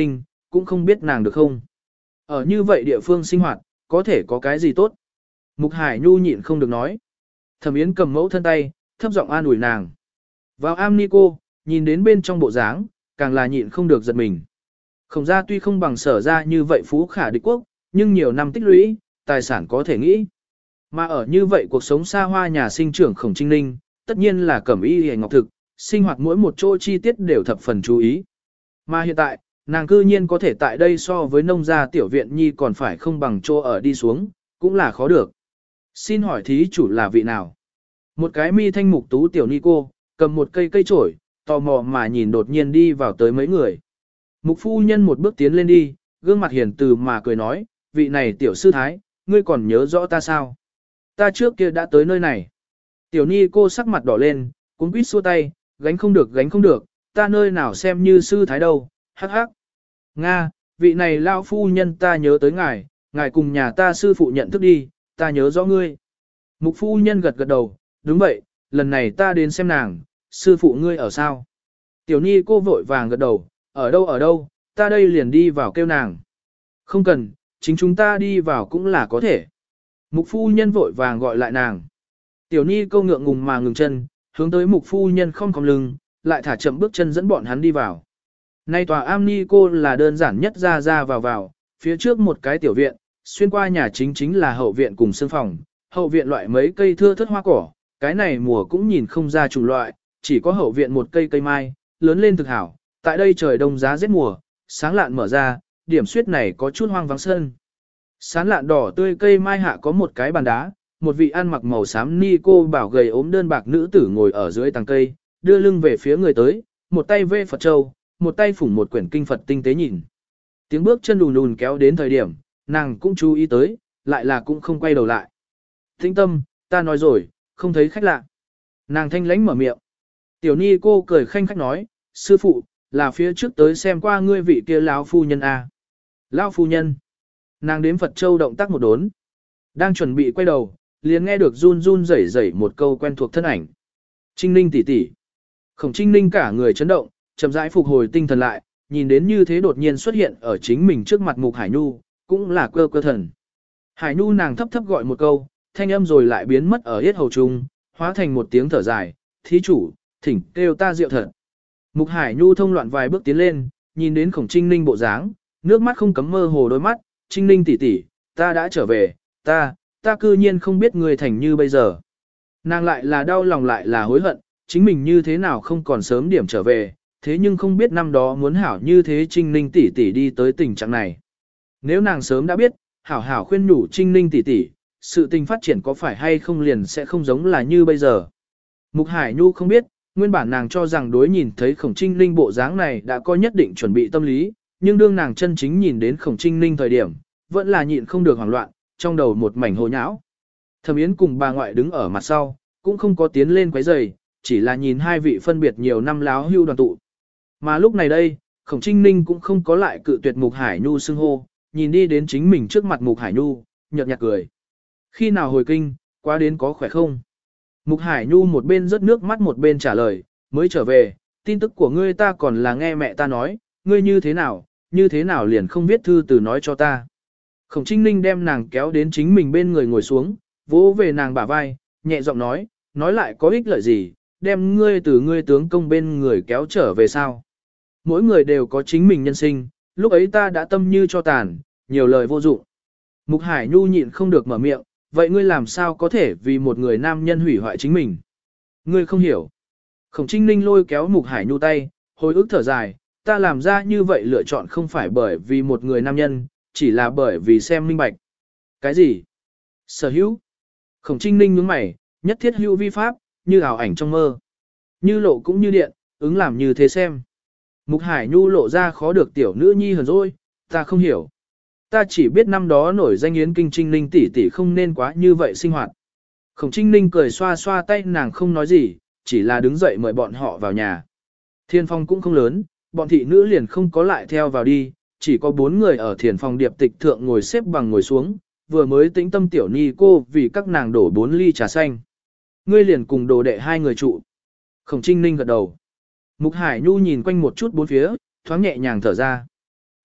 cũng không biết nàng được không. Ở như vậy địa phương sinh hoạt, có thể có cái gì tốt. Mục Hải Nhu nhịn không được nói. Thẩm Yến cầm mẫu thân tay, thấp giọng an ủi nàng. Vào am ni cô, nhìn đến bên trong bộ dáng, càng là nhịn không được giật mình. Khổng gia tuy không bằng Sở gia như vậy phú khả địch quốc, nhưng nhiều năm tích lũy, tài sản có thể nghĩ. Mà ở như vậy cuộc sống xa hoa nhà sinh trưởng Khổng Trinh Ninh, tất nhiên là cẩm y hề ngọc thực, sinh hoạt mỗi một chỗ chi tiết đều thập phần chú ý. Mà hiện tại, nàng cư nhiên có thể tại đây so với nông gia tiểu viện nhi còn phải không bằng chỗ ở đi xuống, cũng là khó được. Xin hỏi thí chủ là vị nào? Một cái mi thanh mục tú tiểu ni cô, cầm một cây cây chổi, tò mò mà nhìn đột nhiên đi vào tới mấy người. Mục phu nhân một bước tiến lên đi, gương mặt hiền từ mà cười nói, vị này tiểu sư thái, ngươi còn nhớ rõ ta sao? Ta trước kia đã tới nơi này. Tiểu ni cô sắc mặt đỏ lên, cuống quýt xua tay, gánh không được gánh không được, ta nơi nào xem như sư thái đâu, hắc hắc. Nga, vị này lao phu nhân ta nhớ tới ngài, ngài cùng nhà ta sư phụ nhận thức đi, ta nhớ rõ ngươi. Mục phu nhân gật gật đầu, đúng vậy, lần này ta đến xem nàng, sư phụ ngươi ở sao? Tiểu ni cô vội vàng gật đầu, ở đâu ở đâu, ta đây liền đi vào kêu nàng. Không cần, chính chúng ta đi vào cũng là có thể. Mục phu nhân vội vàng gọi lại nàng. Tiểu ni câu ngượng ngùng mà ngừng chân, hướng tới mục phu nhân không cong lưng, lại thả chậm bước chân dẫn bọn hắn đi vào. Nay tòa am ni cô là đơn giản nhất ra ra vào vào, phía trước một cái tiểu viện, xuyên qua nhà chính chính là hậu viện cùng sương phòng, hậu viện loại mấy cây thưa thớt hoa cỏ, cái này mùa cũng nhìn không ra chủng loại, chỉ có hậu viện một cây cây mai, lớn lên thực hảo, tại đây trời đông giá rét mùa, sáng lạn mở ra, điểm suyết này có chút hoang vắng sân. Sáng lạn đỏ tươi cây mai hạ có một cái bàn đá, một vị ăn mặc màu xám ni cô bảo gầy ốm đơn bạc nữ tử ngồi ở dưới tàng cây, đưa lưng về phía người tới, một tay vê Phật châu, một tay phủng một quyển kinh Phật tinh tế nhìn. Tiếng bước chân đùn đùn kéo đến thời điểm, nàng cũng chú ý tới, lại là cũng không quay đầu lại. Thính tâm, ta nói rồi, không thấy khách lạ. Nàng thanh lánh mở miệng. Tiểu ni cô cười khanh khách nói, sư phụ, là phía trước tới xem qua ngươi vị kia lão phu nhân a. Lão phu nhân. Nàng đếm Phật châu động tác một đốn. Đang chuẩn bị quay đầu, liền nghe được run run rẩy rẩy một câu quen thuộc thân ảnh. Trinh Ninh tỷ tỷ. Khổng Trinh Ninh cả người chấn động, chậm rãi phục hồi tinh thần lại, nhìn đến như thế đột nhiên xuất hiện ở chính mình trước mặt Mục Hải Nhu, cũng là cơ cơ thần. Hải Nhu nàng thấp thấp gọi một câu, thanh âm rồi lại biến mất ở yết hầu trung, hóa thành một tiếng thở dài, thí chủ, thỉnh kêu ta rượu thật. Mục Hải Nhu thông loạn vài bước tiến lên, nhìn đến Khổng Trinh Ninh bộ dáng, nước mắt không cấm mơ hồ đôi mắt, Trinh Ninh tỷ tỷ, ta đã trở về, ta, ta cư nhiên không biết người thành như bây giờ. Nàng lại là đau lòng lại là hối hận, chính mình như thế nào không còn sớm điểm trở về, thế nhưng không biết năm đó muốn hảo như thế Trinh Ninh tỷ tỷ đi tới tình trạng này. Nếu nàng sớm đã biết, hảo hảo khuyên nhủ Trinh Ninh tỷ tỷ, sự tình phát triển có phải hay không liền sẽ không giống là như bây giờ. Mục Hải Nhu không biết, nguyên bản nàng cho rằng đối nhìn thấy Khổng Trinh Ninh bộ dáng này đã có nhất định chuẩn bị tâm lý, nhưng đương nàng chân chính nhìn đến Khổng Trinh Ninh thời điểm, vẫn là nhịn không được hoảng loạn, trong đầu một mảnh hồ nhão. Thẩm Yến cùng bà ngoại đứng ở mặt sau, cũng không có tiến lên quấy rầy, chỉ là nhìn hai vị phân biệt nhiều năm láo hưu đoàn tụ. Mà lúc này đây, Khổng Trinh Ninh cũng không có lại cự tuyệt Mục Hải Nhu xưng hô, nhìn đi đến chính mình trước mặt Mục Hải Nhu, nhợt nhạt cười. Khi nào hồi kinh, qua đến có khỏe không? Mục Hải Nhu một bên rớt nước mắt một bên trả lời, mới trở về, tin tức của ngươi ta còn là nghe mẹ ta nói, ngươi như thế nào, như thế nào liền không viết thư từ nói cho ta. Khổng Trinh Ninh đem nàng kéo đến chính mình bên người ngồi xuống, vỗ về nàng bả vai, nhẹ giọng nói, nói lại có ích lợi gì, đem ngươi từ ngươi tướng công bên người kéo trở về sao. Mỗi người đều có chính mình nhân sinh, lúc ấy ta đã tâm như cho tàn, nhiều lời vô dụng. Mục Hải Nhu nhịn không được mở miệng, vậy ngươi làm sao có thể vì một người nam nhân hủy hoại chính mình? Ngươi không hiểu. Khổng Trinh Ninh lôi kéo Mục Hải Nhu tay, hồi ức thở dài, ta làm ra như vậy lựa chọn không phải bởi vì một người nam nhân, chỉ là bởi vì xem minh bạch. Cái gì? Sở hữu. Khổng Trinh Ninh nhướng mày, nhất thiết hữu vi pháp, như ảo ảnh trong mơ. Như lộ cũng như điện, ứng làm như thế xem. Mục Hải Nhu lộ ra khó được tiểu nữ nhi hờn rồi, ta không hiểu. Ta chỉ biết năm đó nổi danh Yến Kinh Trinh Ninh tỷ tỷ không nên quá như vậy sinh hoạt. Khổng Trinh Ninh cười xoa xoa tay nàng không nói gì, chỉ là đứng dậy mời bọn họ vào nhà. Thiên phong cũng không lớn, bọn thị nữ liền không có lại theo vào đi, chỉ có bốn người ở thiền phòng điệp tịch thượng ngồi xếp bằng ngồi xuống, vừa mới tĩnh tâm tiểu ni cô vì các nàng đổ bốn ly trà xanh. Ngươi liền cùng đồ đệ hai người trụ. Khổng Trinh Ninh gật đầu. Mục Hải Nhu nhìn quanh một chút bốn phía, thoáng nhẹ nhàng thở ra.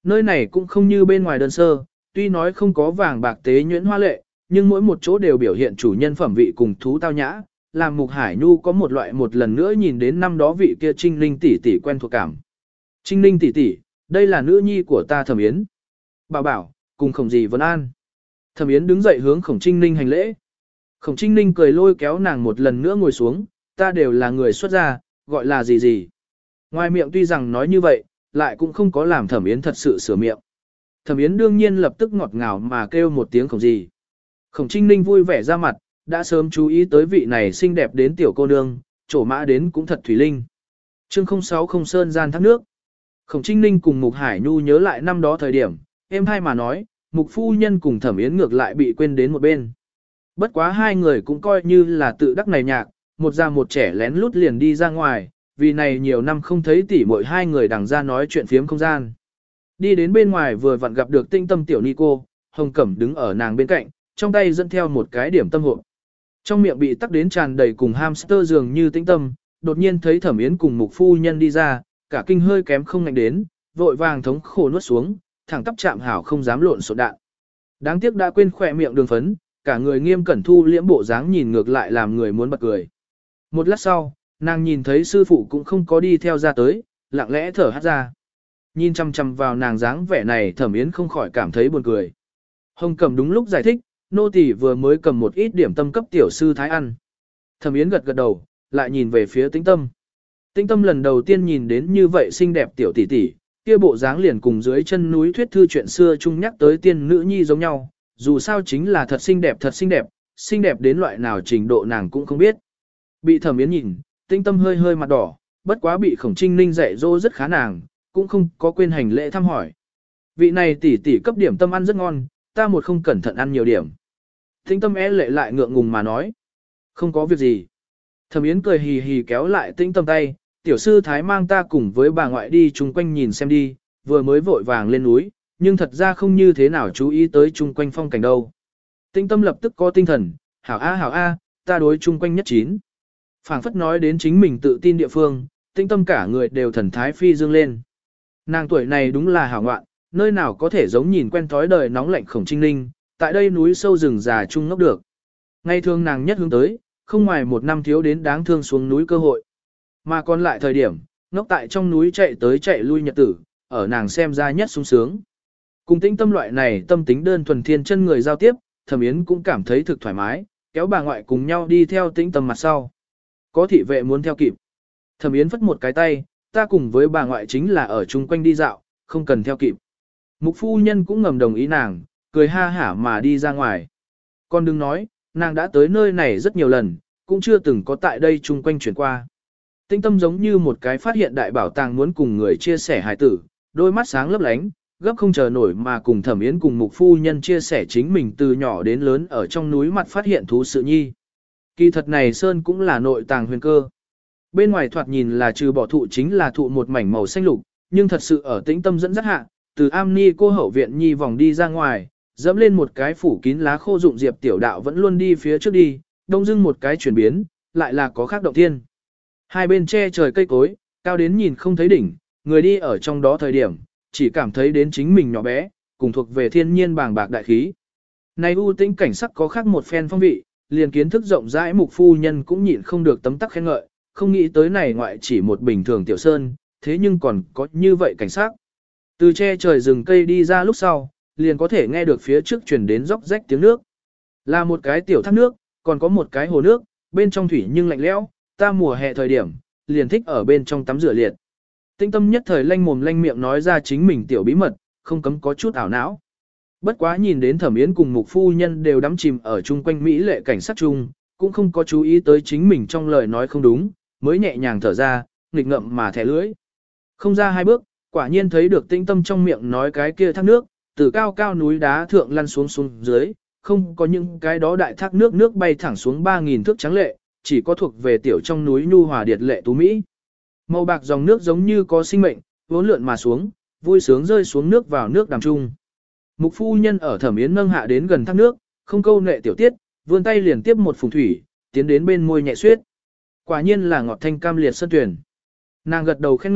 Nơi này cũng không như bên ngoài đơn sơ, tuy nói không có vàng bạc tế nhuyễn hoa lệ, nhưng mỗi một chỗ đều biểu hiện chủ nhân phẩm vị cùng thú tao nhã, làm Mục Hải Nhu có một loại một lần nữa nhìn đến năm đó vị kia Trinh Ninh tỷ tỷ quen thuộc cảm. Trinh Ninh tỷ tỷ, đây là nữ nhi của ta Thẩm Yến. Bảo bảo, cùng Khổng Dì Vân An. Thẩm Yến đứng dậy hướng Khổng Trinh Ninh hành lễ. Khổng Trinh Ninh cười lôi kéo nàng một lần nữa ngồi xuống, ta đều là người xuất gia, gọi là gì gì. Ngoài miệng tuy rằng nói như vậy, lại cũng không có làm Thẩm Yến thật sự sửa miệng. Thẩm Yến đương nhiên lập tức ngọt ngào mà kêu một tiếng Khổng Dì. Khổng Trinh Ninh vui vẻ ra mặt, đã sớm chú ý tới vị này xinh đẹp đến tiểu cô nương, trổ mã đến cũng thật thủy linh. Chương không sáu không sơn gian thác nước. Khổng Trinh Ninh cùng Mục Hải Nhu nhớ lại năm đó thời điểm, em hai mà nói, Mục phu nhân cùng Thẩm Yến ngược lại bị quên đến một bên. Bất quá hai người cũng coi như là tự đắc này nhạc, một già một trẻ lén lút liền đi ra ngoài, vì này nhiều năm không thấy tỉ muội hai người đằng ra nói chuyện phiếm không gian. Đi đến bên ngoài vừa vặn gặp được Tinh Tâm tiểu ni cô, Hồng Cẩm đứng ở nàng bên cạnh, trong tay dẫn theo một cái điểm tâm hộp. Trong miệng bị tắc đến tràn đầy cùng hamster dường như Tinh Tâm, đột nhiên thấy Thẩm Yến cùng Mục phu nhân đi ra, cả kinh hơi kém không ngạnh đến, vội vàng thống khổ nuốt xuống, thẳng tắp chạm hảo không dám lộn xộn đạn. Đáng tiếc đã quên khỏe miệng đường phấn, cả người nghiêm cẩn thu liễm bộ dáng nhìn ngược lại làm người muốn bật cười. Một lát sau, nàng nhìn thấy sư phụ cũng không có đi theo ra tới, lặng lẽ thở hắt ra. Nhìn chăm chăm vào nàng dáng vẻ này Thẩm Yến không khỏi cảm thấy buồn cười. Hồng Cẩm đúng lúc giải thích, nô tỳ vừa mới cầm một ít điểm tâm cấp tiểu sư thái ăn. Thẩm Yến gật gật đầu, lại nhìn về phía Tĩnh Tâm. Tĩnh Tâm lần đầu tiên nhìn đến như vậy xinh đẹp tiểu tỷ tỷ, kia bộ dáng liền cùng dưới chân núi thuyết thư chuyện xưa chung nhắc tới tiên nữ nhi giống nhau, dù sao chính là thật xinh đẹp thật xinh đẹp, xinh đẹp đến loại nào trình độ nàng cũng không biết. Bị Thẩm Yến nhìn, Tĩnh Tâm hơi hơi mặt đỏ, bất quá bị Khổng Trinh Ninh dạy dỗ rất khá nàng, cũng không có quên hành lễ thăm hỏi. Vị này tỷ tỷ cấp điểm tâm ăn rất ngon, ta một không cẩn thận ăn nhiều điểm. Tĩnh Tâm é lệ lại ngượng ngùng mà nói, không có việc gì. Thẩm Yến cười hì hì kéo lại Tĩnh Tâm tay, tiểu sư thái mang ta cùng với bà ngoại đi chung quanh nhìn xem đi, vừa mới vội vàng lên núi, nhưng thật ra không như thế nào chú ý tới chung quanh phong cảnh đâu. Tĩnh Tâm lập tức có tinh thần, hảo a hảo a, ta đối chung quanh nhất chín. Phảng phất nói đến chính mình tự tin địa phương, Tĩnh Tâm cả người đều thần thái phi dương lên. Nàng tuổi này đúng là hảo ngoạn, nơi nào có thể giống nhìn quen thói đời nóng lạnh Khổng Trinh Ninh, tại đây núi sâu rừng già chung ngốc được. Ngay thường nàng nhất hướng tới, không ngoài một năm thiếu đến đáng thương xuống núi cơ hội. Mà còn lại thời điểm, ngốc tại trong núi chạy tới chạy lui nhật tử, ở nàng xem ra nhất sung sướng. Cùng Tĩnh Tâm loại này tâm tính đơn thuần thiên chân người giao tiếp, Thẩm Yến cũng cảm thấy thực thoải mái, kéo bà ngoại cùng nhau đi theo Tĩnh Tâm mặt sau. Có thị vệ muốn theo kịp. Thẩm Yến phất một cái tay, ta cùng với bà ngoại chính là ở chung quanh đi dạo, không cần theo kịp. Mục phu nhân cũng ngầm đồng ý nàng, cười ha hả mà đi ra ngoài. Con đừng nói, nàng đã tới nơi này rất nhiều lần, cũng chưa từng có tại đây chung quanh chuyển qua. Tĩnh Tâm giống như một cái phát hiện đại bảo tàng muốn cùng người chia sẻ hài tử, đôi mắt sáng lấp lánh, gấp không chờ nổi mà cùng Thẩm Yến cùng Mục phu nhân chia sẻ chính mình từ nhỏ đến lớn ở trong núi mặt phát hiện thú sự nhi. Kỳ thật này sơn cũng là nội tàng huyền cơ. Bên ngoài thoạt nhìn là trừ bỏ thụ chính là thụ một mảnh màu xanh lục, nhưng thật sự ở Tĩnh Tâm dẫn dắt hạ, từ am ni cô hậu viện nhi vòng đi ra ngoài, dẫm lên một cái phủ kín lá khô dụng diệp tiểu đạo vẫn luôn đi phía trước đi, đông dưng một cái chuyển biến, lại là có khác động thiên. Hai bên che trời cây cối, cao đến nhìn không thấy đỉnh, người đi ở trong đó thời điểm, chỉ cảm thấy đến chính mình nhỏ bé, cùng thuộc về thiên nhiên bàng bạc đại khí. Này u tĩnh cảnh sắc có khác một phen phong vị, liền kiến thức rộng rãi Mục phu nhân cũng nhịn không được tấm tắc khen ngợi, không nghĩ tới này ngoại chỉ một bình thường tiểu sơn, thế nhưng còn có như vậy cảnh sắc. Từ che trời rừng cây đi ra lúc sau, liền có thể nghe được phía trước truyền đến róc rách tiếng nước. Là một cái tiểu thác nước, còn có một cái hồ nước, bên trong thủy nhưng lạnh lẽo, ta mùa hè thời điểm, liền thích ở bên trong tắm rửa liệt. Tĩnh Tâm nhất thời lanh mồm lanh miệng nói ra chính mình tiểu bí mật, không cấm có chút ảo não. Bất quá nhìn đến Thẩm Yến cùng Mục phu nhân đều đắm chìm ở chung quanh mỹ lệ cảnh sắc chung, cũng không có chú ý tới chính mình trong lời nói không đúng, mới nhẹ nhàng thở ra, nghịch ngậm mà thẻ lưỡi. Không ra hai bước, quả nhiên thấy được Tĩnh Tâm trong miệng nói cái kia thác nước, từ cao cao núi đá thượng lăn xuống xuống dưới, không có những cái đó đại thác nước nước bay thẳng xuống ba nghìn thước trắng lệ, chỉ có thuộc về tiểu trong núi nhu hòa điệt lệ tú mỹ. Màu bạc dòng nước giống như có sinh mệnh, vốn lượn mà xuống, vui sướng rơi xuống nước vào nước đàm trung. Mục phu nhân ở Thẩm Yến nâng hạ đến gần thác nước, không câu nệ tiểu tiết, vươn tay liền tiếp một phùng thủy, tiến đến bên môi nhẹ xuyết. Quả nhiên là ngọt thanh cam liệt sơn tuyển. Nàng gật đầu khen ngợi,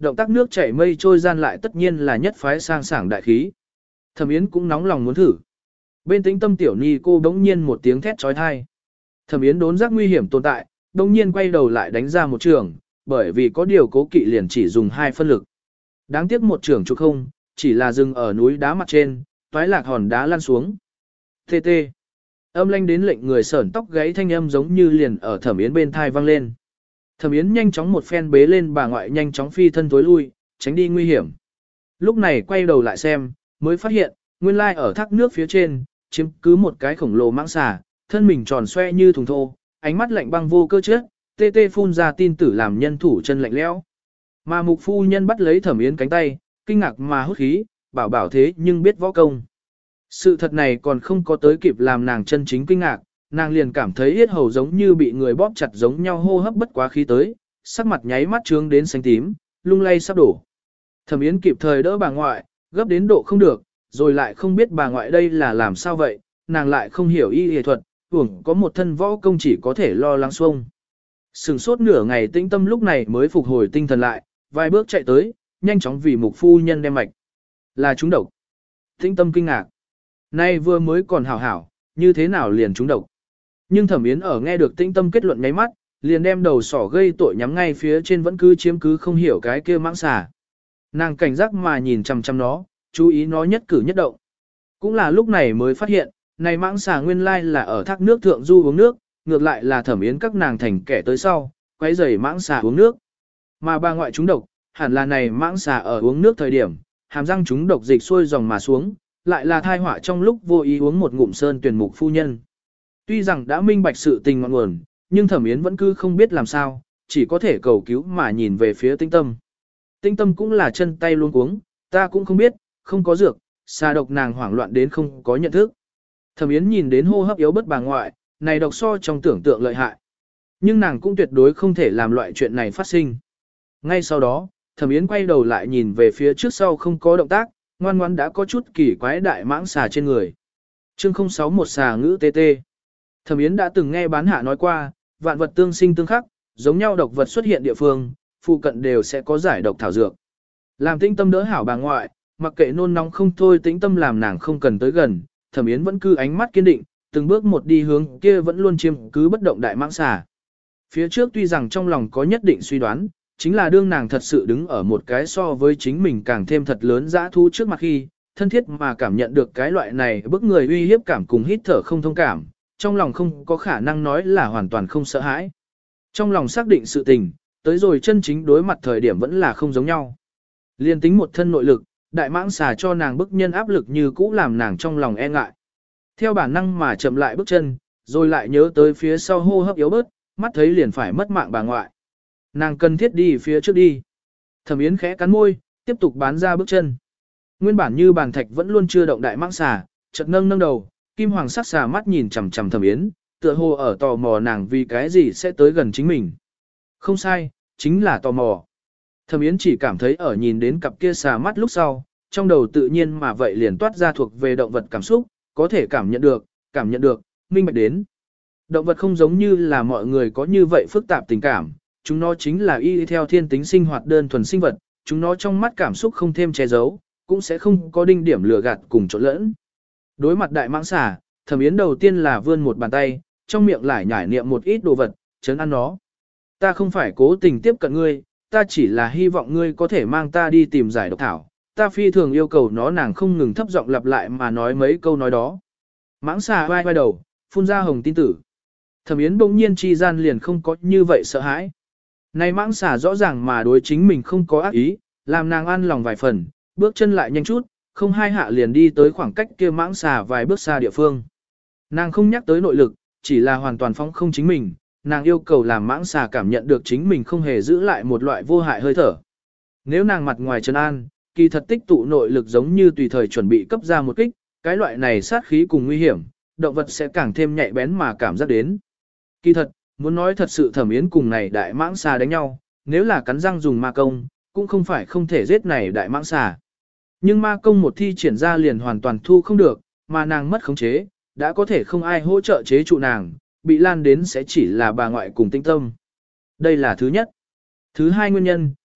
động tác nước chảy mây trôi gian lại tất nhiên là nhất phái sang sảng đại khí. Thẩm Yến cũng nóng lòng muốn thử. Bên Tĩnh Tâm tiểu ni cô bỗng nhiên một tiếng thét chói tai. Thẩm Yến đốn giác nguy hiểm tồn tại, bỗng nhiên quay đầu lại đánh ra một trường, bởi vì có điều cố kỵ liền chỉ dùng hai phân lực. Đáng tiếc một trường chụp không, chỉ là dừng ở núi đá mặt trên, toái lạc hòn đá lăn xuống. Tê tê. Âm lanh đến lệnh người sởn tóc gáy thanh âm giống như liền ở Thẩm Yến bên thai vang lên. Thẩm Yến nhanh chóng một phen bế lên bà ngoại nhanh chóng phi thân tối lui, tránh đi nguy hiểm. Lúc này quay đầu lại xem, mới phát hiện, nguyên lai ở thác nước phía trên, chiếm cứ một cái khổng lồ mãng xà, thân mình tròn xoe như thùng thô, ánh mắt lạnh băng vô cơ chết, tê tê phun ra tin tử làm nhân thủ chân lạnh lẽo. Mà Mục phu nhân bắt lấy Thẩm Yến cánh tay, kinh ngạc mà hút khí, bảo bảo thế nhưng biết võ công. Sự thật này còn không có tới kịp làm nàng chân chính kinh ngạc, nàng liền cảm thấy yết hầu giống như bị người bóp chặt giống nhau, hô hấp bất quá khí tới, sắc mặt nháy mắt trướng đến xanh tím, lung lay sắp đổ. Thẩm Yến kịp thời đỡ bà ngoại, gấp đến độ không được, rồi lại không biết bà ngoại đây là làm sao vậy, nàng lại không hiểu y y thuật, uổng có một thân võ công chỉ có thể lo lắng xuông. Sừng sốt nửa ngày Tĩnh Tâm lúc này mới phục hồi tinh thần lại, vài bước chạy tới, nhanh chóng vì Mục phu nhân đem mạch. Là trúng độc. Tĩnh Tâm kinh ngạc. Nay vừa mới còn hảo hảo, như thế nào liền trúng độc. Nhưng Thẩm Yến ở nghe được Tĩnh Tâm kết luận nháy mắt, liền đem đầu sỏ gây tội nhắm ngay phía trên vẫn cứ chiếm cứ không hiểu cái kia mãng xà. Nàng cảnh giác mà nhìn chằm chằm nó, chú ý nó nhất cử nhất động. Cũng là lúc này mới phát hiện, này mãng xà nguyên lai là ở thác nước thượng du uống nước, ngược lại là Thẩm Yến các nàng thành kẻ tới sau, quấy rầy mãng xà uống nước. Mà bà ngoại trúng độc, hẳn là này mãng xà ở uống nước thời điểm, hàm răng trúng độc dịch xuôi dòng mà xuống, lại là thai họa trong lúc vô ý uống một ngụm sơn tuyển Mục phu nhân. Tuy rằng đã minh bạch sự tình ngọn nguồn, nhưng Thẩm Yến vẫn cứ không biết làm sao, chỉ có thể cầu cứu mà nhìn về phía Tĩnh Tâm. Tĩnh Tâm cũng là chân tay luống cuống, ta cũng không biết, không có dược, xà độc nàng hoảng loạn đến không có nhận thức. Thẩm Yến nhìn đến hô hấp yếu bất bà ngoại, này độc so trong tưởng tượng lợi hại. Nhưng nàng cũng tuyệt đối không thể làm loại chuyện này phát sinh. Ngay sau đó, Thẩm Yến quay đầu lại nhìn về phía trước sau không có động tác, ngoan ngoãn đã có chút kỳ quái đại mãng xà trên người. Chương không sáu một xà ngữ tê tê. Thẩm Yến đã từng nghe bán hạ nói qua, vạn vật tương sinh tương khắc, giống nhau độc vật xuất hiện địa phương, phụ cận đều sẽ có giải độc thảo dược. Làm Tĩnh Tâm đỡ hảo bà ngoại, mặc kệ nôn nóng không thôi Tĩnh Tâm làm nàng không cần tới gần, Thẩm Yến vẫn cứ ánh mắt kiên định, từng bước một đi hướng kia vẫn luôn chiếm cứ bất động đại mãng xà. Phía trước tuy rằng trong lòng có nhất định suy đoán, chính là đương nàng thật sự đứng ở một cái so với chính mình càng thêm thật lớn dã thu trước mặt khi, thân thiết mà cảm nhận được cái loại này bức người uy hiếp cảm cùng hít thở không thông cảm, trong lòng không có khả năng nói là hoàn toàn không sợ hãi. Trong lòng xác định sự tình, tới rồi chân chính đối mặt thời điểm vẫn là không giống nhau. Liên tính một thân nội lực, đại mãng xà cho nàng bức nhân áp lực như cũ làm nàng trong lòng e ngại. Theo bản năng mà chậm lại bước chân, rồi lại nhớ tới phía sau hô hấp yếu bớt, mắt thấy liền phải mất mạng bà ngoại. Nàng cần thiết đi phía trước đi. Thẩm Yến khẽ cắn môi, tiếp tục bán ra bước chân. Nguyên bản như bàn thạch vẫn luôn chưa động đại mãng xà, chợt nâng nâng đầu, kim hoàng sắc xà mắt nhìn chằm chằm Thẩm Yến, tựa hồ ở tò mò nàng vì cái gì sẽ tới gần chính mình. Không sai, chính là tò mò. Thẩm Yến chỉ cảm thấy ở nhìn đến cặp kia xà mắt lúc sau, trong đầu tự nhiên mà vậy liền toát ra thuộc về động vật cảm xúc, có thể cảm nhận được, cảm nhận được, minh bạch đến. Động vật không giống như là mọi người có như vậy phức tạp tình cảm, chúng nó chính là y theo thiên tính sinh hoạt đơn thuần sinh vật, chúng nó trong mắt cảm xúc không thêm che giấu, cũng sẽ không có đinh điểm lừa gạt cùng trộn lẫn. Đối mặt đại mãng xà, Thẩm Yến đầu tiên là vươn một bàn tay, trong miệng lại nhải niệm một ít đồ vật, chấn ăn nó. Ta không phải cố tình tiếp cận ngươi, ta chỉ là hy vọng ngươi có thể mang ta đi tìm giải độc thảo. Ta phi thường yêu cầu nó, nàng không ngừng thấp giọng lặp lại mà nói mấy câu nói đó. Mãng xà vai vai đầu, phun ra hồng tin tử. Thẩm Yến bỗng nhiên chi gian liền không có như vậy sợ hãi. Này mãng xà rõ ràng mà đối chính mình không có ác ý, làm nàng an lòng vài phần, bước chân lại nhanh chút, không hai hạ liền đi tới khoảng cách kia mãng xà vài bước xa địa phương. Nàng không nhắc tới nội lực, chỉ là hoàn toàn phóng không chính mình, nàng yêu cầu làm mãng xà cảm nhận được chính mình không hề giữ lại một loại vô hại hơi thở. Nếu nàng mặt ngoài trấn an, kỳ thật tích tụ nội lực giống như tùy thời chuẩn bị cấp ra một kích, cái loại này sát khí cùng nguy hiểm, động vật sẽ càng thêm nhạy bén mà cảm giác đến. Kỳ thật, muốn nói thật sự Thẩm Yến cùng này đại mãng xà đánh nhau, nếu là cắn răng dùng ma công, cũng không phải không thể giết này đại mãng xà. Nhưng ma công một thi triển ra liền hoàn toàn thu không được, mà nàng mất khống chế, đã có thể không ai hỗ trợ chế trụ nàng, bị lan đến sẽ chỉ là bà ngoại cùng Tĩnh Tâm. Đây là thứ nhất. Thứ hai nguyên nhân,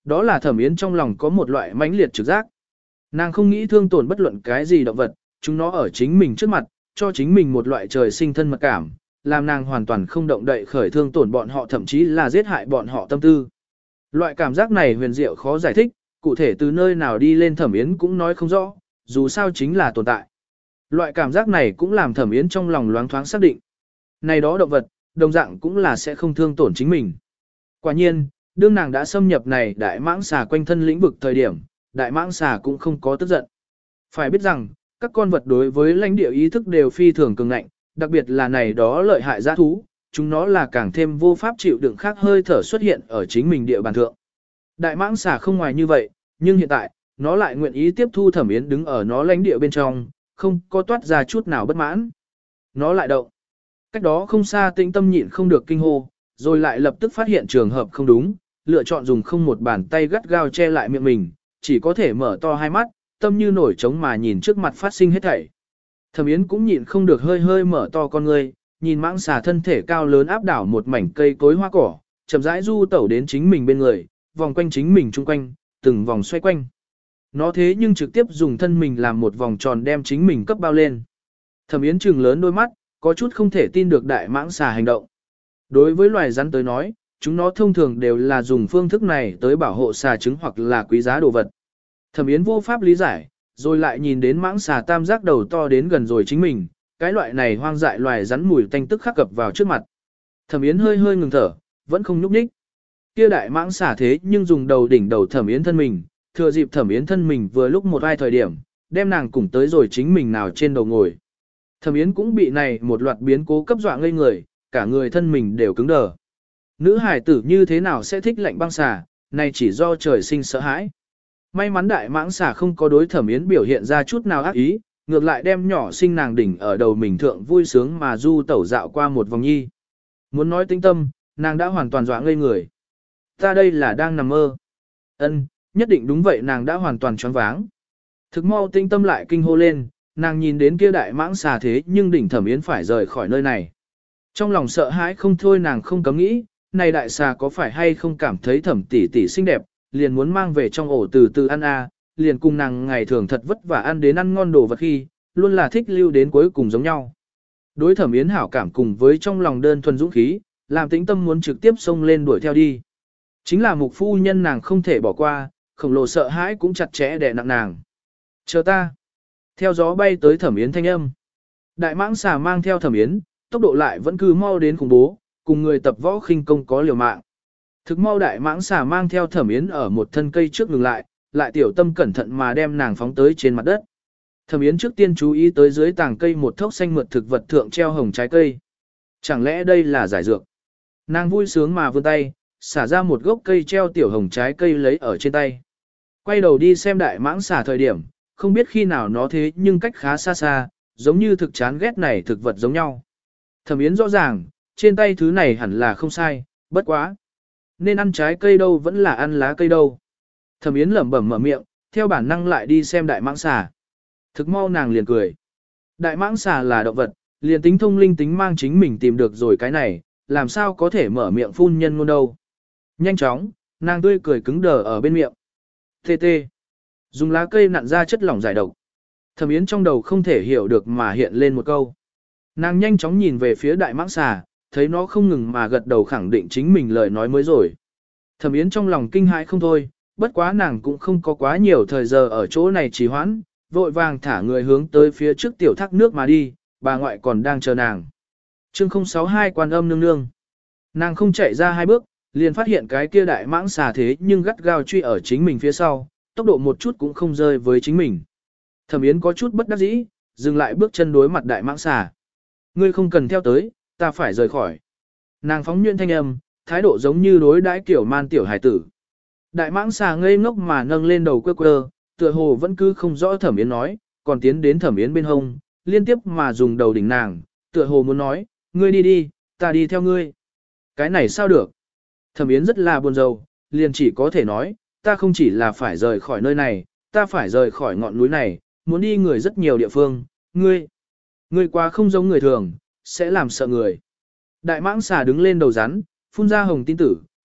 đó là Thẩm Yến trong lòng có một loại mãnh liệt trực giác. Nàng không nghĩ thương tổn bất luận cái gì động vật, chúng nó ở chính mình trước mặt, cho chính mình một loại trời sinh thân mật cảm, làm nàng hoàn toàn không động đậy khởi thương tổn bọn họ, thậm chí là giết hại bọn họ tâm tư. Loại cảm giác này huyền diệu khó giải thích, cụ thể từ nơi nào đi lên Thẩm Yến cũng nói không rõ, dù sao chính là tồn tại. Loại cảm giác này cũng làm Thẩm Yến trong lòng loáng thoáng xác định. Này đó động vật, đồng dạng cũng là sẽ không thương tổn chính mình. Quả nhiên, đương nàng đã xâm nhập này đại mãng xà quanh thân lĩnh vực thời điểm, đại mãng xà cũng không có tức giận. Phải biết rằng, các con vật đối với lãnh địa ý thức đều phi thường cường ngạnh, đặc biệt là này đó lợi hại dã thú, chúng nó là càng thêm vô pháp chịu đựng khác hơi thở xuất hiện ở chính mình địa bàn thượng. Đại mãng xà không ngoài như vậy, nhưng hiện tại, nó lại nguyện ý tiếp thu Thẩm Yến đứng ở nó lãnh địa bên trong, không có toát ra chút nào bất mãn. Nó lại động. Cách đó không xa Tĩnh Tâm nhịn không được kinh hô, rồi lại lập tức phát hiện trường hợp không đúng, lựa chọn dùng không một bàn tay gắt gao che lại miệng mình, chỉ có thể mở to hai mắt, tâm như nổi trống mà nhìn trước mặt phát sinh hết thảy. Thẩm Yến cũng nhịn không được hơi hơi mở to con ngươi, nhìn mãng xà thân thể cao lớn áp đảo một mảnh cây cối hoa cỏ, chậm rãi du tẩu đến chính mình bên người, vòng quanh chính mình chung quanh, từng vòng xoay quanh. Nó thế nhưng trực tiếp dùng thân mình làm một vòng tròn đem chính mình cấp bao lên. Thẩm Yến trừng lớn đôi mắt, có chút không thể tin được đại mãng xà hành động. Đối với loài rắn tới nói, chúng nó thông thường đều là dùng phương thức này tới bảo hộ xà trứng hoặc là quý giá đồ vật. Thẩm Yến vô pháp lý giải, rồi lại nhìn đến mãng xà tam giác đầu to đến gần rồi chính mình, cái loại này hoang dại loài rắn mùi tanh tức khắc cập vào trước mặt. Thẩm Yến hơi hơi ngừng thở, vẫn không nhúc nhích. Kia đại mãng xà thế nhưng dùng đầu đỉnh đầu Thẩm Yến thân mình, thừa dịp Thẩm Yến thân mình vừa lúc một ai thời điểm, đem nàng cùng tới rồi chính mình nào trên đầu ngồi. Thẩm Yến cũng bị này một loạt biến cố cấp dọa ngây người, cả người thân mình đều cứng đờ. Nữ hải tử như thế nào sẽ thích lạnh băng xà, này chỉ do trời sinh sợ hãi. May mắn đại mãng xà không có đối Thẩm Yến biểu hiện ra chút nào ác ý, ngược lại đem nhỏ sinh nàng đỉnh ở đầu mình thượng vui sướng mà du tẩu dạo qua một vòng nhi. Muốn nói tinh tâm, nàng đã hoàn toàn dọa ngây người. Ta đây là đang nằm mơ. Ân, nhất định đúng vậy, nàng đã hoàn toàn choáng váng. Thực mau tinh tâm lại kinh hô lên, nàng nhìn đến kia đại mãng xà thế nhưng đỉnh Thẩm Yến phải rời khỏi nơi này. Trong lòng sợ hãi không thôi, nàng không cấm nghĩ, này đại xà có phải hay không cảm thấy Thẩm tỷ tỷ xinh đẹp, liền muốn mang về trong ổ từ từ ăn a, liền cùng nàng ngày thường thật vất vả ăn đến ăn ngon đồ vật khi, luôn là thích lưu đến cuối cùng giống nhau. Đối Thẩm Yến hảo cảm cùng với trong lòng đơn thuần dũng khí, làm Tĩnh Tâm muốn trực tiếp xông lên đuổi theo đi. Chính là mục phu nhân nàng không thể bỏ qua, khổng lồ sợ hãi cũng chặt chẽ đè nặng nàng. Chờ ta. Theo gió bay tới Thẩm Yến thanh âm. Đại mãng xà mang theo Thẩm Yến, tốc độ lại vẫn cứ mau đến khủng bố, cùng người tập võ khinh công có liều mạng. Thực mau đại mãng xà mang theo Thẩm Yến ở một thân cây trước ngừng lại, lại tiểu tâm cẩn thận mà đem nàng phóng tới trên mặt đất. Thẩm Yến trước tiên chú ý tới dưới tàng cây một thốc xanh mượt thực vật thượng treo hồng trái cây. Chẳng lẽ đây là giải dược? Nàng vui sướng mà vươn tay, xả ra một gốc cây treo tiểu hồng trái cây lấy ở trên tay. Quay đầu đi xem đại mãng xà thời điểm, không biết khi nào nó thế nhưng cách khá xa xa, giống như thực chán ghét này thực vật giống nhau. Thẩm Yến rõ ràng, trên tay thứ này hẳn là không sai, bất quá. Nên ăn trái cây đâu vẫn là ăn lá cây đâu. Thẩm Yến lẩm bẩm mở miệng, theo bản năng lại đi xem đại mãng xà. Thực mau nàng liền cười. Đại mãng xà là động vật, liền tính thông linh tính mang chính mình tìm được rồi cái này, làm sao có thể mở miệng phun nhân ngôn đâu. Nhanh chóng, nàng tươi cười cứng đờ ở bên miệng. Tê tê. Dùng lá cây nặn ra chất lỏng giải độc. Thẩm Yến trong đầu không thể hiểu được mà hiện lên một câu. Nàng nhanh chóng nhìn về phía đại mãng xà, thấy nó không ngừng mà gật đầu khẳng định chính mình lời nói mới rồi. Thẩm Yến trong lòng kinh hãi không thôi, bất quá nàng cũng không có quá nhiều thời giờ ở chỗ này trì hoãn, vội vàng thả người hướng tới phía trước tiểu thác nước mà đi, bà ngoại còn đang chờ nàng. Chương không sáu hai Quan Âm nương nương. Nàng không chạy ra hai bước, liền phát hiện cái kia đại mãng xà thế nhưng gắt gao truy ở chính mình phía sau, tốc độ một chút cũng không rơi với chính mình. Thẩm Yến có chút bất đắc dĩ, dừng lại bước chân đối mặt đại mãng xà. Ngươi không cần theo tới, ta phải rời khỏi. Nàng phóng nhuyễn thanh âm, thái độ giống như đối đãi kiểu man tiểu hải tử. Đại mãng xà ngây ngốc mà nâng lên đầu quơ quơ, tựa hồ vẫn cứ không rõ Thẩm Yến nói, còn tiến đến Thẩm Yến bên hông, liên tiếp mà dùng đầu đỉnh nàng, tựa hồ muốn nói, ngươi đi đi, ta đi theo ngươi. Cái này sao được? Thẩm Yến rất là buồn rầu, liền chỉ có thể nói, ta không chỉ là phải rời khỏi nơi này, ta phải rời khỏi ngọn núi này, muốn đi người rất nhiều địa phương, ngươi. Ngươi quá không giống người thường, sẽ làm sợ người. Đại mãng xà đứng lên đầu rắn, phun ra hồng tin tử,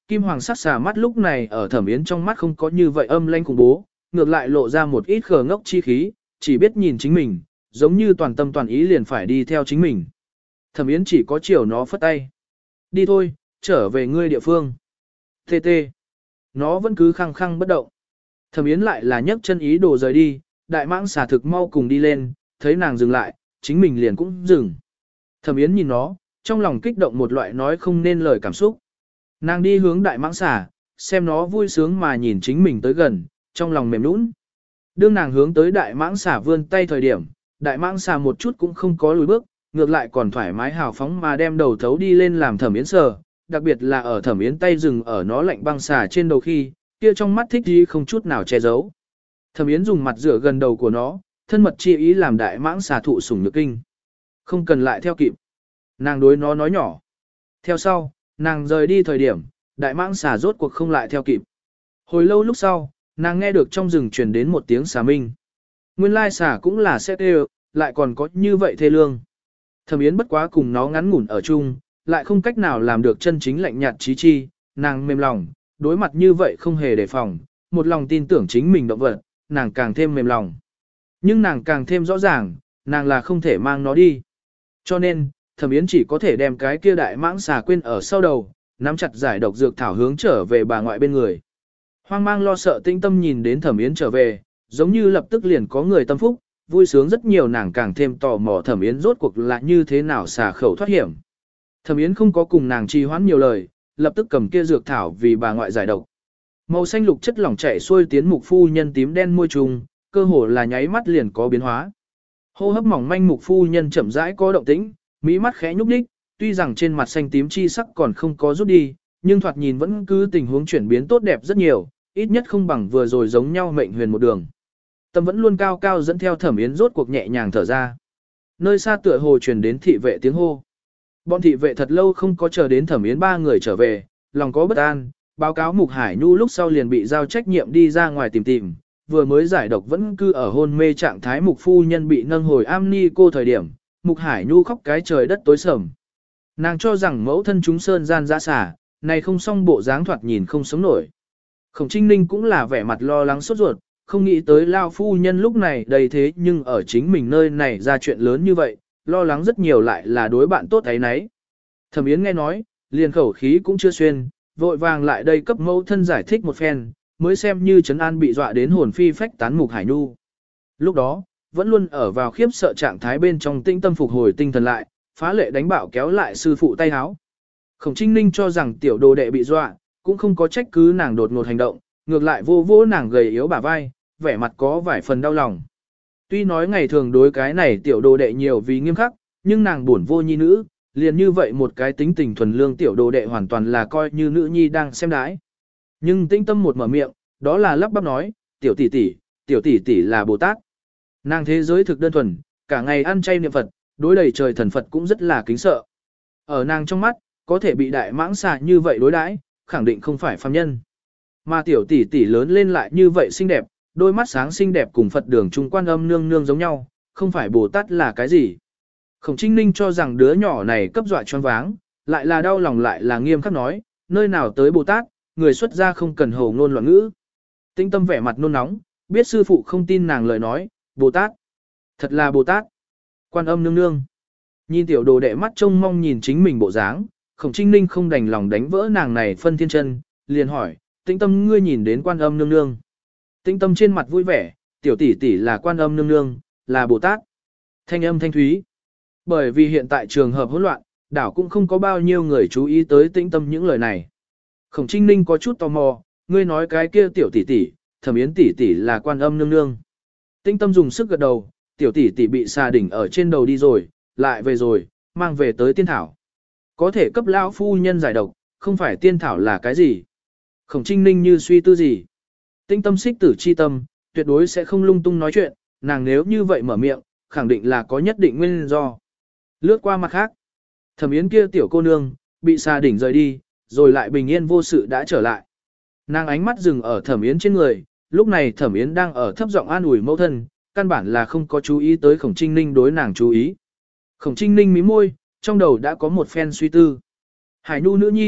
Kim hoàng sắc xà mắt lúc này ở Thẩm Yến trong mắt không có như vậy âm lãnh khủng bố, ngược lại lộ ra một ít khờ ngốc chi khí, chỉ biết nhìn chính mình, giống như toàn tâm toàn ý liền phải đi theo chính mình. Thẩm Yến chỉ có chiều nó phất tay. Đi thôi, trở về ngươi địa phương. Tê tê. Nó vẫn cứ khăng khăng bất động. Thẩm Yến lại là nhấc chân ý đồ rời đi, đại mãng xà thực mau cùng đi lên, thấy nàng dừng lại, chính mình liền cũng dừng. Thẩm Yến nhìn nó, trong lòng kích động một loại nói không nên lời cảm xúc. Nàng đi hướng đại mãng xà, xem nó vui sướng mà nhìn chính mình tới gần, trong lòng mềm nũng. Đương nàng hướng tới đại mãng xà vươn tay thời điểm, đại mãng xà một chút cũng không có lùi bước, ngược lại còn thoải mái hào phóng mà đem đầu thấu đi lên làm Thẩm Yến sờ, đặc biệt là ở Thẩm Yến tay dừng ở nó lạnh băng xà trên đầu khi, kia trong mắt thích gì không chút nào che giấu. Thẩm Yến dùng mặt rửa gần đầu của nó, thân mật chi ý làm đại mãng xà thụ sủng nhược kinh. Không cần lại theo kịp. Nàng đối nó nói nhỏ. Theo sau, nàng rời đi thời điểm, đại mãng xà rốt cuộc không lại theo kịp. Hồi lâu lúc sau, nàng nghe được trong rừng truyền đến một tiếng xà minh. Nguyên lai xà cũng là sẽ kêu, lại còn có như vậy thê lương. Thẩm Yến bất quá cùng nó ngắn ngủn ở chung, lại không cách nào làm được chân chính lạnh nhạt trí chi, nàng mềm lòng, đối mặt như vậy không hề đề phòng, một lòng tin tưởng chính mình động vật, nàng càng thêm mềm lòng. Nhưng nàng càng thêm rõ ràng, nàng là không thể mang nó đi. Cho nên, Thẩm Yến chỉ có thể đem cái kia đại mãng xà quên ở sau đầu, nắm chặt giải độc dược thảo hướng trở về bà ngoại bên người. Hoang mang lo sợ Tĩnh Tâm nhìn đến Thẩm Yến trở về, giống như lập tức liền có người tâm phúc, vui sướng rất nhiều, nàng càng thêm tò mò Thẩm Yến rốt cuộc là như thế nào xà khẩu thoát hiểm. Thẩm Yến không có cùng nàng trì hoãn nhiều lời, lập tức cầm kia dược thảo vì bà ngoại giải độc. Màu xanh lục chất lỏng chảy xuôi tiến mục phu nhân tím đen môi trùng, cơ hồ là nháy mắt liền có biến hóa. Hô hấp mỏng manh mục phu nhân chậm rãi có động tĩnh, mỹ mắt khẽ nhúc nhích, tuy rằng trên mặt xanh tím chi sắc còn không có rút đi, nhưng thoạt nhìn vẫn cứ tình huống chuyển biến tốt đẹp rất nhiều, ít nhất không bằng vừa rồi giống nhau mệnh huyền một đường. Tâm vẫn luôn cao cao dẫn theo Thẩm Yến rốt cuộc nhẹ nhàng thở ra. Nơi xa tựa hồ truyền đến thị vệ tiếng hô. Bọn thị vệ thật lâu không có chờ đến Thẩm Yến ba người trở về, lòng có bất an, báo cáo Mục Hải Nhu lúc sau liền bị giao trách nhiệm đi ra ngoài tìm tìm, vừa mới giải độc vẫn cư ở hôn mê trạng thái Mục phu nhân bị nâng hồi am ni cô thời điểm, Mục Hải Nhu khóc cái trời đất tối sầm. Nàng cho rằng mẫu thân chúng sơn gian dã xả, này không xong bộ dáng thoạt nhìn không sống nổi. Khổng Trinh Ninh cũng là vẻ mặt lo lắng sốt ruột, không nghĩ tới lao phu nhân lúc này đầy thế nhưng ở chính mình nơi này ra chuyện lớn như vậy, lo lắng rất nhiều lại là đối bạn tốt ấy nấy. Thẩm Yến nghe nói, liền khẩu khí cũng chưa xuyên, vội vàng lại đây cấp mẫu thân giải thích một phen, mới xem như trấn an bị dọa đến hồn phi phách tán Mục Hải Nhu. Lúc đó, vẫn luôn ở vào khiếp sợ trạng thái bên trong tinh tâm phục hồi tinh thần lại, phá lệ đánh bạo kéo lại sư phụ tay háo. Khổng Trinh Ninh cho rằng tiểu đồ đệ bị dọa, cũng không có trách cứ nàng đột ngột hành động, ngược lại vô vô nàng gầy yếu bả vai, vẻ mặt có vài phần đau lòng. Tuy nói ngày thường đối cái này tiểu đồ đệ nhiều vì nghiêm khắc, nhưng nàng buồn vô nhi nữ, liền như vậy một cái tính tình thuần lương tiểu đồ đệ hoàn toàn là coi như nữ nhi đang xem đãi. Nhưng tinh tâm một mở miệng, đó là lắp bắp nói, tiểu tỷ tỷ, tiểu tỷ tỷ là Bồ Tát. Nàng thế giới thực đơn thuần, cả ngày ăn chay niệm Phật, đối đầy trời thần Phật cũng rất là kính sợ. Ở nàng trong mắt, có thể bị đại mãng xà như vậy đối đãi, khẳng định không phải phàm nhân. Mà tiểu tỷ tỷ lớn lên lại như vậy xinh đẹp, đôi mắt sáng xinh đẹp cùng Phật đường trung quan âm nương nương giống nhau, không phải Bồ Tát là cái gì. Khổng Trinh Ninh cho rằng đứa nhỏ này cấp dọa choáng váng, lại là đau lòng lại là nghiêm khắc nói, nơi nào tới Bồ Tát, người xuất gia không cần hồ ngôn loạn ngữ. Tinh tâm vẻ mặt nôn nóng, biết sư phụ không tin nàng lời nói, Bồ Tát, thật là Bồ Tát, quan âm nương nương. Nhìn tiểu đồ đệ mắt trông mong nhìn chính mình bộ dáng, Khổng Trinh Ninh không đành lòng đánh vỡ nàng này phân thiên chân, liền hỏi, Tĩnh tâm ngươi nhìn đến quan âm nương nương. Tĩnh tâm trên mặt vui vẻ, tiểu tỷ tỷ là quan âm nương nương, là Bồ Tát. Thanh âm thanh thúy. Bởi vì hiện tại trường hợp hỗn loạn, đảo cũng không có bao nhiêu người chú ý tới Tĩnh tâm những lời này. Khổng Trinh Ninh có chút tò mò, ngươi nói cái kia tiểu tỷ tỷ, Thẩm Yến tỷ tỷ là quan âm nương nương. Tĩnh tâm dùng sức gật đầu, tiểu tỷ tỷ bị xà đỉnh ở trên đầu đi rồi, lại về rồi, mang về tới tiên thảo. Có thể cấp lão phu nhân giải độc, không phải tiên thảo là cái gì. Khổng Trinh Ninh như suy tư gì. Tĩnh tâm xích tử chi tâm, tuyệt đối sẽ không lung tung nói chuyện, nàng nếu như vậy mở miệng, khẳng định là có nhất định nguyên do. Lướt qua mặt khác, Thẩm Yến kia tiểu cô nương, bị xà đỉnh rời đi, rồi lại bình yên vô sự đã trở lại. Nàng ánh mắt dừng ở Thẩm Yến trên người, lúc này Thẩm Yến đang ở thấp giọng an ủi mẫu thân, căn bản là không có chú ý tới Khổng Trinh Ninh đối nàng chú ý. Khổng Trinh Ninh mí môi, trong đầu đã có một phen suy tư. Hải Nhu nữ nhi,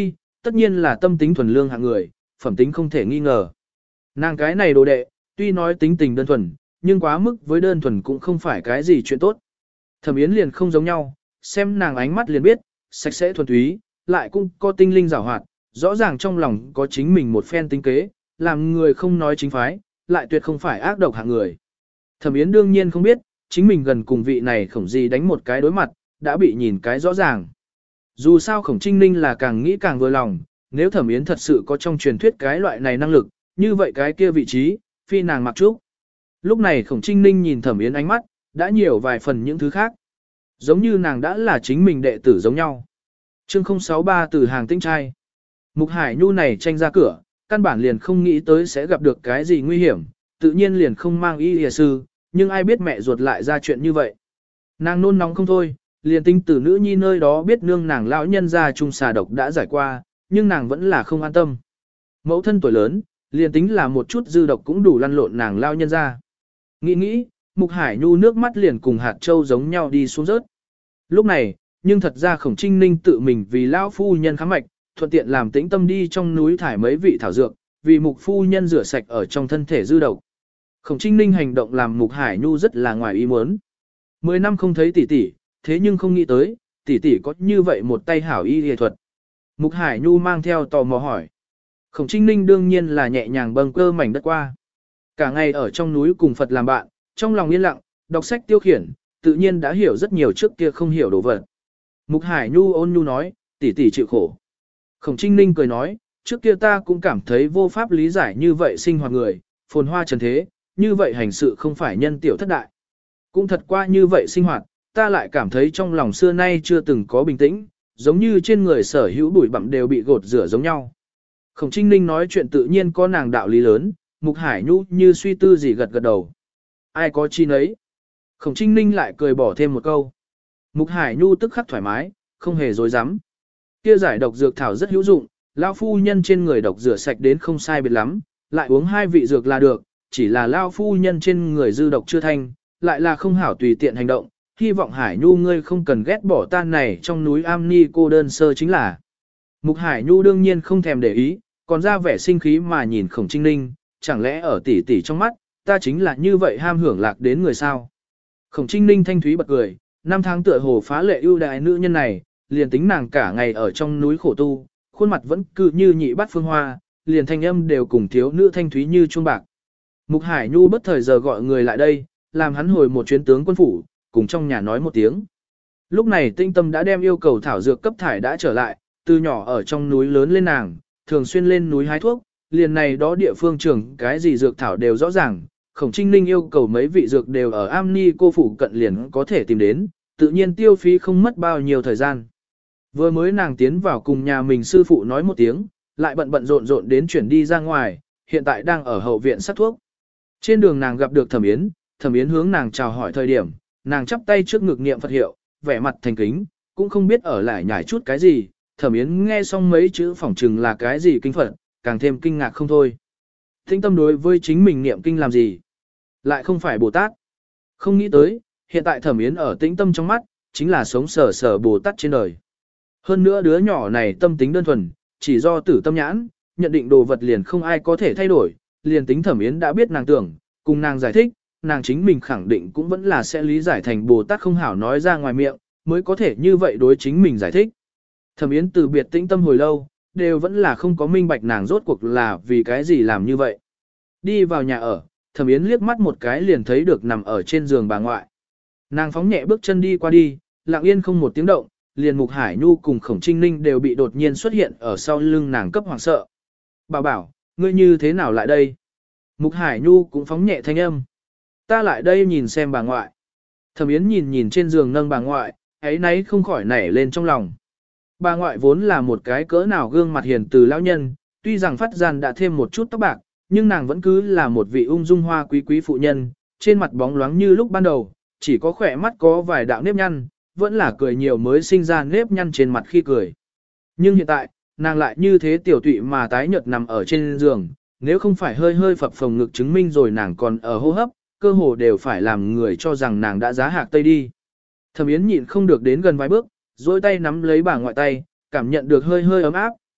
tất nhiên là tâm tính thuần lương hạng người, phẩm tính không thể nghi ngờ. Nàng cái này đồ đệ, tuy nói tính tình đơn thuần, nhưng quá mức với đơn thuần cũng không phải cái gì chuyện tốt. Thẩm Yến liền không giống nhau, xem nàng ánh mắt liền biết, sạch sẽ thuần túy, lại cũng có tinh linh giảo hoạt, rõ ràng trong lòng có chính mình một phen tính kế, làm người không nói chính phái, lại tuyệt không phải ác độc hạng người. Thẩm Yến đương nhiên không biết, chính mình gần cùng vị này Khổng Di đánh một cái đối mặt, đã bị nhìn cái rõ ràng. Dù sao Khổng Trinh Ninh là càng nghĩ càng vừa lòng, nếu Thẩm Yến thật sự có trong truyền thuyết cái loại này năng lực, như vậy cái kia vị trí, phi nàng mặc trúc. Lúc này Khổng Trinh Ninh nhìn Thẩm Yến ánh mắt, đã nhiều vài phần những thứ khác. Giống như nàng đã là chính mình đệ tử giống nhau. Chương không sáu ba từ hàng tinh trai. Mục Hải Nhu này tranh ra cửa, căn bản liền không nghĩ tới sẽ gặp được cái gì nguy hiểm, tự nhiên liền không mang y y sư, nhưng ai biết mẹ ruột lại ra chuyện như vậy. Nàng nôn nóng không thôi, liền tính từ nữ nhi nơi đó biết nương nàng lão nhân ra chung xà độc đã giải qua, nhưng nàng vẫn là không an tâm. Mẫu thân tuổi lớn, liền tính là một chút dư độc cũng đủ lăn lộn nàng lao nhân ra. Nghĩ nghĩ, Mục Hải Nhu nước mắt liền cùng hạt châu giống nhau đi xuống rớt. Lúc này, nhưng thật ra Khổng Trinh Ninh tự mình vì lão phu nhân khám mạch, thuận tiện làm tĩnh tâm đi trong núi thải mấy vị thảo dược, vì Mục phu nhân rửa sạch ở trong thân thể dư độc. Khổng Trinh Ninh hành động làm Mục Hải Nhu rất là ngoài ý muốn. Mười năm không thấy tỷ tỷ, thế nhưng không nghĩ tới, tỷ tỷ có như vậy một tay hảo y y thuật. Mục Hải Nhu mang theo tò mò hỏi. Khổng Trinh Ninh đương nhiên là nhẹ nhàng bâng cơ mảnh đất qua. Cả ngày ở trong núi cùng Phật làm bạn, trong lòng yên lặng, đọc sách tiêu khiển, tự nhiên đã hiểu rất nhiều trước kia không hiểu đồ vật. Mục Hải Nhu ôn nhu nói, tỷ tỷ chịu khổ. Khổng Trinh Ninh cười nói, trước kia ta cũng cảm thấy vô pháp lý giải như vậy sinh hoạt người, phồn hoa trần thế, như vậy hành sự không phải nhân tiểu thất đại. Cũng thật qua như vậy sinh hoạt, ta lại cảm thấy trong lòng xưa nay chưa từng có bình tĩnh, giống như trên người sở hữu bụi bặm đều bị gột rửa giống nhau. Khổng Trinh Ninh nói chuyện tự nhiên có nàng đạo lý lớn, Mục Hải Nhu như suy tư gì gật gật đầu. Ai có chi nấy? Khổng Trinh Ninh lại cười bỏ thêm một câu. Mục Hải Nhu tức khắc thoải mái, không hề dối dám. Kia giải độc dược thảo rất hữu dụng, lão phu nhân trên người độc rửa sạch đến không sai biệt lắm, lại uống hai vị dược là được, chỉ là lão phu nhân trên người dư độc chưa thanh, lại là không hảo tùy tiện hành động, hy vọng Hải Nhu ngươi không cần ghét bỏ tan này trong núi am ni cô đơn sơ chính là. Mục Hải Nhu đương nhiên không thèm để ý, còn ra vẻ sinh khí mà nhìn Khổng Trinh Ninh, chẳng lẽ ở tỷ tỷ trong mắt, ta chính là như vậy ham hưởng lạc đến người sao. Khổng Trinh Ninh thanh thúy bật cười, năm tháng tựa hồ phá lệ ưu đại nữ nhân này, liền tính nàng cả ngày ở trong núi khổ tu, khuôn mặt vẫn cứ như nhị bát phương hoa, liền thanh âm đều cùng thiếu nữ thanh thúy như chuông bạc. Mục Hải Nhu bất thời giờ gọi người lại đây, làm hắn hồi một chuyến tướng quân phủ, cùng trong nhà nói một tiếng. Lúc này Tinh Tâm đã đem yêu cầu thảo dược cấp thải đã trở lại, từ nhỏ ở trong núi lớn lên nàng, thường xuyên lên núi hái thuốc, liền này đó địa phương trưởng cái gì dược thảo đều rõ ràng. Khổng Trinh Ninh yêu cầu mấy vị dược đều ở Am Ni cô phủ cận liền có thể tìm đến, tự nhiên tiêu phí không mất bao nhiêu thời gian. Vừa mới nàng tiến vào cùng nhà mình sư phụ nói một tiếng, lại bận bận rộn rộn đến chuyển đi ra ngoài, hiện tại đang ở hậu viện sắc thuốc. Trên đường nàng gặp được Thẩm Yến, Thẩm Yến hướng nàng chào hỏi thời điểm, nàng chắp tay trước ngực niệm Phật hiệu, vẻ mặt thành kính, cũng không biết ở lại nhảy chút cái gì. Thẩm Yến nghe xong mấy chữ phỏng chừng là cái gì kinh Phật, càng thêm kinh ngạc không thôi. Thinh Tâm đối với chính mình niệm kinh làm gì? Lại không phải Bồ Tát. Không nghĩ tới, hiện tại Thẩm Yến ở Tĩnh Tâm trong mắt, chính là sống sở sở Bồ Tát trên đời. Hơn nữa đứa nhỏ này tâm tính đơn thuần, chỉ do tử tâm nhãn, nhận định đồ vật liền không ai có thể thay đổi, liền tính Thẩm Yến đã biết nàng tưởng, cùng nàng giải thích, nàng chính mình khẳng định cũng vẫn là sẽ lý giải thành Bồ Tát không hảo nói ra ngoài miệng, mới có thể như vậy đối chính mình giải thích. Thẩm Yến từ biệt Tĩnh Tâm hồi lâu, đều vẫn là không có minh bạch nàng rốt cuộc là vì cái gì làm như vậy. Đi vào nhà ở, Thẩm Yến liếc mắt một cái liền thấy được nằm ở trên giường bà ngoại. Nàng phóng nhẹ bước chân đi qua đi, lặng yên không một tiếng động, liền Mục Hải Nhu cùng Khổng Trinh Ninh đều bị đột nhiên xuất hiện ở sau lưng nàng cấp hoảng sợ. Bảo bảo, ngươi như thế nào lại đây? Mục Hải Nhu cũng phóng nhẹ thanh âm. Ta lại đây nhìn xem bà ngoại. Thẩm Yến nhìn nhìn trên giường nâng bà ngoại, ấy nấy không khỏi nảy lên trong lòng. Bà ngoại vốn là một cái cỡ nào gương mặt hiền từ lão nhân, tuy rằng phát gian đã thêm một chút tóc bạc, nhưng nàng vẫn cứ là một vị ung dung hoa quý quý phụ nhân, trên mặt bóng loáng như lúc ban đầu, chỉ có khỏe mắt có vài đạo nếp nhăn, vẫn là cười nhiều mới sinh ra nếp nhăn trên mặt khi cười. Nhưng hiện tại, nàng lại như thế tiểu tụy mà tái nhợt nằm ở trên giường, nếu không phải hơi hơi phập phồng ngực chứng minh rồi nàng còn ở hô hấp, cơ hồ đều phải làm người cho rằng nàng đã giá hạc tây đi. Thẩm Yến nhịn không được đến gần vài bước, dôi tay nắm lấy bà ngoại tay, cảm nhận được hơi hơi ấm áp,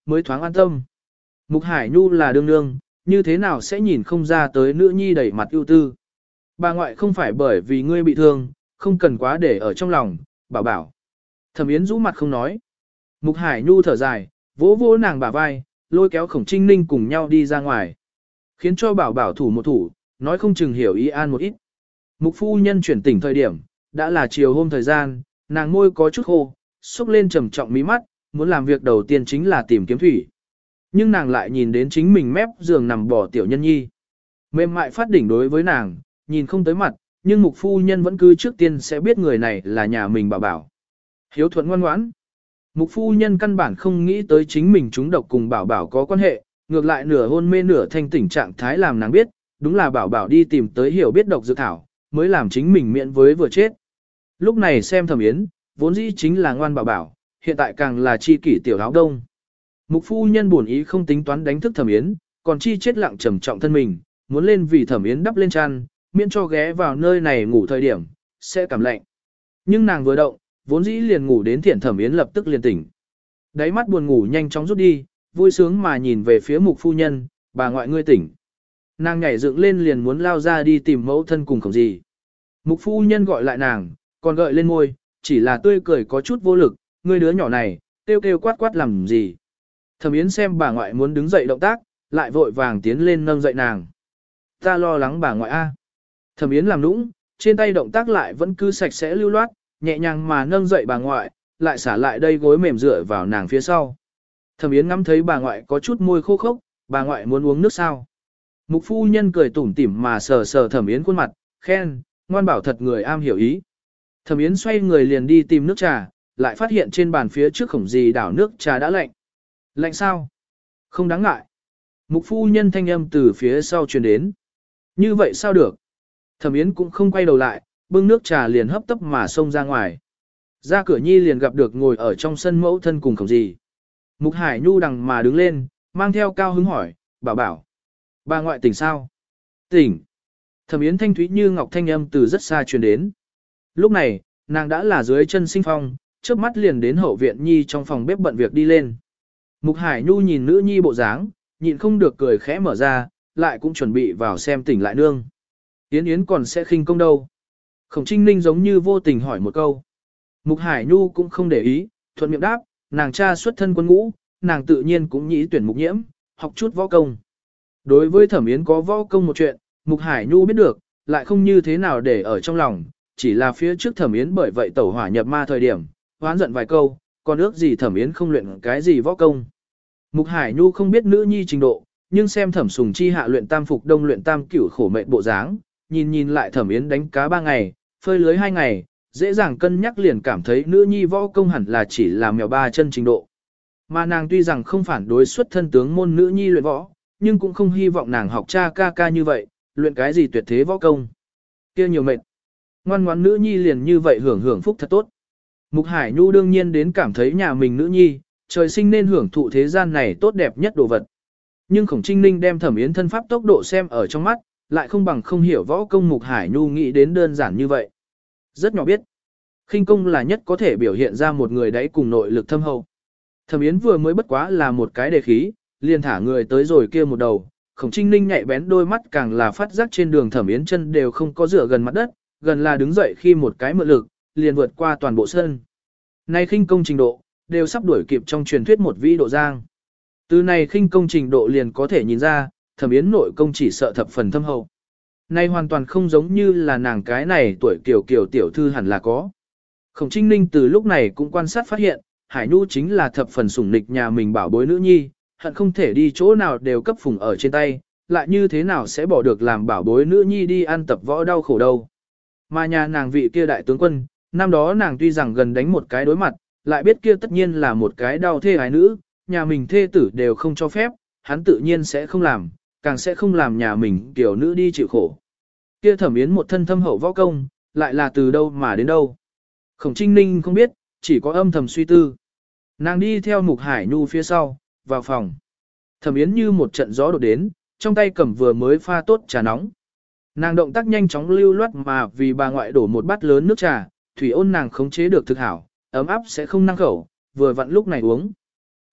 mới thoáng an tâm. Mục Hải Nhu là đương nương, như thế nào sẽ nhìn không ra tới nữ nhi đẩy mặt ưu tư. Bà ngoại không phải bởi vì ngươi bị thương, không cần quá để ở trong lòng, bảo bảo. Thẩm Yến rũ mặt không nói. Mục Hải Nhu thở dài, vỗ vỗ nàng bả vai, lôi kéo Khổng Trinh Ninh cùng nhau đi ra ngoài. Khiến cho bảo bảo thủ một thủ, nói không chừng hiểu ý an một ít. Mục phu nhân chuyển tỉnh thời điểm, đã là chiều hôm thời gian, nàng môi có chút khô, xúc lên trầm trọng mí mắt, muốn làm việc đầu tiên chính là tìm kiếm thủy. Nhưng nàng lại nhìn đến chính mình mép giường nằm bỏ tiểu nhân nhi. Mềm mại phát đỉnh đối với nàng, nhìn không tới mặt, nhưng mục phu nhân vẫn cứ trước tiên sẽ biết người này là nhà mình bảo bảo. Hiếu thuận ngoan ngoãn. Mục phu nhân căn bản không nghĩ tới chính mình trúng độc cùng bảo bảo có quan hệ, ngược lại nửa hôn mê nửa thanh tỉnh trạng thái làm nàng biết, đúng là bảo bảo đi tìm tới hiểu biết độc dược thảo, mới làm chính mình miễn với vừa chết. Lúc này xem Thẩm Yến, vốn dĩ chính là ngoan bảo bảo, hiện tại càng là chi kỷ tiểu áo đông. Mục phu nhân buồn ý không tính toán đánh thức Thẩm Yến, còn chi chết lặng trầm trọng thân mình, muốn lên vì Thẩm Yến đắp lên chăn, miễn cho ghé vào nơi này ngủ thời điểm, sẽ cảm lạnh. Nhưng nàng vừa động, vốn dĩ liền ngủ đến thiện Thẩm Yến lập tức liền tỉnh. Đáy mắt buồn ngủ nhanh chóng rút đi, vui sướng mà nhìn về phía mục phu nhân, bà ngoại ngươi tỉnh. Nàng nhảy dựng lên liền muốn lao ra đi tìm mẫu thân cùng Khổng gì. Mục phu nhân gọi lại nàng, còn gợi lên môi, chỉ là tươi cười có chút vô lực, ngươi đứa nhỏ này, kêu kêu quát quát làm gì. Thẩm Yến xem bà ngoại muốn đứng dậy động tác, lại vội vàng tiến lên nâng dậy nàng. Ta lo lắng bà ngoại a. Thẩm Yến làm nũng, trên tay động tác lại vẫn cứ sạch sẽ lưu loát, nhẹ nhàng mà nâng dậy bà ngoại, lại xả lại đây gối mềm dựa vào nàng phía sau. Thẩm Yến ngắm thấy bà ngoại có chút môi khô khốc, bà ngoại muốn uống nước sao. Mục phu nhân cười tủm tỉm mà sờ sờ Thẩm Yến khuôn mặt, khen, ngoan bảo thật người am hiểu ý. Thẩm Yến xoay người liền đi tìm nước trà, lại phát hiện trên bàn phía trước Khổng gì đảo nước trà đã lạnh. Lạnh sao? Không đáng ngại. Mục phu nhân thanh âm từ phía sau truyền đến. Như vậy sao được? Thẩm Yến cũng không quay đầu lại, bưng nước trà liền hấp tấp mà xông ra ngoài. Ra cửa nhi liền gặp được ngồi ở trong sân mẫu thân cùng Khổng gì. Mục Hải Nhu đằng mà đứng lên, mang theo cao hứng hỏi, bảo bảo. Bà ngoại tỉnh sao? Tỉnh. Thẩm Yến thanh thúy như ngọc thanh âm từ rất xa truyền đến. Lúc này, nàng đã là dưới chân sinh phong, chớp mắt liền đến hậu viện nhi trong phòng bếp bận việc đi lên. Mục Hải Nhu nhìn nữ nhi bộ dáng, nhịn không được cười khẽ mở ra, lại cũng chuẩn bị vào xem tỉnh lại nương. Yến Yến còn sẽ khinh công đâu? Khổng Trinh Ninh giống như vô tình hỏi một câu. Mục Hải Nhu cũng không để ý, thuận miệng đáp, nàng cha xuất thân quân ngũ, nàng tự nhiên cũng nhĩ tuyển mục nhiễm, học chút võ công. Đối với Thẩm Yến có võ công một chuyện, Mục Hải Nhu biết được, lại không như thế nào để ở trong lòng, chỉ là phía trước Thẩm Yến bởi vậy tẩu hỏa nhập ma thời điểm, hoán giận vài câu, còn ước gì Thẩm Yến không luyện cái gì võ công. Mục Hải Nhu không biết nữ nhi trình độ, nhưng xem Thẩm Sùng Chi hạ luyện tam phục đông luyện tam cửu khổ mệnh bộ dáng, nhìn nhìn lại Thẩm Yến đánh cá ba ngày, phơi lưới hai ngày, dễ dàng cân nhắc liền cảm thấy nữ nhi võ công hẳn là chỉ là mèo ba chân trình độ. Mà nàng tuy rằng không phản đối xuất thân tướng môn nữ nhi luyện võ, nhưng cũng không hy vọng nàng học cha ca ca như vậy, luyện cái gì tuyệt thế võ công. Kia nhiều mệt. Ngoan ngoãn nữ nhi liền như vậy hưởng hưởng phúc thật tốt. Mục Hải Nhu đương nhiên đến cảm thấy nhà mình nữ nhi, trời sinh nên hưởng thụ thế gian này tốt đẹp nhất đồ vật. Nhưng Khổng Trinh Ninh đem Thẩm Yến thân pháp tốc độ xem ở trong mắt, lại không bằng không hiểu võ công Mục Hải Nhu nghĩ đến đơn giản như vậy. Rất nhỏ biết, khinh công là nhất có thể biểu hiện ra một người đáy cùng nội lực thâm hậu. Thẩm Yến vừa mới bất quá là một cái đề khí, liền thả người tới rồi kia một đầu, Khổng Trinh Ninh nhạy bén đôi mắt càng là phát giác trên đường Thẩm Yến chân đều không có dựa gần mặt đất, gần là đứng dậy khi một cái mượn lực, liền vượt qua toàn bộ sân. Này khinh công trình độ, đều sắp đuổi kịp trong truyền thuyết một vĩ độ giang. Từ này khinh công trình độ liền có thể nhìn ra, Thẩm Yến nội công chỉ sợ thập phần thâm hậu. Này hoàn toàn không giống như là nàng cái này tuổi kiểu kiểu tiểu thư hẳn là có. Khổng Trinh Ninh từ lúc này cũng quan sát phát hiện, Hải Nhu chính là thập phần sủng nịch nhà mình bảo bối nữ nhi, hận không thể đi chỗ nào đều cấp phùng ở trên tay, lại như thế nào sẽ bỏ được làm bảo bối nữ nhi đi ăn tập võ đau khổ đâu. Mà nhà nàng vị kia đại tướng quân, năm đó nàng tuy rằng gần đánh một cái đối mặt, lại biết kia tất nhiên là một cái đau thê ái nữ, nhà mình thê tử đều không cho phép, hắn tự nhiên sẽ không làm, càng sẽ không làm nhà mình tiểu nữ đi chịu khổ. Kia Thẩm Yến một thân thâm hậu võ công, lại là từ đâu mà đến đâu. Khổng Trinh Ninh không biết, chỉ có âm thầm suy tư. Nàng đi theo Mục Hải Nhu phía sau, vào phòng. Thẩm Yến như một trận gió đột đến, trong tay cầm vừa mới pha tốt trà nóng. Nàng động tác nhanh chóng lưu loát mà vì bà ngoại đổ một bát lớn nước trà, thủy ôn nàng khống chế được thực hảo, ấm áp sẽ không năng khẩu, vừa vặn lúc này uống.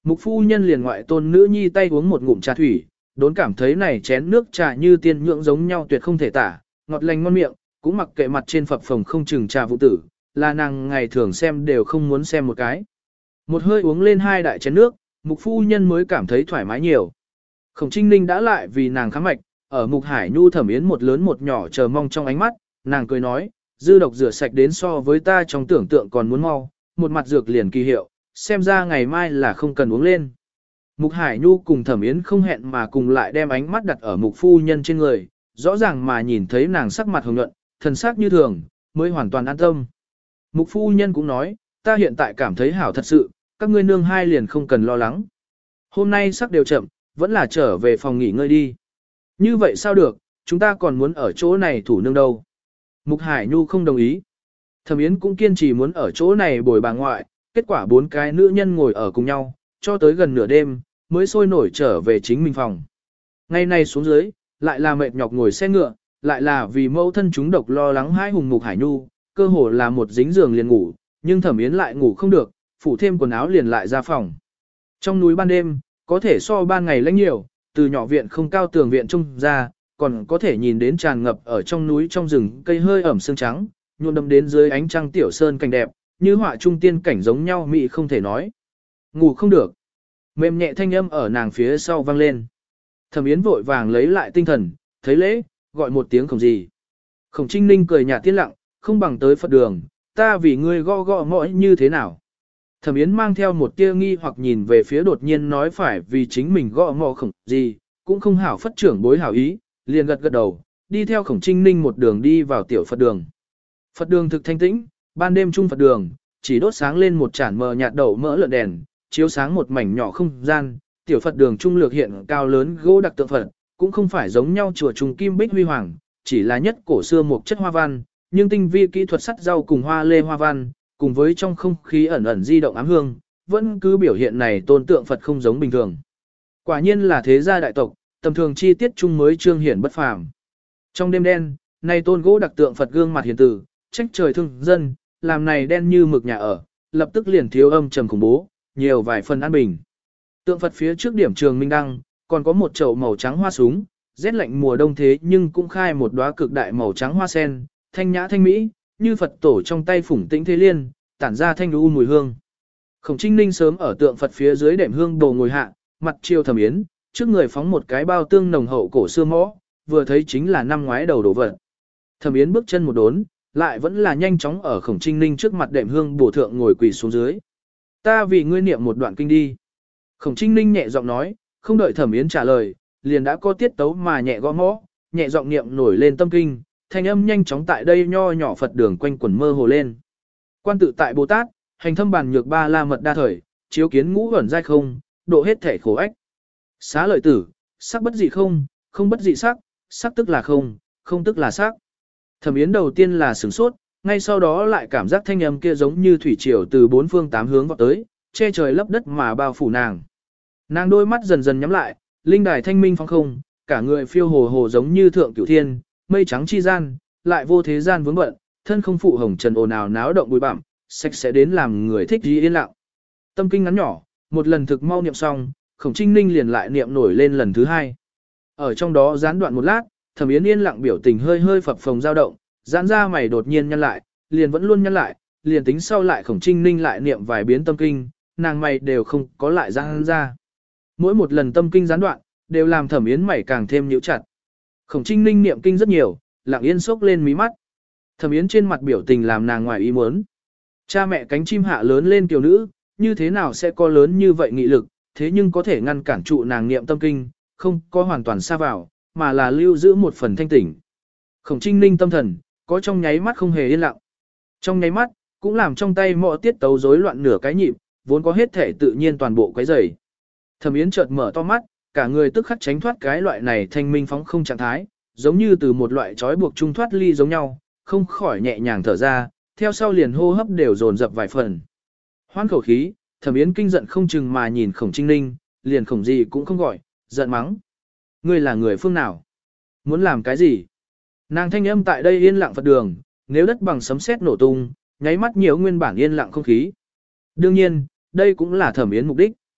Mục phu nhân liền ngoại tôn nữ nhi tay uống một ngụm trà thủy, đốn cảm thấy này chén nước trà như tiên nhượng giống nhau tuyệt không thể tả, ngọt lành ngon miệng, cũng mặc kệ mặt trên phập phồng không chừng trà vụ tử, là nàng ngày thường xem đều không muốn xem một cái. Một hơi uống lên hai đại chén nước, mục phu nhân mới cảm thấy thoải mái nhiều. Khổng Trinh Ninh đã lại vì nàng khám mạch, ở mục hải nhu thẩm yến một lớn một nhỏ chờ mong trong ánh mắt, nàng cười nói, dư độc rửa sạch đến so với ta trong tưởng tượng còn muốn mau, một mặt dược liền kỳ hiệu, xem ra ngày mai là không cần uống lên. Mục hải nhu cùng thẩm yến không hẹn mà cùng lại đem ánh mắt đặt ở mục phu nhân trên người, rõ ràng mà nhìn thấy nàng sắc mặt hồng nhuận, thần sắc như thường, mới hoàn toàn an tâm. Mục phu nhân cũng nói, ta hiện tại cảm thấy hảo thật sự, các ngươi nương hai liền không cần lo lắng. Hôm nay sắc đều chậm, vẫn là trở về phòng nghỉ ngơi đi. Như vậy sao được, chúng ta còn muốn ở chỗ này thủ nương đâu. Mục Hải Nhu không đồng ý. Thẩm Yến cũng kiên trì muốn ở chỗ này bồi bà ngoại, kết quả bốn cái nữ nhân ngồi ở cùng nhau, cho tới gần nửa đêm, mới sôi nổi trở về chính mình phòng. Ngày nay xuống dưới, lại là mệt nhọc ngồi xe ngựa, lại là vì mẫu thân chúng độc lo lắng hai hùng Mục Hải Nhu, cơ hồ là một dính giường liền ngủ, nhưng Thẩm Yến lại ngủ không được, phủ thêm quần áo liền lại ra phòng. Trong núi ban đêm, có thể so ban ngày lạnh nhiều, từ nhỏ viện không cao tường viện trông ra, còn có thể nhìn đến tràn ngập ở trong núi trong rừng cây hơi ẩm sương trắng, nhuộm đậm đến dưới ánh trăng tiểu sơn cảnh đẹp, như họa trung tiên cảnh giống nhau mị không thể nói. Ngủ không được. Mềm nhẹ thanh âm ở nàng phía sau vang lên. Thẩm Yến vội vàng lấy lại tinh thần, thấy lễ, gọi một tiếng không gì. Khổng Trinh Ninh cười nhạt tiên lặng, không bằng tới Phật đường, ta vì ngươi gõ gõ ngõ như thế nào. Thẩm Yến mang theo một tia nghi hoặc nhìn về phía đột nhiên nói phải vì chính mình gõ ngõ khổng gì, cũng không hảo phất trưởng bối hảo ý, liền gật gật đầu, đi theo Khổng Trinh Ninh một đường đi vào tiểu Phật đường. Phật đường thực thanh tĩnh, ban đêm trung Phật đường, chỉ đốt sáng lên một chản mờ nhạt đậu mỡ lợn đèn, chiếu sáng một mảnh nhỏ không gian, tiểu Phật đường trung lược hiện cao lớn gỗ đặc tượng Phật, cũng không phải giống nhau chùa trùng kim bích huy hoàng, chỉ là nhất cổ xưa một chất hoa văn, nhưng tinh vi kỹ thuật sắt rau cùng hoa lê hoa văn, cùng với trong không khí ẩn ẩn di động ám hương, vẫn cứ biểu hiện này tôn tượng Phật không giống bình thường. Quả nhiên là thế gia đại tộc, tầm thường chi tiết chung mới trương hiển bất phàm. Trong đêm đen, này tôn gỗ đặc tượng Phật gương mặt hiền tử, trách trời thương dân, làm này đen như mực nhà ở, lập tức liền thiếu âm trầm khủng bố, nhiều vài phần an bình. Tượng Phật phía trước điểm trường minh đăng, còn có một chậu màu trắng hoa súng, rét lạnh mùa đông thế nhưng cũng khai một đóa cực đại màu trắng hoa sen, thanh nhã thanh mỹ, như Phật tổ trong tay phủng tĩnh thế liên, tản ra thanh u mùi hương. Khổng Trinh Ninh sớm ở tượng Phật phía dưới đệm hương đồ ngồi hạ, mặt chiều Thẩm Yến, trước người phóng một cái bao tương nồng hậu cổ xưa mõ, vừa thấy chính là năm ngoái đầu đổ vật. Thẩm Yến bước chân một đốn, lại vẫn là nhanh chóng ở Khổng Trinh Ninh trước mặt đệm hương bổ thượng ngồi quỳ xuống dưới. Ta vì ngươi niệm một đoạn kinh đi. Khổng Trinh Ninh nhẹ giọng nói, không đợi Thẩm Yến trả lời, liền đã có tiết tấu mà nhẹ gõ mõ, nhẹ giọng niệm nổi lên tâm kinh, thanh âm nhanh chóng tại đây nho nhỏ Phật đường quanh quẩn mơ hồ lên. Quan tự tại Bồ Tát, hành thâm bàn nhược ba la mật đa thời, chiếu kiến ngũ ẩn giai không, độ hết thể khổ ách. Xá lợi tử, sắc bất dị không, không bất dị sắc, sắc tức là không, không tức là sắc. Thẩm Yến đầu tiên là sửng sốt, ngay sau đó lại cảm giác thanh âm kia giống như thủy triều từ bốn phương tám hướng vọt tới, che trời lấp đất mà bao phủ nàng. Nàng đôi mắt dần dần nhắm lại, linh đài thanh minh phong không, cả người phiêu hồ hồ giống như thượng cửu thiên, mây trắng chi gian, lại vô thế gian vướng bận, thân không phụ hồng trần ồn ào náo động bụi bặm, sạch sẽ đến làm người thích gì yên lặng. Tâm kinh ngắn nhỏ, một lần thực mau niệm xong, Khổng Trinh Ninh liền lại niệm nổi lên lần thứ hai. Ở trong đó gián đoạn một lát, Thẩm Yến yên lặng biểu tình hơi hơi phập phồng dao động, giãn ra mày đột nhiên nhăn lại, liền vẫn luôn nhăn lại, liền tính sau lại Khổng Trinh Ninh lại niệm vài biến tâm kinh, nàng mày đều không có lại giãn ra. Mỗi một lần tâm kinh gián đoạn, đều làm Thẩm Yến mày càng thêm nhíu chặt. Khổng Trinh Ninh niệm kinh rất nhiều, lặng yên sốc lên mí mắt. Thẩm Yến trên mặt biểu tình làm nàng ngoài ý muốn. Cha mẹ cánh chim hạ lớn lên tiểu nữ, như thế nào sẽ có lớn như vậy nghị lực, thế nhưng có thể ngăn cản trụ nàng niệm tâm kinh, không có hoàn toàn xa vào, mà là lưu giữ một phần thanh tỉnh. Khổng Trinh Ninh tâm thần, có trong nháy mắt không hề yên lặng. Trong nháy mắt, cũng làm trong tay mọi tiết tấu rối loạn nửa cái nhịp, vốn có hết thể tự nhiên toàn bộ quấy rầy. Thẩm Yến chợt mở to mắt, cả người tức khắc tránh thoát cái loại này thanh minh phóng không trạng thái, giống như từ một loại trói buộc trung thoát ly giống nhau, không khỏi nhẹ nhàng thở ra, theo sau liền hô hấp đều dồn dập vài phần. Hoan khẩu khí, Thẩm Yến kinh giận không chừng mà nhìn Khổng Trinh Ninh, liền khổng gì cũng không gọi, giận mắng. Ngươi là người phương nào? Muốn làm cái gì? Nàng thanh âm tại đây yên lặng Phật đường, nếu đất bằng sấm sét nổ tung, nháy mắt nhiều nguyên bản yên lặng không khí. Đương nhiên, đây cũng là Thẩm Yến mục đích.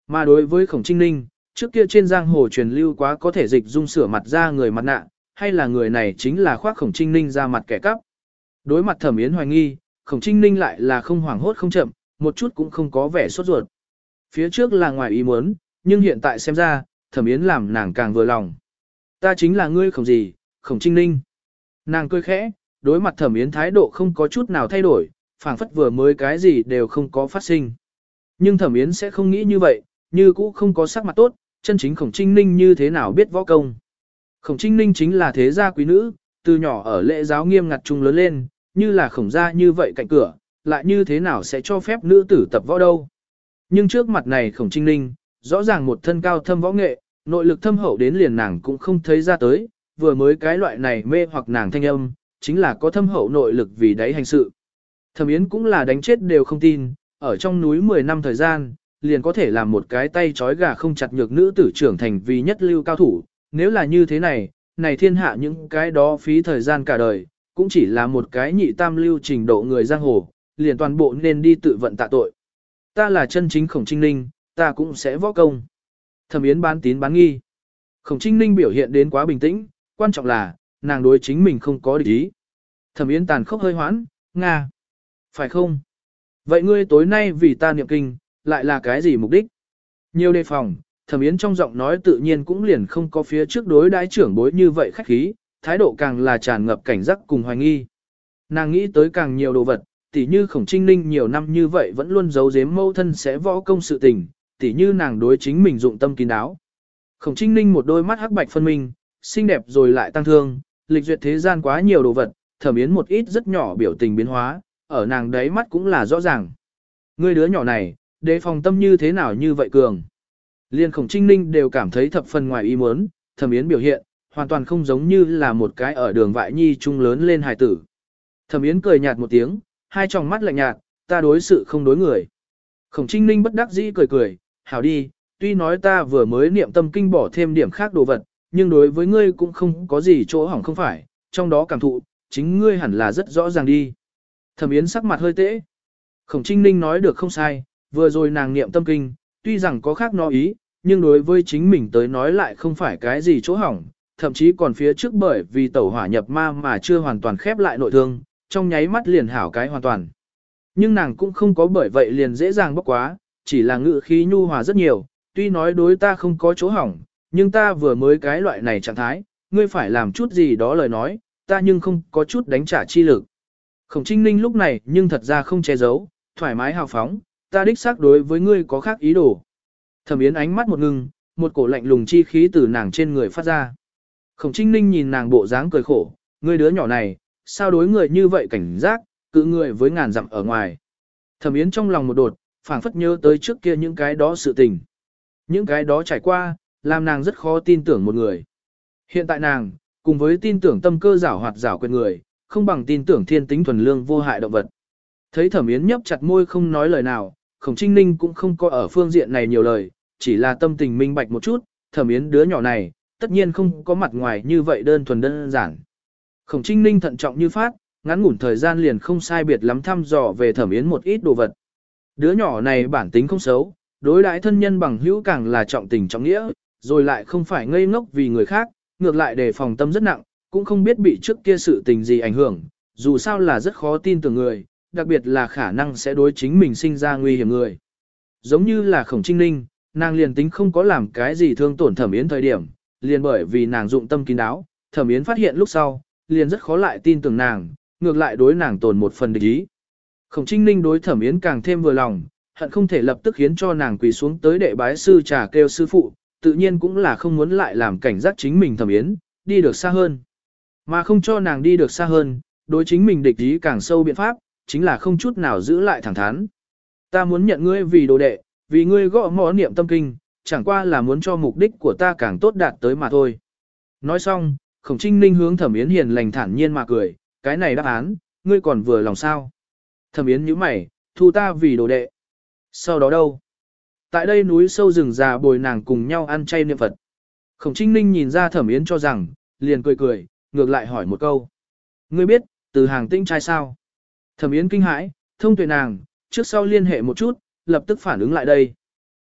Mà đối với Khổng Trinh Ninh, trước kia trên giang hồ truyền lưu quá có thể dịch dung sửa mặt ra người mặt nạ, hay là người này chính là khoác Khổng Trinh Ninh ra mặt kẻ cắp. Đối mặt Thẩm Yến hoài nghi, Khổng Trinh Ninh lại là không hoảng hốt không chậm, một chút cũng không có vẻ sốt ruột. Phía trước là ngoài ý muốn, nhưng hiện tại xem ra, Thẩm Yến làm nàng càng vừa lòng. Ta chính là ngươi Khổng gì, Khổng Trinh Ninh. Nàng cười khẽ, đối mặt Thẩm Yến thái độ không có chút nào thay đổi, phảng phất vừa mới cái gì đều không có phát sinh. Nhưng Thẩm Yến sẽ không nghĩ như vậy, như cũ không có sắc mặt tốt, chân chính Khổng Trinh Ninh như thế nào biết võ công. Khổng Trinh Ninh chính là thế gia quý nữ, từ nhỏ ở lễ giáo nghiêm ngặt trung lớn lên, như là Khổng gia như vậy cạnh cửa, lại như thế nào sẽ cho phép nữ tử tập võ đâu. Nhưng trước mặt này Khổng Trinh Ninh, rõ ràng một thân cao thâm võ nghệ, nội lực thâm hậu đến liền nàng cũng không thấy ra tới, vừa mới cái loại này mê hoặc nàng thanh âm, chính là có thâm hậu nội lực vì đấy hành sự. Thẩm Yến cũng là đánh chết đều không tin, ở trong núi mười năm thời gian, liền có thể làm một cái tay trói gà không chặt nhược nữ tử trưởng thành vì nhất lưu cao thủ, nếu là như thế này, này thiên hạ những cái đó phí thời gian cả đời, cũng chỉ là một cái nhị tam lưu trình độ người giang hồ, liền toàn bộ nên đi tự vận tạ tội. Ta là chân chính Khổng Trinh Ninh, ta cũng sẽ võ công. Thẩm Yến bán tín bán nghi. Khổng Trinh Ninh biểu hiện đến quá bình tĩnh, quan trọng là, nàng đối chính mình không có địch ý. Thẩm Yến tàn khốc hơi hoãn, Nga. Phải không? Vậy ngươi tối nay vì ta niệm kinh, lại là cái gì mục đích? Nhiều đề phòng, Thẩm Yến trong giọng nói tự nhiên cũng liền không có phía trước đối đãi trưởng bối như vậy khách khí, thái độ càng là tràn ngập cảnh giác cùng hoài nghi. Nàng nghĩ tới càng nhiều đồ vật, tỉ như Khổng Trinh Ninh nhiều năm như vậy vẫn luôn giấu giếm mâu thân sẽ võ công sự tình, tỉ như nàng đối chính mình dụng tâm kín đáo. Khổng Trinh Ninh một đôi mắt hắc bạch phân minh, xinh đẹp rồi lại tăng thương, lịch duyệt thế gian quá nhiều đồ vật, Thẩm Yến một ít rất nhỏ biểu tình biến hóa, ở nàng đấy mắt cũng là rõ ràng. Ngươi đứa nhỏ này, đề phòng tâm như thế nào như vậy cường. Liên Khổng Trinh Ninh đều cảm thấy thập phần ngoài ý muốn, Thẩm Yến biểu hiện, hoàn toàn không giống như là một cái ở đường vại nhi trung lớn lên hài tử. Thẩm Yến cười nhạt một tiếng, hai tròng mắt lạnh nhạt, ta đối sự không đối người. Khổng Trinh Ninh bất đắc dĩ cười cười, hảo đi, tuy nói ta vừa mới niệm tâm kinh bỏ thêm điểm khác đồ vật, nhưng đối với ngươi cũng không có gì chỗ hỏng không phải, trong đó cảm thụ, chính ngươi hẳn là rất rõ ràng đi. Thẩm Yến sắc mặt hơi tễ. Khổng Trinh Ninh nói được không sai, vừa rồi nàng niệm tâm kinh, tuy rằng có khác nó ý, nhưng đối với chính mình tới nói lại không phải cái gì chỗ hỏng, thậm chí còn phía trước bởi vì tẩu hỏa nhập ma mà chưa hoàn toàn khép lại nội thương, trong nháy mắt liền hảo cái hoàn toàn. Nhưng nàng cũng không có bởi vậy liền dễ dàng bóc quá, chỉ là ngự khí nhu hòa rất nhiều, tuy nói đối ta không có chỗ hỏng, nhưng ta vừa mới cái loại này trạng thái, ngươi phải làm chút gì đó lời nói, ta nhưng không có chút đánh trả chi lực. Khổng Trinh Ninh lúc này nhưng thật ra không che giấu, thoải mái hào phóng, ta đích xác đối với ngươi có khác ý đồ. Thẩm Yến ánh mắt một ngừng, một cổ lạnh lùng chi khí từ nàng trên người phát ra. Khổng Trinh Ninh nhìn nàng bộ dáng cười khổ, ngươi đứa nhỏ này, sao đối người như vậy cảnh giác, cự người với ngàn dặm ở ngoài. Thẩm Yến trong lòng một đột, phảng phất nhớ tới trước kia những cái đó sự tình. Những cái đó trải qua, làm nàng rất khó tin tưởng một người. Hiện tại nàng, cùng với tin tưởng tâm cơ giảo hoạt giảo quyền người, không bằng tin tưởng thiên tính thuần lương vô hại động vật. Thấy Thẩm Yến nhấp chặt môi không nói lời nào, Khổng Trinh Ninh cũng không có ở phương diện này nhiều lời, chỉ là tâm tình minh bạch một chút, Thẩm Yến đứa nhỏ này, tất nhiên không có mặt ngoài như vậy đơn thuần đơn giản. Khổng Trinh Ninh thận trọng như phát, ngắn ngủn thời gian liền không sai biệt lắm thăm dò về Thẩm Yến một ít đồ vật. Đứa nhỏ này bản tính không xấu, đối đãi thân nhân bằng hữu càng là trọng tình trọng nghĩa, rồi lại không phải ngây ngốc vì người khác, ngược lại đề phòng tâm rất nặng, cũng không biết bị trước kia sự tình gì ảnh hưởng, dù sao là rất khó tin tưởng người, đặc biệt là khả năng sẽ đối chính mình sinh ra nguy hiểm người. Giống như là Khổng Trinh Ninh, nàng liền tính không có làm cái gì thương tổn Thẩm Yến thời điểm, liền bởi vì nàng dụng tâm kín đáo, Thẩm Yến phát hiện lúc sau, liền rất khó lại tin tưởng nàng, ngược lại đối nàng tồn một phần địch ý. Khổng Trinh Ninh đối Thẩm Yến càng thêm vừa lòng, hận không thể lập tức khiến cho nàng quỳ xuống tới đệ bái sư trà kêu sư phụ, tự nhiên cũng là không muốn lại làm cảnh giác chính mình Thẩm Yến, đi được xa hơn. Mà không cho nàng đi được xa hơn, đối chính mình địch ý càng sâu biện pháp, chính là không chút nào giữ lại thẳng thắn. Ta muốn nhận ngươi vì đồ đệ, vì ngươi gõ mõ niệm tâm kinh, chẳng qua là muốn cho mục đích của ta càng tốt đạt tới mà thôi. Nói xong, Khổng Trinh Ninh hướng Thẩm Yến hiền lành thản nhiên mà cười, cái này đáp án, ngươi còn vừa lòng sao? Thẩm Yến nhíu mày, thu ta vì đồ đệ. Sau đó đâu? Tại đây núi sâu rừng già bồi nàng cùng nhau ăn chay niệm Phật. Khổng Trinh Ninh nhìn ra Thẩm Yến cho rằng, liền cười cười, ngược lại hỏi một câu. Ngươi biết, từ hàng tinh trai sao? Thẩm Yến kinh hãi, thông tuệ nàng, trước sau liên hệ một chút, lập tức phản ứng lại đây.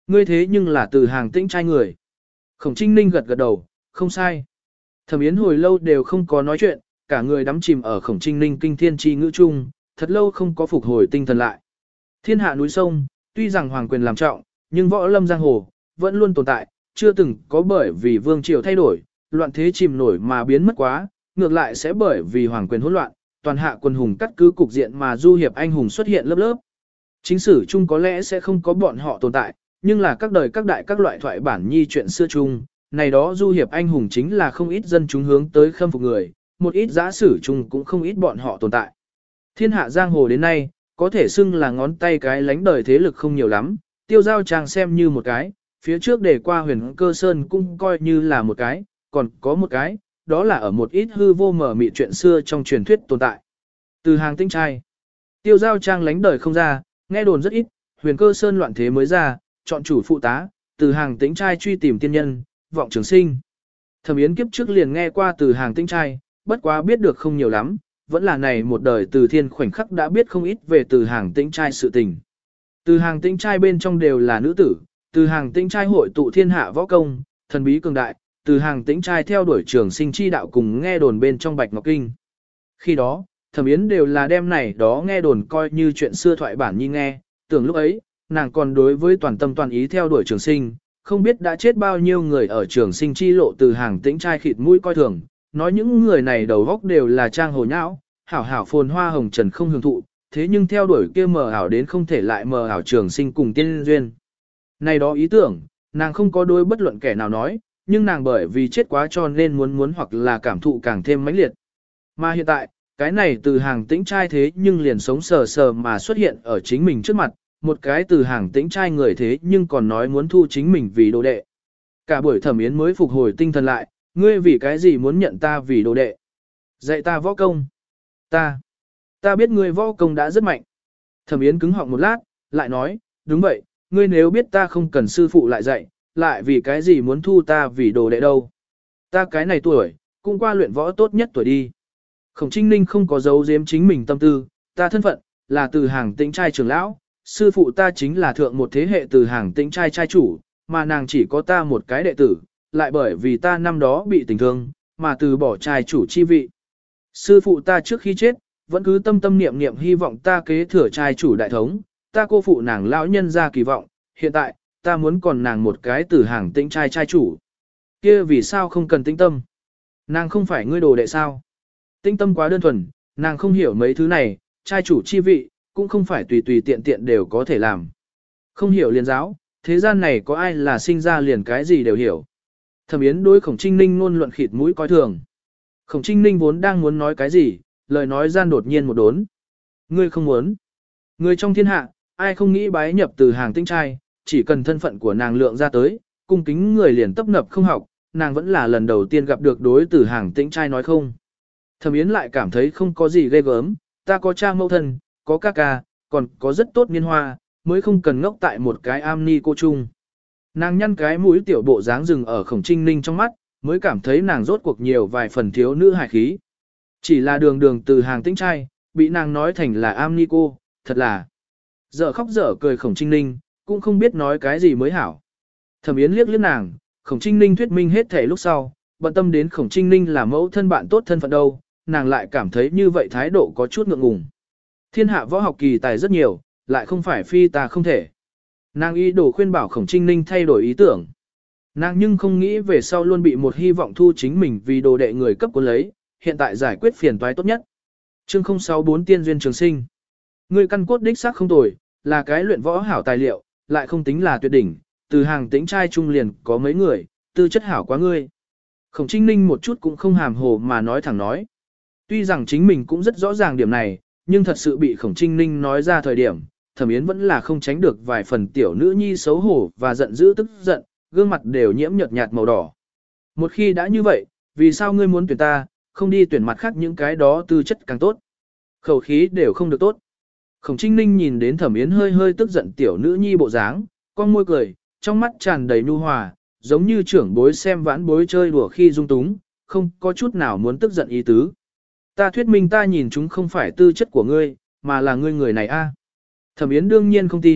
Ngươi thế nhưng là từ hàng tĩnh trai người. Khổng Trinh Ninh gật gật đầu, không sai. Thẩm Yến hồi lâu đều không có nói chuyện, cả người đắm chìm ở Khổng Trinh Ninh kinh thiên chi ngữ chung, thật lâu không có phục hồi tinh thần lại. Thiên hạ núi sông, tuy rằng hoàng quyền làm trọng, nhưng võ lâm giang hồ vẫn luôn tồn tại, chưa từng có bởi vì vương triều thay đổi, loạn thế chìm nổi mà biến mất quá, ngược lại sẽ bởi vì hoàng quyền hỗn loạn, toàn hạ quân hùng cắt cứ cục diện mà du hiệp anh hùng xuất hiện lớp lớp. Chính sử chung có lẽ sẽ không có bọn họ tồn tại, nhưng là các đời các đại các loại thoại bản nhi chuyện xưa chung, này đó du hiệp anh hùng chính là không ít dân chúng hướng tới khâm phục người, một ít giả sử chung cũng không ít bọn họ tồn tại. Thiên hạ giang hồ đến nay, có thể xưng là ngón tay cái lánh đời thế lực không nhiều lắm, tiêu giao trang xem như một cái, phía trước để qua huyền cơ sơn cũng coi như là một cái, còn có một cái, đó là ở một ít hư vô mở mị chuyện xưa trong truyền thuyết tồn tại. Từ hàng tinh trai, tiêu giao trang lánh đời không ra, nghe đồn rất ít, huyền cơ sơn loạn thế mới ra, chọn chủ phụ tá, từ hàng tĩnh trai truy tìm tiên nhân, vọng trường sinh. Thẩm Yến kiếp trước liền nghe qua từ hàng tĩnh trai, bất quá biết được không nhiều lắm, vẫn là này một đời từ thiên khoảnh khắc đã biết không ít về từ hàng tĩnh trai sự tình. Từ hàng tĩnh trai bên trong đều là nữ tử, từ hàng tĩnh trai hội tụ thiên hạ võ công, thần bí cường đại, từ hàng tĩnh trai theo đuổi trường sinh chi đạo cùng nghe đồn bên trong Bạch Ngọc Kinh. Khi đó, Thẩm Yến đều là đem này đó nghe đồn coi như chuyện xưa thoại bản nhi nghe, tưởng lúc ấy, nàng còn đối với toàn tâm toàn ý theo đuổi trường sinh, không biết đã chết bao nhiêu người ở trường sinh chi lộ từ hàng tĩnh trai khịt mũi coi thường, nói những người này đầu góc đều là trang hồ nhão, hảo hảo phồn hoa hồng trần không hưởng thụ, thế nhưng theo đuổi kia mờ ảo đến không thể lại mờ ảo trường sinh cùng tiên duyên. Này đó ý tưởng, nàng không có đối bất luận kẻ nào nói, nhưng nàng bởi vì chết quá cho nên muốn muốn hoặc là cảm thụ càng thêm mãnh liệt. Mà hiện tại, cái này từ hàng tĩnh trai thế nhưng liền sống sờ sờ mà xuất hiện ở chính mình trước mặt, một cái từ hàng tĩnh trai người thế nhưng còn nói muốn thu chính mình vì đồ đệ. Cả buổi Thẩm Yến mới phục hồi tinh thần lại, ngươi vì cái gì muốn nhận ta vì đồ đệ? Dạy ta võ công. Ta, ta biết ngươi võ công đã rất mạnh. Thẩm Yến cứng họng một lát, lại nói, đúng vậy, ngươi nếu biết ta không cần sư phụ lại dạy, lại vì cái gì muốn thu ta vì đồ đệ đâu? Ta cái này tuổi, cũng qua luyện võ tốt nhất tuổi đi. Khổng Trinh Ninh không có giấu giếm chính mình tâm tư, ta thân phận, là từ hàng tĩnh trai trưởng lão, sư phụ ta chính là thượng một thế hệ từ hàng tĩnh trai trai chủ, mà nàng chỉ có ta một cái đệ tử, lại bởi vì ta năm đó bị tình thương, mà từ bỏ trai chủ chi vị. Sư phụ ta trước khi chết, vẫn cứ tâm tâm niệm niệm hy vọng ta kế thừa trai chủ đại thống, ta cô phụ nàng lão nhân ra kỳ vọng, hiện tại, ta muốn còn nàng một cái từ hàng tĩnh trai trai chủ. Kia vì sao không cần tĩnh tâm? Nàng không phải ngươi đồ đệ sao? Tĩnh tâm quá đơn thuần, nàng không hiểu mấy thứ này, trai chủ chi vị, cũng không phải tùy tùy tiện tiện đều có thể làm. Không hiểu liền giáo, thế gian này có ai là sinh ra liền cái gì đều hiểu. Thẩm Yến đối Khổng Trinh Ninh luôn luận khịt mũi coi thường. Khổng Trinh Ninh vốn đang muốn nói cái gì, lời nói gian đột nhiên một đốn. Ngươi không muốn. Ngươi trong thiên hạ, ai không nghĩ bái nhập từ hàng tinh trai, chỉ cần thân phận của nàng lượng ra tới, cung kính người liền tấp nập không học, nàng vẫn là lần đầu tiên gặp được đối từ hàng tinh trai nói không. Thẩm Yến lại cảm thấy không có gì ghê gớm, ta có cha mẫu thân, có ca ca, còn có rất tốt niên hoa, mới không cần ngốc tại một cái am ni cô chung. Nàng nhăn cái mũi tiểu bộ dáng rừng ở Khổng Trinh Ninh trong mắt, mới cảm thấy nàng rốt cuộc nhiều vài phần thiếu nữ hài khí. Chỉ là đường đường từ hàng tĩnh trai, bị nàng nói thành là am ni cô, thật là dở khóc dở cười Khổng Trinh Ninh, cũng không biết nói cái gì mới hảo. Thẩm Yến liếc liếc nàng, Khổng Trinh Ninh thuyết minh hết thể lúc sau, bận tâm đến Khổng Trinh Ninh là mẫu thân bạn tốt thân phận đâu, nàng lại cảm thấy như vậy thái độ có chút ngượng ngùng. Thiên hạ võ học kỳ tài rất nhiều, lại không phải phi ta không thể. Nàng ý đồ khuyên bảo Khổng Trinh Ninh thay đổi ý tưởng. Nàng nhưng không nghĩ về sau luôn bị một hy vọng thu chính mình vì đồ đệ người cấp của lấy, hiện tại giải quyết phiền toái tốt nhất. Chương không sáu bốn Tiên duyên trường sinh. Người căn cốt đích xác không tồi, là cái luyện võ hảo tài liệu, lại không tính là tuyệt đỉnh, từ hàng tĩnh trai trung liền có mấy người, tư chất hảo quá ngươi. Khổng Trinh Ninh một chút cũng không hàm hồ mà nói thẳng nói. Tuy rằng chính mình cũng rất rõ ràng điểm này, nhưng thật sự bị Khổng Trinh Ninh nói ra thời điểm, Thẩm Yến vẫn là không tránh được vài phần tiểu nữ nhi xấu hổ và giận dữ tức giận, gương mặt đều nhiễm nhợt nhạt màu đỏ. Một khi đã như vậy, vì sao ngươi muốn tuyển ta, không đi tuyển mặt khác những cái đó tư chất càng tốt? Khẩu khí đều không được tốt. Khổng Trinh Ninh nhìn đến Thẩm Yến hơi hơi tức giận tiểu nữ nhi bộ dáng, con môi cười, trong mắt tràn đầy nhu hòa, giống như trưởng bối xem vãn bối chơi đùa khi dung túng, không có chút nào muốn tức giận ý tứ. Ta thuyết minh ta nhìn chúng không phải tư chất của ngươi, mà là ngươi người này a. Thẩm Yến đương nhiên không tin,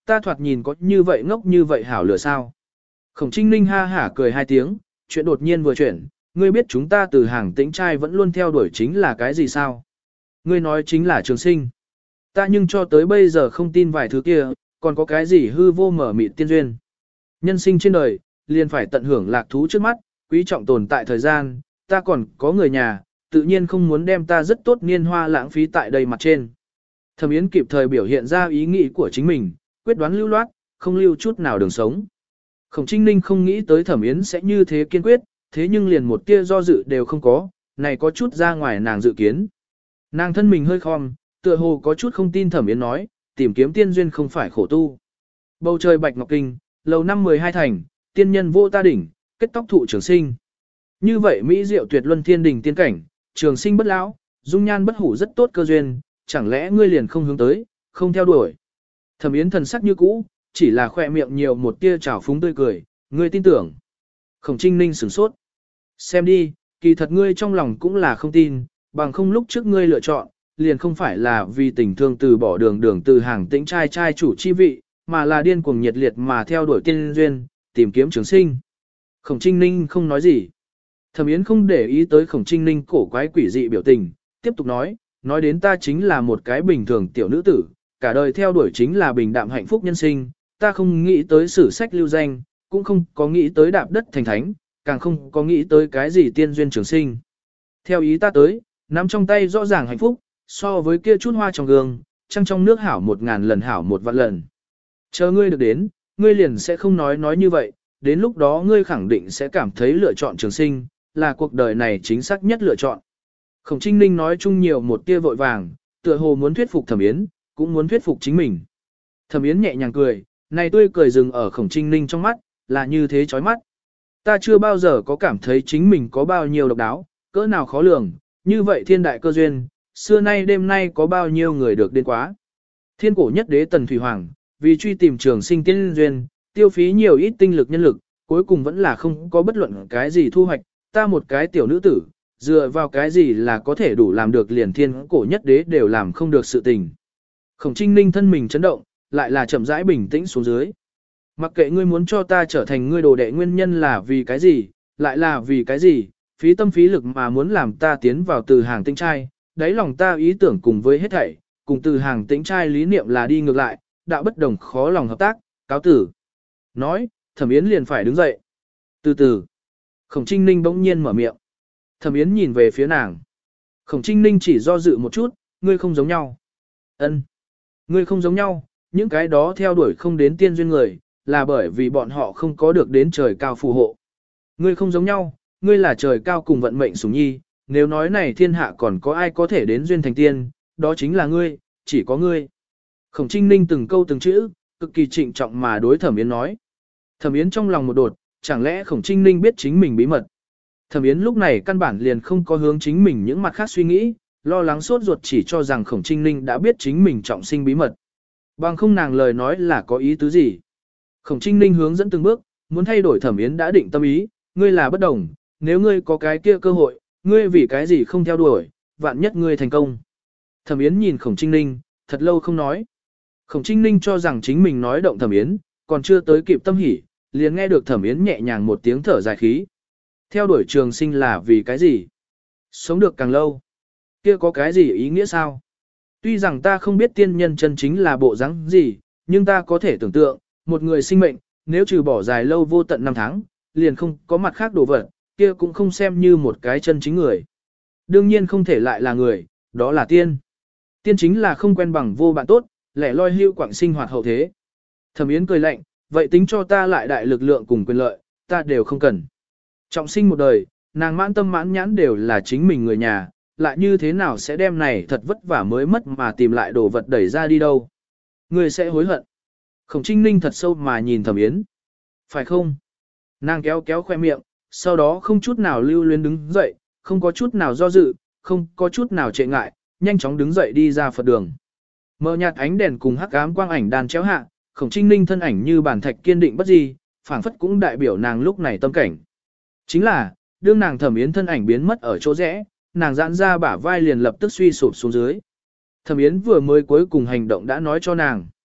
ta thoạt nhìn có như vậy ngốc như vậy hảo lửa sao. Khổng Trinh Ninh ha hả cười hai tiếng, chuyện đột nhiên vừa chuyển, ngươi biết chúng ta từ hàng tĩnh trai vẫn luôn theo đuổi chính là cái gì sao? Ngươi nói chính là trường sinh. Ta nhưng cho tới bây giờ không tin vài thứ kia, còn có cái gì hư vô mở mịt tiên duyên. Nhân sinh trên đời, liền phải tận hưởng lạc thú trước mắt, quý trọng tồn tại thời gian, ta còn có người nhà, tự nhiên không muốn đem ta rất tốt niên hoa lãng phí tại đây mặt trên. Thẩm Yến kịp thời biểu hiện ra ý nghĩ của chính mình, quyết đoán lưu loát, không lưu chút nào đường sống. Khổng Trinh Ninh không nghĩ tới Thẩm Yến sẽ như thế kiên quyết, thế nhưng liền một tia do dự đều không có, này có chút ra ngoài nàng dự kiến. Nàng thân mình hơi khom, tựa hồ có chút không tin Thẩm Yến nói, tìm kiếm tiên duyên không phải khổ tu. Bầu trời bạch ngọc kinh, lầu năm mười hai thành, tiên nhân vô ta đỉnh, kết tóc thụ trường sinh. Như vậy mỹ diệu tuyệt luân thiên đỉnh tiên cảnh, trường sinh bất lão, dung nhan bất hủ rất tốt cơ duyên, chẳng lẽ ngươi liền không hướng tới, không theo đuổi. Thẩm Yến thần sắc như cũ, chỉ là khoe miệng nhiều một tia trào phúng tươi cười, ngươi tin tưởng. Khổng Trinh Ninh sửng sốt. Xem đi, kỳ thật ngươi trong lòng cũng là không tin, bằng không lúc trước ngươi lựa chọn, liền không phải là vì tình thương từ bỏ đường đường từ hàng tĩnh trai trai chủ chi vị, mà là điên cuồng nhiệt liệt mà theo đuổi tiên duyên, tìm kiếm trường sinh. Khổng Trinh Ninh không nói gì. Thẩm Yến không để ý tới Khổng Trinh Ninh cổ quái quỷ dị biểu tình, tiếp tục nói, nói đến ta chính là một cái bình thường tiểu nữ tử, cả đời theo đuổi chính là bình đạm hạnh phúc nhân sinh, ta không nghĩ tới sử sách lưu danh, cũng không có nghĩ tới đạp đất thành thánh, càng không có nghĩ tới cái gì tiên duyên trường sinh. Theo ý ta tới, nắm trong tay rõ ràng hạnh phúc, so với kia chút hoa trong gương, trăng trong nước hảo một ngàn lần hảo một vạn lần. Chờ ngươi được đến, ngươi liền sẽ không nói nói như vậy, đến lúc đó ngươi khẳng định sẽ cảm thấy lựa chọn trường sinh, là cuộc đời này chính xác nhất lựa chọn. Khổng Trinh Ninh nói chung nhiều một tia vội vàng, tựa hồ muốn thuyết phục Thẩm Yến, cũng muốn thuyết phục chính mình. Thẩm Yến nhẹ nhàng cười, này tươi cười dừng ở Khổng Trinh Ninh trong mắt, là như thế chói mắt. Ta chưa bao giờ có cảm thấy chính mình có bao nhiêu độc đáo, cỡ nào khó lường, như vậy thiên đại cơ duyên, xưa nay đêm nay có bao nhiêu người được đến quá. Thiên cổ nhất đế Tần Thủy Hoàng, vì truy tìm trường sinh tiên duyên, tiêu phí nhiều ít tinh lực nhân lực, cuối cùng vẫn là không có bất luận cái gì thu hoạch, ta một cái tiểu nữ tử, dựa vào cái gì là có thể đủ làm được liền thiên cổ nhất đế đều làm không được sự tình. Khổng Trinh Ninh thân mình chấn động, lại là chậm rãi bình tĩnh xuống dưới. Mặc kệ ngươi muốn cho ta trở thành ngươi đồ đệ nguyên nhân là vì cái gì, lại là vì cái gì, phí tâm phí lực mà muốn làm ta tiến vào từ hàng tĩnh trai, đáy lòng ta ý tưởng cùng với hết thảy, cùng từ hàng tĩnh trai lý niệm là đi ngược lại, đạo bất đồng khó lòng hợp tác, cáo tử. Nói, Thẩm Yến liền phải đứng dậy. Từ từ, Khổng Trinh Ninh bỗng nhiên mở miệng. Thẩm Yến nhìn về phía nàng. Khổng Trinh Ninh chỉ do dự một chút, ngươi không giống nhau. Ân, ngươi không giống nhau, những cái đó theo đuổi không đến tiên duyên người, là bởi vì bọn họ không có được đến trời cao phù hộ. Ngươi không giống nhau, ngươi là trời cao cùng vận mệnh sủng nhi, nếu nói này thiên hạ còn có ai có thể đến duyên thành tiên, đó chính là ngươi, chỉ có ngươi. Khổng Trinh Ninh từng câu từng chữ, cực kỳ trịnh trọng mà đối Thẩm Yến nói. Thẩm Yến trong lòng một đột, chẳng lẽ Khổng Trinh Ninh biết chính mình bí mật. Thẩm Yến lúc này căn bản liền không có hướng chính mình những mặt khác suy nghĩ, lo lắng sốt ruột chỉ cho rằng Khổng Trinh Ninh đã biết chính mình trọng sinh bí mật. Bằng không nàng lời nói là có ý tứ gì. Khổng Trinh Ninh hướng dẫn từng bước, muốn thay đổi Thẩm Yến đã định tâm ý, ngươi là bất đồng, nếu ngươi có cái kia cơ hội, ngươi vì cái gì không theo đuổi, vạn nhất ngươi thành công. Thẩm Yến nhìn Khổng Trinh Ninh, thật lâu không nói. Khổng Trinh Ninh cho rằng chính mình nói động Thẩm Yến, còn chưa tới kịp tâm hỉ, liền nghe được Thẩm Yến nhẹ nhàng một tiếng thở dài khí. Theo đuổi trường sinh là vì cái gì? Sống được càng lâu. Kia có cái gì ý nghĩa sao? Tuy rằng ta không biết tiên nhân chân chính là bộ dáng gì, nhưng ta có thể tưởng tượng, một người sinh mệnh, nếu trừ bỏ dài lâu vô tận năm tháng, liền không có mặt khác đồ vật, kia cũng không xem như một cái chân chính người. Đương nhiên không thể lại là người, đó là tiên. Tiên chính là không quen bằng vô bạn tốt, lẻ loi hưu quảng sinh hoạt hậu thế. Thẩm Yến cười lạnh, vậy tính cho ta lại đại lực lượng cùng quyền lợi, ta đều không cần. Trọng sinh một đời, nàng mãn tâm mãn nhãn đều là chính mình người nhà, lại như thế nào sẽ đem này thật vất vả mới mất mà tìm lại đồ vật đẩy ra đi đâu. Người sẽ hối hận. Khổng Trinh Ninh thật sâu mà nhìn Thẩm Yến. Phải không? Nàng kéo kéo khoe miệng, sau đó không chút nào lưu luyến đứng dậy, không có chút nào do dự, không có chút nào trệ ngại, nhanh chóng đứng dậy đi ra Phật đường. Mờ nhạt ánh đèn cùng hắc ám quang ảnh đan chéo hạ, Khổng Trinh Ninh thân ảnh như bản thạch kiên định bất di, phảng phất cũng đại biểu nàng lúc này tâm cảnh. Chính là, đương nàng Thẩm Yến thân ảnh biến mất ở chỗ rẽ, nàng giãn ra bả vai liền lập tức suy sụp xuống dưới. Thẩm Yến vừa mới cuối cùng hành động đã nói cho nàng.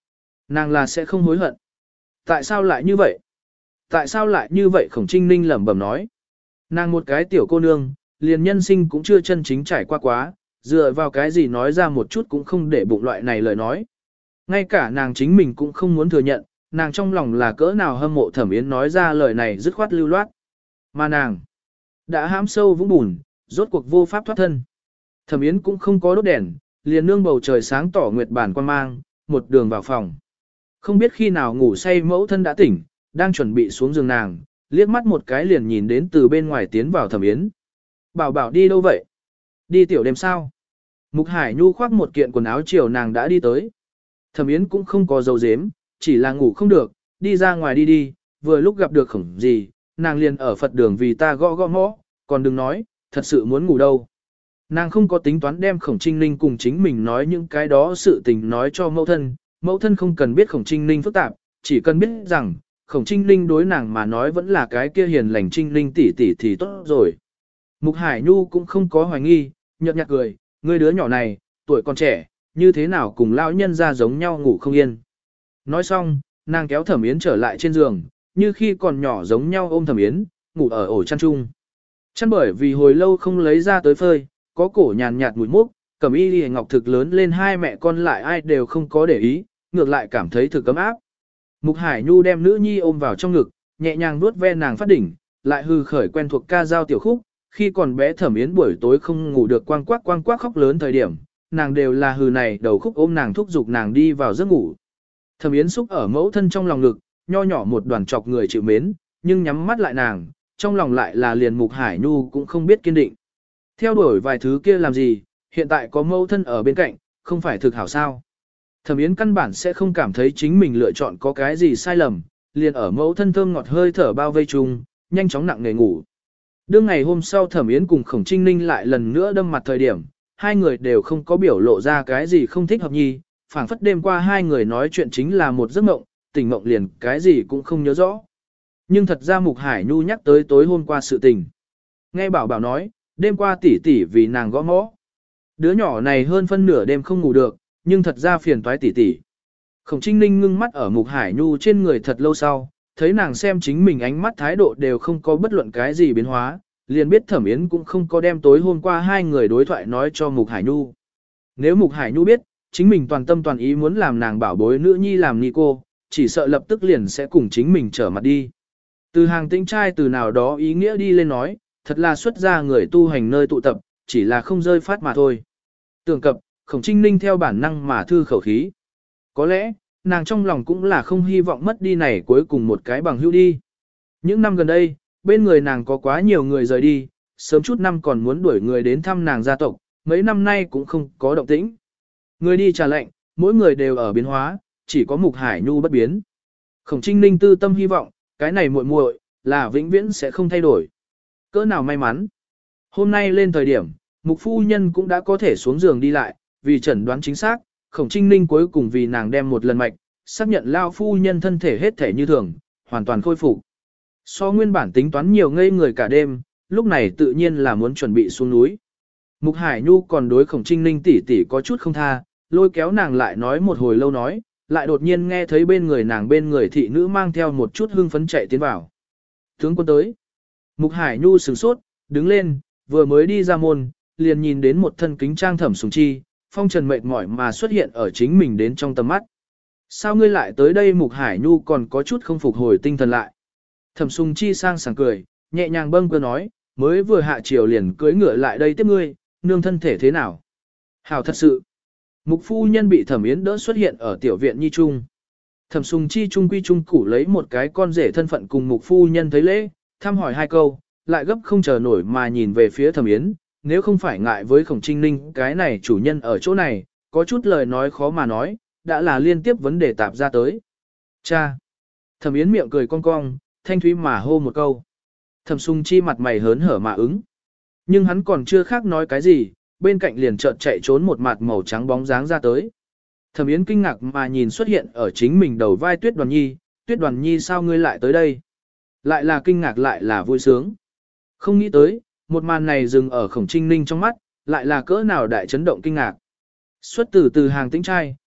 Nàng là sẽ không hối hận. Tại sao lại như vậy? Tại sao lại như vậy? Khổng Trinh Ninh lẩm bẩm nói. Nàng một cái tiểu cô nương, liền nhân sinh cũng chưa chân chính trải qua quá, dựa vào cái gì nói ra một chút cũng không để bụng loại này lời nói. Ngay cả nàng chính mình cũng không muốn thừa nhận, nàng trong lòng là cỡ nào hâm mộ Thẩm Yến nói ra lời này dứt khoát lưu loát. Mà nàng đã hãm sâu vũng bùn, rốt cuộc vô pháp thoát thân. Thẩm Yến cũng không có đốt đèn, liền nương bầu trời sáng tỏ nguyệt bản quan mang, một đường vào phòng. Không biết khi nào ngủ say mẫu thân đã tỉnh, đang chuẩn bị xuống giường nàng, liếc mắt một cái liền nhìn đến từ bên ngoài tiến vào Thẩm Yến. Bảo bảo đi đâu vậy? Đi tiểu đêm sao? Mục Hải Nhu khoác một kiện quần áo chiều nàng đã đi tới. Thẩm Yến cũng không có dấu dếm, chỉ là ngủ không được, đi ra ngoài đi đi, vừa lúc gặp được Khổng gì, nàng liền ở Phật đường vì ta gõ gõ mõ, còn đừng nói, thật sự muốn ngủ đâu. Nàng không có tính toán đem Khổng Trinh Ninh cùng chính mình nói những cái đó sự tình nói cho mẫu thân, mẫu thân không cần biết Khổng Trinh Ninh phức tạp, chỉ cần biết rằng, Khổng Trinh Ninh đối nàng mà nói vẫn là cái kia hiền lành Trinh Ninh tỷ tỷ thì tốt rồi. Mục Hải Nhu cũng không có hoài nghi, nhợt nhạt cười, ngươi đứa nhỏ này, tuổi còn trẻ, như thế nào cùng lão nhân ra giống nhau ngủ không yên. Nói xong, nàng kéo Thẩm Yến trở lại trên giường, như khi còn nhỏ giống nhau ôm Thẩm Yến, ngủ ở ổ chăn chung. Chăn bởi vì hồi lâu không lấy ra tới phơi, có cổ nhàn nhạt mùi mốc, Cẩm Y Liễu Ngọc thực lớn lên hai mẹ con lại ai đều không có để ý, ngược lại cảm thấy thực ấm áp. Mục Hải Nhu đem nữ nhi ôm vào trong ngực, nhẹ nhàng vuốt ve nàng phát đỉnh, lại hư khởi quen thuộc ca dao tiểu khúc, khi còn bé Thẩm Yến buổi tối không ngủ được quang quắc quang quắc khóc lớn thời điểm, nàng đều là hừ này đầu khúc ôm nàng thúc giục nàng đi vào giấc ngủ. Thẩm Yến xúc ở mẫu thân trong lòng ngực, nho nhỏ một đoàn chọc người chịu mến, nhưng nhắm mắt lại nàng, trong lòng lại là liền Mục Hải Nhu cũng không biết kiên định. Theo đuổi vài thứ kia làm gì, hiện tại có mẫu thân ở bên cạnh, không phải thực hảo sao. Thẩm Yến căn bản sẽ không cảm thấy chính mình lựa chọn có cái gì sai lầm, liền ở mẫu thân thơm ngọt hơi thở bao vây chung, nhanh chóng nặng nề ngủ. Đương ngày hôm sau Thẩm Yến cùng Khổng Trinh Ninh lại lần nữa đâm mặt thời điểm, hai người đều không có biểu lộ ra cái gì không thích hợp nhi, phảng phất đêm qua hai người nói chuyện chính là một giấc mộng, tỉnh mộng liền cái gì cũng không nhớ rõ. Nhưng thật ra Mục Hải Nhu nhắc tới tối hôm qua sự tình. Nghe bảo bảo nói, đêm qua tỷ tỷ vì nàng gõ mõ. Đứa nhỏ này hơn phân nửa đêm không ngủ được, nhưng thật ra phiền toái tỷ tỷ. Khổng Trinh Ninh ngưng mắt ở Mục Hải Nhu trên người thật lâu sau, thấy nàng xem chính mình ánh mắt thái độ đều không có bất luận cái gì biến hóa, liền biết Thẩm Yến cũng không có đem tối hôm qua hai người đối thoại nói cho Mục Hải Nhu. Nếu Mục Hải Nhu biết, chính mình toàn tâm toàn ý muốn làm nàng bảo bối nữ nhi làm ni cô, chỉ sợ lập tức liền sẽ cùng chính mình trở mặt đi. Từ hàng tĩnh trai từ nào đó ý nghĩa đi lên nói, thật là xuất ra người tu hành nơi tụ tập, chỉ là không rơi phát mà thôi. Tưởng cập, Khổng Trinh Ninh theo bản năng mà thư khẩu khí. Có lẽ, nàng trong lòng cũng là không hy vọng mất đi này cuối cùng một cái bằng hữu đi. Những năm gần đây, bên người nàng có quá nhiều người rời đi, sớm chút năm còn muốn đuổi người đến thăm nàng gia tộc, mấy năm nay cũng không có động tĩnh. Người đi trà lệnh, mỗi người đều ở biến hóa, chỉ có Mục Hải Nhu bất biến. Khổng Trinh Ninh tư tâm hy vọng, cái này muội muội là vĩnh viễn sẽ không thay đổi. Cỡ nào may mắn. Hôm nay lên thời điểm, Mục phu nhân cũng đã có thể xuống giường đi lại, vì chẩn đoán chính xác, Khổng Trinh Ninh cuối cùng vì nàng đem một lần mạch, xác nhận lao phu nhân thân thể hết thể như thường, hoàn toàn khôi phục. So nguyên bản tính toán nhiều ngây người cả đêm, lúc này tự nhiên là muốn chuẩn bị xuống núi. Mục Hải Nhu còn đối Khổng Trinh Ninh tỷ tỷ có chút không tha, lôi kéo nàng lại nói một hồi lâu nói, lại đột nhiên nghe thấy bên người nàng bên người thị nữ mang theo một chút hưng phấn chạy tiến vào. Tướng quân tới. Mục Hải Nhu sửng sốt, đứng lên, vừa mới đi ra môn, liền nhìn đến một thân kính trang Thẩm Sùng Chi, phong trần mệt mỏi mà xuất hiện ở chính mình đến trong tầm mắt. Sao ngươi lại tới đây? Mục Hải Nhu còn có chút không phục hồi tinh thần lại. Thẩm Sùng Chi sang sảng cười, nhẹ nhàng bâng cơ nói, mới vừa hạ chiều liền cưỡi ngựa lại đây tiếp ngươi, nương thân thể thế nào? Hảo thật sự. Mục phu nhân bị Thẩm Yến đỡ xuất hiện ở tiểu viện nhi trung. Thẩm Sùng Chi trung quy trung củ lấy một cái con rể thân phận cùng mục phu nhân thấy lễ, thăm hỏi hai câu, lại gấp không chờ nổi mà nhìn về phía Thẩm Yến, nếu không phải ngại với Khổng Trinh Ninh cái này chủ nhân ở chỗ này, có chút lời nói khó mà nói, đã là liên tiếp vấn đề tạp ra tới. Cha! Thẩm Yến miệng cười cong cong, thanh thúy mà hô một câu. Thẩm Sùng Chi mặt mày hớn hở mà ứng. Nhưng hắn còn chưa khác nói cái gì, bên cạnh liền chợt chạy trốn một mặt màu trắng bóng dáng ra tới. Thẩm Yến kinh ngạc mà nhìn xuất hiện ở chính mình đầu vai Tuyết Đoàn Nhi, Tuyết Đoàn Nhi sao ngươi lại tới đây? Lại là kinh ngạc lại là vui sướng. Không nghĩ tới, một màn này dừng ở Khổng Trinh Ninh trong mắt, lại là cỡ nào đại chấn động kinh ngạc. Xuất từ từ hàng tĩnh trai,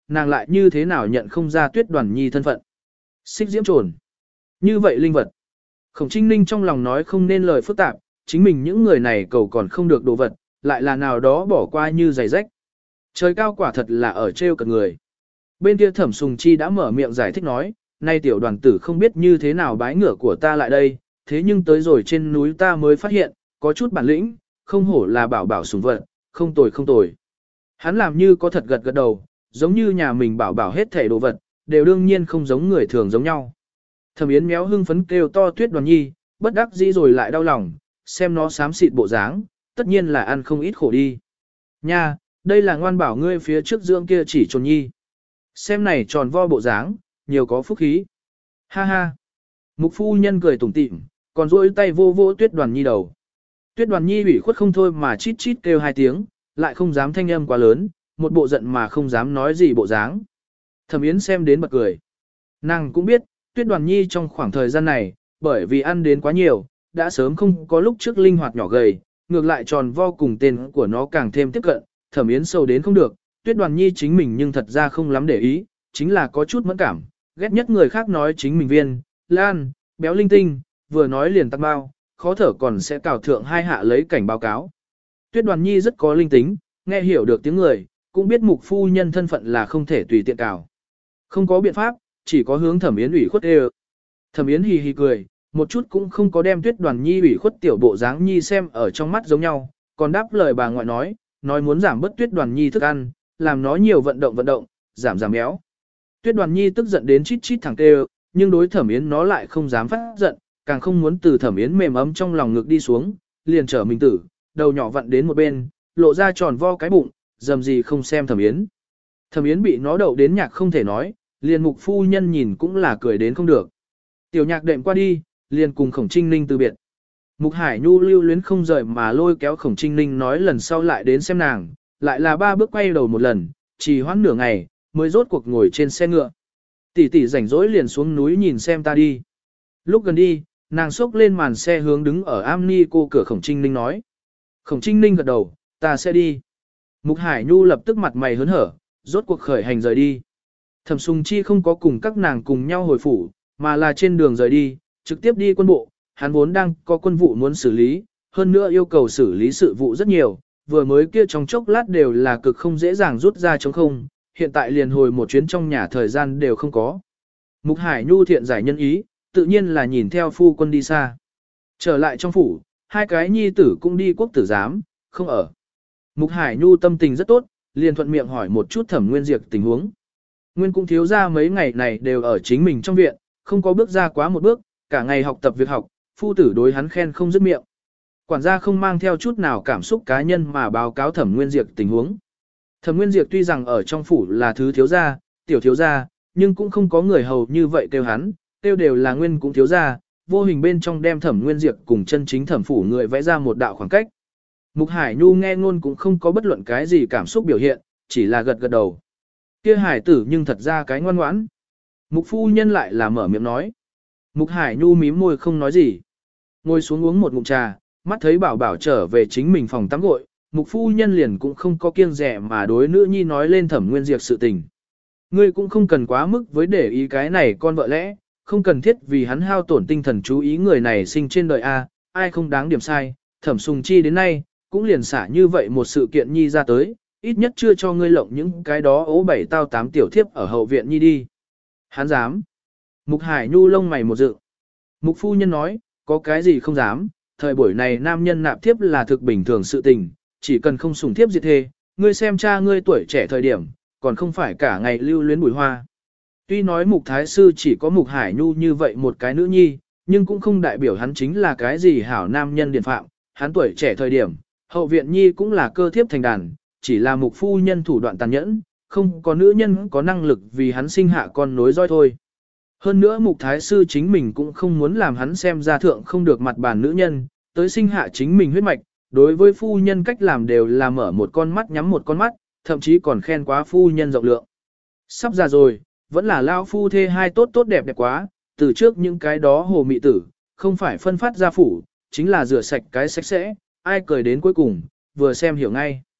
nàng lại như thế nào nhận không ra Tuyết Đoàn Nhi thân phận. Xích diễm trồn. Như vậy linh vật. Khổng Trinh Ninh trong lòng nói không nên lời phức tạp, chính mình những người này cầu còn không được đồ vật, lại là nào đó bỏ qua như giày rách. Trời cao quả thật là ở trêu cợt người. Bên kia Thẩm Sùng Chi đã mở miệng giải thích nói, nay tiểu đoàn tử không biết như thế nào bái ngựa của ta lại đây, thế nhưng tới rồi trên núi ta mới phát hiện, có chút bản lĩnh, không hổ là bảo bảo sủng vật, không tồi không tồi. Hắn làm như có thật gật gật đầu, giống như nhà mình bảo bảo hết thể đồ vật, đều đương nhiên không giống người thường giống nhau. Thẩm Yến méo hưng phấn kêu to Tuyết Đoàn Nhi, bất đắc dĩ rồi lại đau lòng, xem nó xám xịt bộ dáng, tất nhiên là ăn không ít khổ đi. Nha, đây là ngoan bảo ngươi phía trước dưỡng kia chỉ trồn nhi. Xem này tròn vo bộ dáng, nhiều có phúc khí. Ha ha. Mục phu nhân cười tủm tỉm, còn duỗi tay vô vô Tuyết Đoàn Nhi đầu. Tuyết Đoàn Nhi ủy khuất không thôi mà chít chít kêu hai tiếng, lại không dám thanh âm quá lớn, một bộ giận mà không dám nói gì bộ dáng. Thẩm Yến xem đến bật cười. Nàng cũng biết, Tuyết Đoàn Nhi trong khoảng thời gian này, bởi vì ăn đến quá nhiều, đã sớm không có lúc trước linh hoạt nhỏ gầy, ngược lại tròn vo cùng tên của nó càng thêm tiếp cận, Thẩm Yến sâu đến không được, Tuyết Đoàn Nhi chính mình nhưng thật ra không lắm để ý, chính là có chút mẫn cảm, ghét nhất người khác nói chính mình viên, lan, béo linh tinh, vừa nói liền tắc bao, khó thở còn sẽ cào thượng hai hạ lấy cảnh báo cáo. Tuyết Đoàn Nhi rất có linh tính, nghe hiểu được tiếng người, cũng biết mục phu nhân thân phận là không thể tùy tiện cào. Không có biện pháp, chỉ có hướng Thẩm Yến ủy khuất đều. Thẩm Yến hì hì cười, một chút cũng không có đem Tuyết Đoàn Nhi ủy khuất tiểu bộ dáng nhi xem ở trong mắt giống nhau, còn đáp lời bà ngoại nói, nói muốn giảm bớt Tuyết Đoàn Nhi thức ăn, làm nó nhiều vận động vận động, giảm giảm béo. Tuyết Đoàn Nhi tức giận đến chít chít thẳng kêu, nhưng đối Thẩm Yến nó lại không dám phát giận, càng không muốn từ Thẩm Yến mềm ấm trong lòng ngực đi xuống, liền trở mình tử, đầu nhỏ vặn đến một bên, lộ ra tròn vo cái bụng, dầm gì không xem Thẩm Yến. Thẩm Yến bị nó đậu đến nhạc không thể nói, liền mục phu nhân nhìn cũng là cười đến không được. Tiểu nhạc đệm qua đi, liền cùng Khổng Trinh Ninh từ biệt. Mục Hải Nhu lưu luyến không rời mà lôi kéo Khổng Trinh Ninh nói lần sau lại đến xem nàng, lại là ba bước quay đầu một lần, chỉ hoãn nửa ngày, mới rốt cuộc ngồi trên xe ngựa. Tỷ tỷ rảnh rỗi liền xuống núi nhìn xem ta đi. Lúc gần đi, nàng xốc lên màn xe hướng đứng ở am ni cô cửa Khổng Trinh Ninh nói. Khổng Trinh Ninh gật đầu, ta sẽ đi. Mục Hải Nhu lập tức mặt mày hớn hở, rốt cuộc khởi hành rời đi. Thẩm Sùng Chi không có cùng các nàng cùng nhau hồi phủ, mà là trên đường rời đi, trực tiếp đi quân bộ, hắn vốn đang có quân vụ muốn xử lý, hơn nữa yêu cầu xử lý sự vụ rất nhiều, vừa mới kia trong chốc lát đều là cực không dễ dàng rút ra chống không, hiện tại liền hồi một chuyến trong nhà thời gian đều không có. Mục Hải Nhu thiện giải nhân ý, tự nhiên là nhìn theo phu quân đi xa. Trở lại trong phủ, hai cái nhi tử cũng đi quốc tử giám, không ở. Mục Hải Nhu tâm tình rất tốt, liền thuận miệng hỏi một chút Thẩm Nguyên Diệp tình huống. Nguyên cũng thiếu ra mấy ngày này đều ở chính mình trong viện, không có bước ra quá một bước, cả ngày học tập việc học, phu tử đối hắn khen không dứt miệng. Quản gia không mang theo chút nào cảm xúc cá nhân mà báo cáo Thẩm Nguyên Diệp tình huống. Thẩm Nguyên Diệp tuy rằng ở trong phủ là thứ thiếu gia, tiểu thiếu gia, nhưng cũng không có người hầu như vậy kêu hắn, kêu đều là Nguyên cũng thiếu gia, vô hình bên trong đem Thẩm Nguyên Diệp cùng chân chính thẩm phủ người vẽ ra một đạo khoảng cách. Mục Hải Nhu nghe ngôn cũng không có bất luận cái gì cảm xúc biểu hiện, chỉ là gật gật đầu. Kia hải tử nhưng thật ra cái ngoan ngoãn. Mục phu nhân lại là mở miệng nói. Mục Hải Nhu mím môi không nói gì. Ngồi xuống uống một ngụm trà, mắt thấy bảo bảo trở về chính mình phòng tắm gội, mục phu nhân liền cũng không có kiêng dè mà đối nữ nhi nói lên Thẩm Nguyên Diệp sự tình. Ngươi cũng không cần quá mức với để ý cái này con vợ lẽ, không cần thiết vì hắn hao tổn tinh thần chú ý người này sinh trên đời A, ai không đáng điểm sai, Thẩm Sùng Chi đến nay, cũng liền xả như vậy một sự kiện nhi ra tới, ít nhất chưa cho ngươi lộng những cái đó ố bảy tao tám tiểu thiếp ở hậu viện nhi đi. Hắn dám. Mục Hải Nhu lông mày một dự. Mục phu nhân nói, có cái gì không dám, thời buổi này nam nhân nạp thiếp là thực bình thường sự tình, chỉ cần không sủng thiếp diệt thê, ngươi xem cha ngươi tuổi trẻ thời điểm, còn không phải cả ngày lưu luyến bùi hoa. Tuy nói Mục Thái Sư chỉ có Mục Hải Nhu như vậy một cái nữ nhi, nhưng cũng không đại biểu hắn chính là cái gì hảo nam nhân điển phạm, hắn tuổi trẻ thời điểm, hậu viện nhi cũng là cơ thiếp thành đàn, chỉ là Mục phu nhân thủ đoạn tàn nhẫn, không có nữ nhân có năng lực vì hắn sinh hạ con nối roi thôi. Hơn nữa Mục Thái Sư chính mình cũng không muốn làm hắn xem ra thượng không được mặt bàn nữ nhân, tới sinh hạ chính mình huyết mạch, đối với phu nhân cách làm đều là mở một con mắt nhắm một con mắt, thậm chí còn khen quá phu nhân rộng lượng. Sắp ra rồi, vẫn là lao phu thê hai tốt tốt đẹp đẹp quá, từ trước những cái đó hồ mị tử, không phải phân phát ra phủ, chính là rửa sạch cái sạch sẽ, ai cười đến cuối cùng, vừa xem hiểu ngay.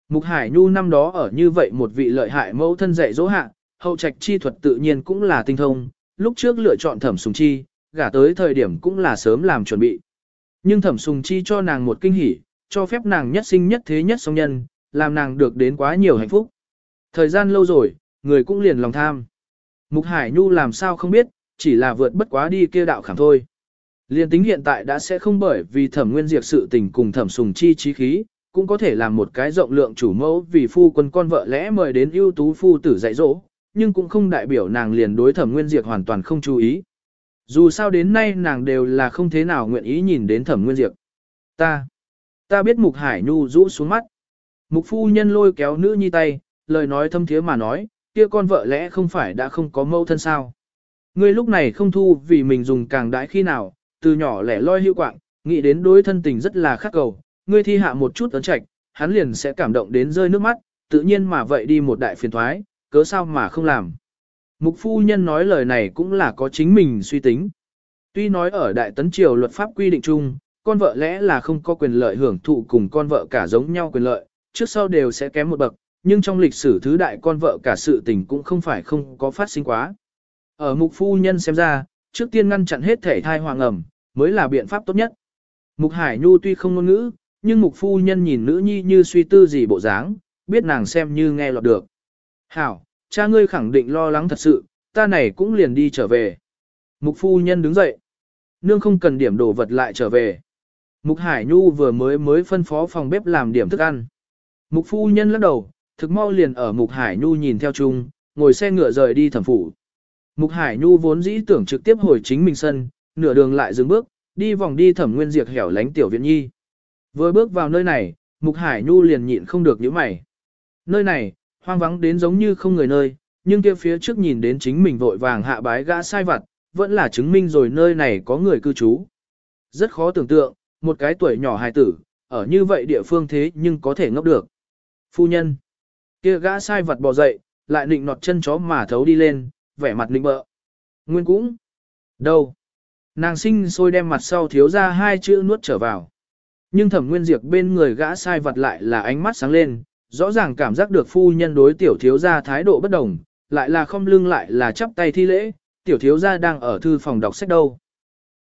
Mục Hải Nhu năm đó ở như vậy một vị lợi hại mẫu thân dạy dỗ hạ, hậu trạch chi thuật tự nhiên cũng là tinh thông, lúc trước lựa chọn Thẩm Sùng Chi, gả tới thời điểm cũng là sớm làm chuẩn bị. Nhưng Thẩm Sùng Chi cho nàng một kinh hỉ, cho phép nàng nhất sinh nhất thế nhất song nhân, làm nàng được đến quá nhiều hạnh phúc. Thời gian lâu rồi, người cũng liền lòng tham. Mục Hải Nhu làm sao không biết, chỉ là vượt bất quá đi kia đạo khảm thôi. Liên tính hiện tại đã sẽ không bởi vì Thẩm Nguyên Diệp sự tình cùng Thẩm Sùng Chi chí khí, cũng có thể làm một cái rộng lượng chủ mẫu vì phu quân con vợ lẽ mời đến ưu tú phu tử dạy dỗ, nhưng cũng không đại biểu nàng liền đối Thẩm Nguyên Diệp hoàn toàn không chú ý. Dù sao đến nay nàng đều là không thế nào nguyện ý nhìn đến Thẩm Nguyên Diệp. Ta, ta biết Mục Hải Nhu rũ xuống mắt. Mục phu nhân lôi kéo nữ nhi tay, lời nói thâm thiế mà nói, kia con vợ lẽ không phải đã không có mâu thân sao. Ngươi lúc này không thu vì mình dùng càng đãi khi nào, từ nhỏ lẻ loi hữu quạng, nghĩ đến đối thân tình rất là khắc cầu, ngươi thi hạ một chút ấn trạch, hắn liền sẽ cảm động đến rơi nước mắt, tự nhiên mà vậy đi một đại phiền thoái, cớ sao mà không làm. Mục phu nhân nói lời này cũng là có chính mình suy tính. Tuy nói ở Đại Tấn Triều luật pháp quy định chung, con vợ lẽ là không có quyền lợi hưởng thụ cùng con vợ cả giống nhau quyền lợi, trước sau đều sẽ kém một bậc, nhưng trong lịch sử thứ đại con vợ cả sự tình cũng không phải không có phát sinh quá. Ở mục phu nhân xem ra, trước tiên ngăn chặn hết thể thai hoàng ẩm, mới là biện pháp tốt nhất. Mục Hải Nhu tuy không ngôn ngữ, nhưng mục phu nhân nhìn nữ nhi như suy tư gì bộ dáng, biết nàng xem như nghe lọt được. Hảo, cha ngươi khẳng định lo lắng thật sự, ta này cũng liền đi trở về. Mục phu nhân đứng dậy. Nương không cần điểm đồ vật lại trở về. Mục Hải Nhu vừa mới mới phân phó phòng bếp làm điểm thức ăn. Mục phu nhân lắc đầu, thực mau liền ở Mục Hải Nhu nhìn theo chung, ngồi xe ngựa rời đi thẩm phủ. Mục Hải Nhu vốn dĩ tưởng trực tiếp hồi chính mình sân, nửa đường lại dừng bước, đi vòng đi Thẩm Nguyên Diệp hẻo lánh tiểu viện nhi. Vừa bước vào nơi này, Mục Hải Nhu liền nhịn không được nhíu mày. Nơi này, hoang vắng đến giống như không người nơi, nhưng kia phía trước nhìn đến chính mình vội vàng hạ bái gã sai vặt, vẫn là chứng minh rồi nơi này có người cư trú. Rất khó tưởng tượng, một cái tuổi nhỏ hài tử, ở như vậy địa phương thế nhưng có thể ngốc được. Phu nhân, kia gã sai vặt bò dậy, lại nịnh nọt chân chó mà thấu đi lên, vẻ mặt nịnh bợ. Nguyên cũng, đâu? Nàng sinh sôi đem mặt sau thiếu ra hai chữ nuốt trở vào. Nhưng Thẩm Nguyên Diệp bên người gã sai vặt lại là ánh mắt sáng lên, rõ ràng cảm giác được phu nhân đối tiểu thiếu gia thái độ bất đồng, lại là không lưng lại là chắp tay thi lễ, tiểu thiếu gia đang ở thư phòng đọc sách đâu.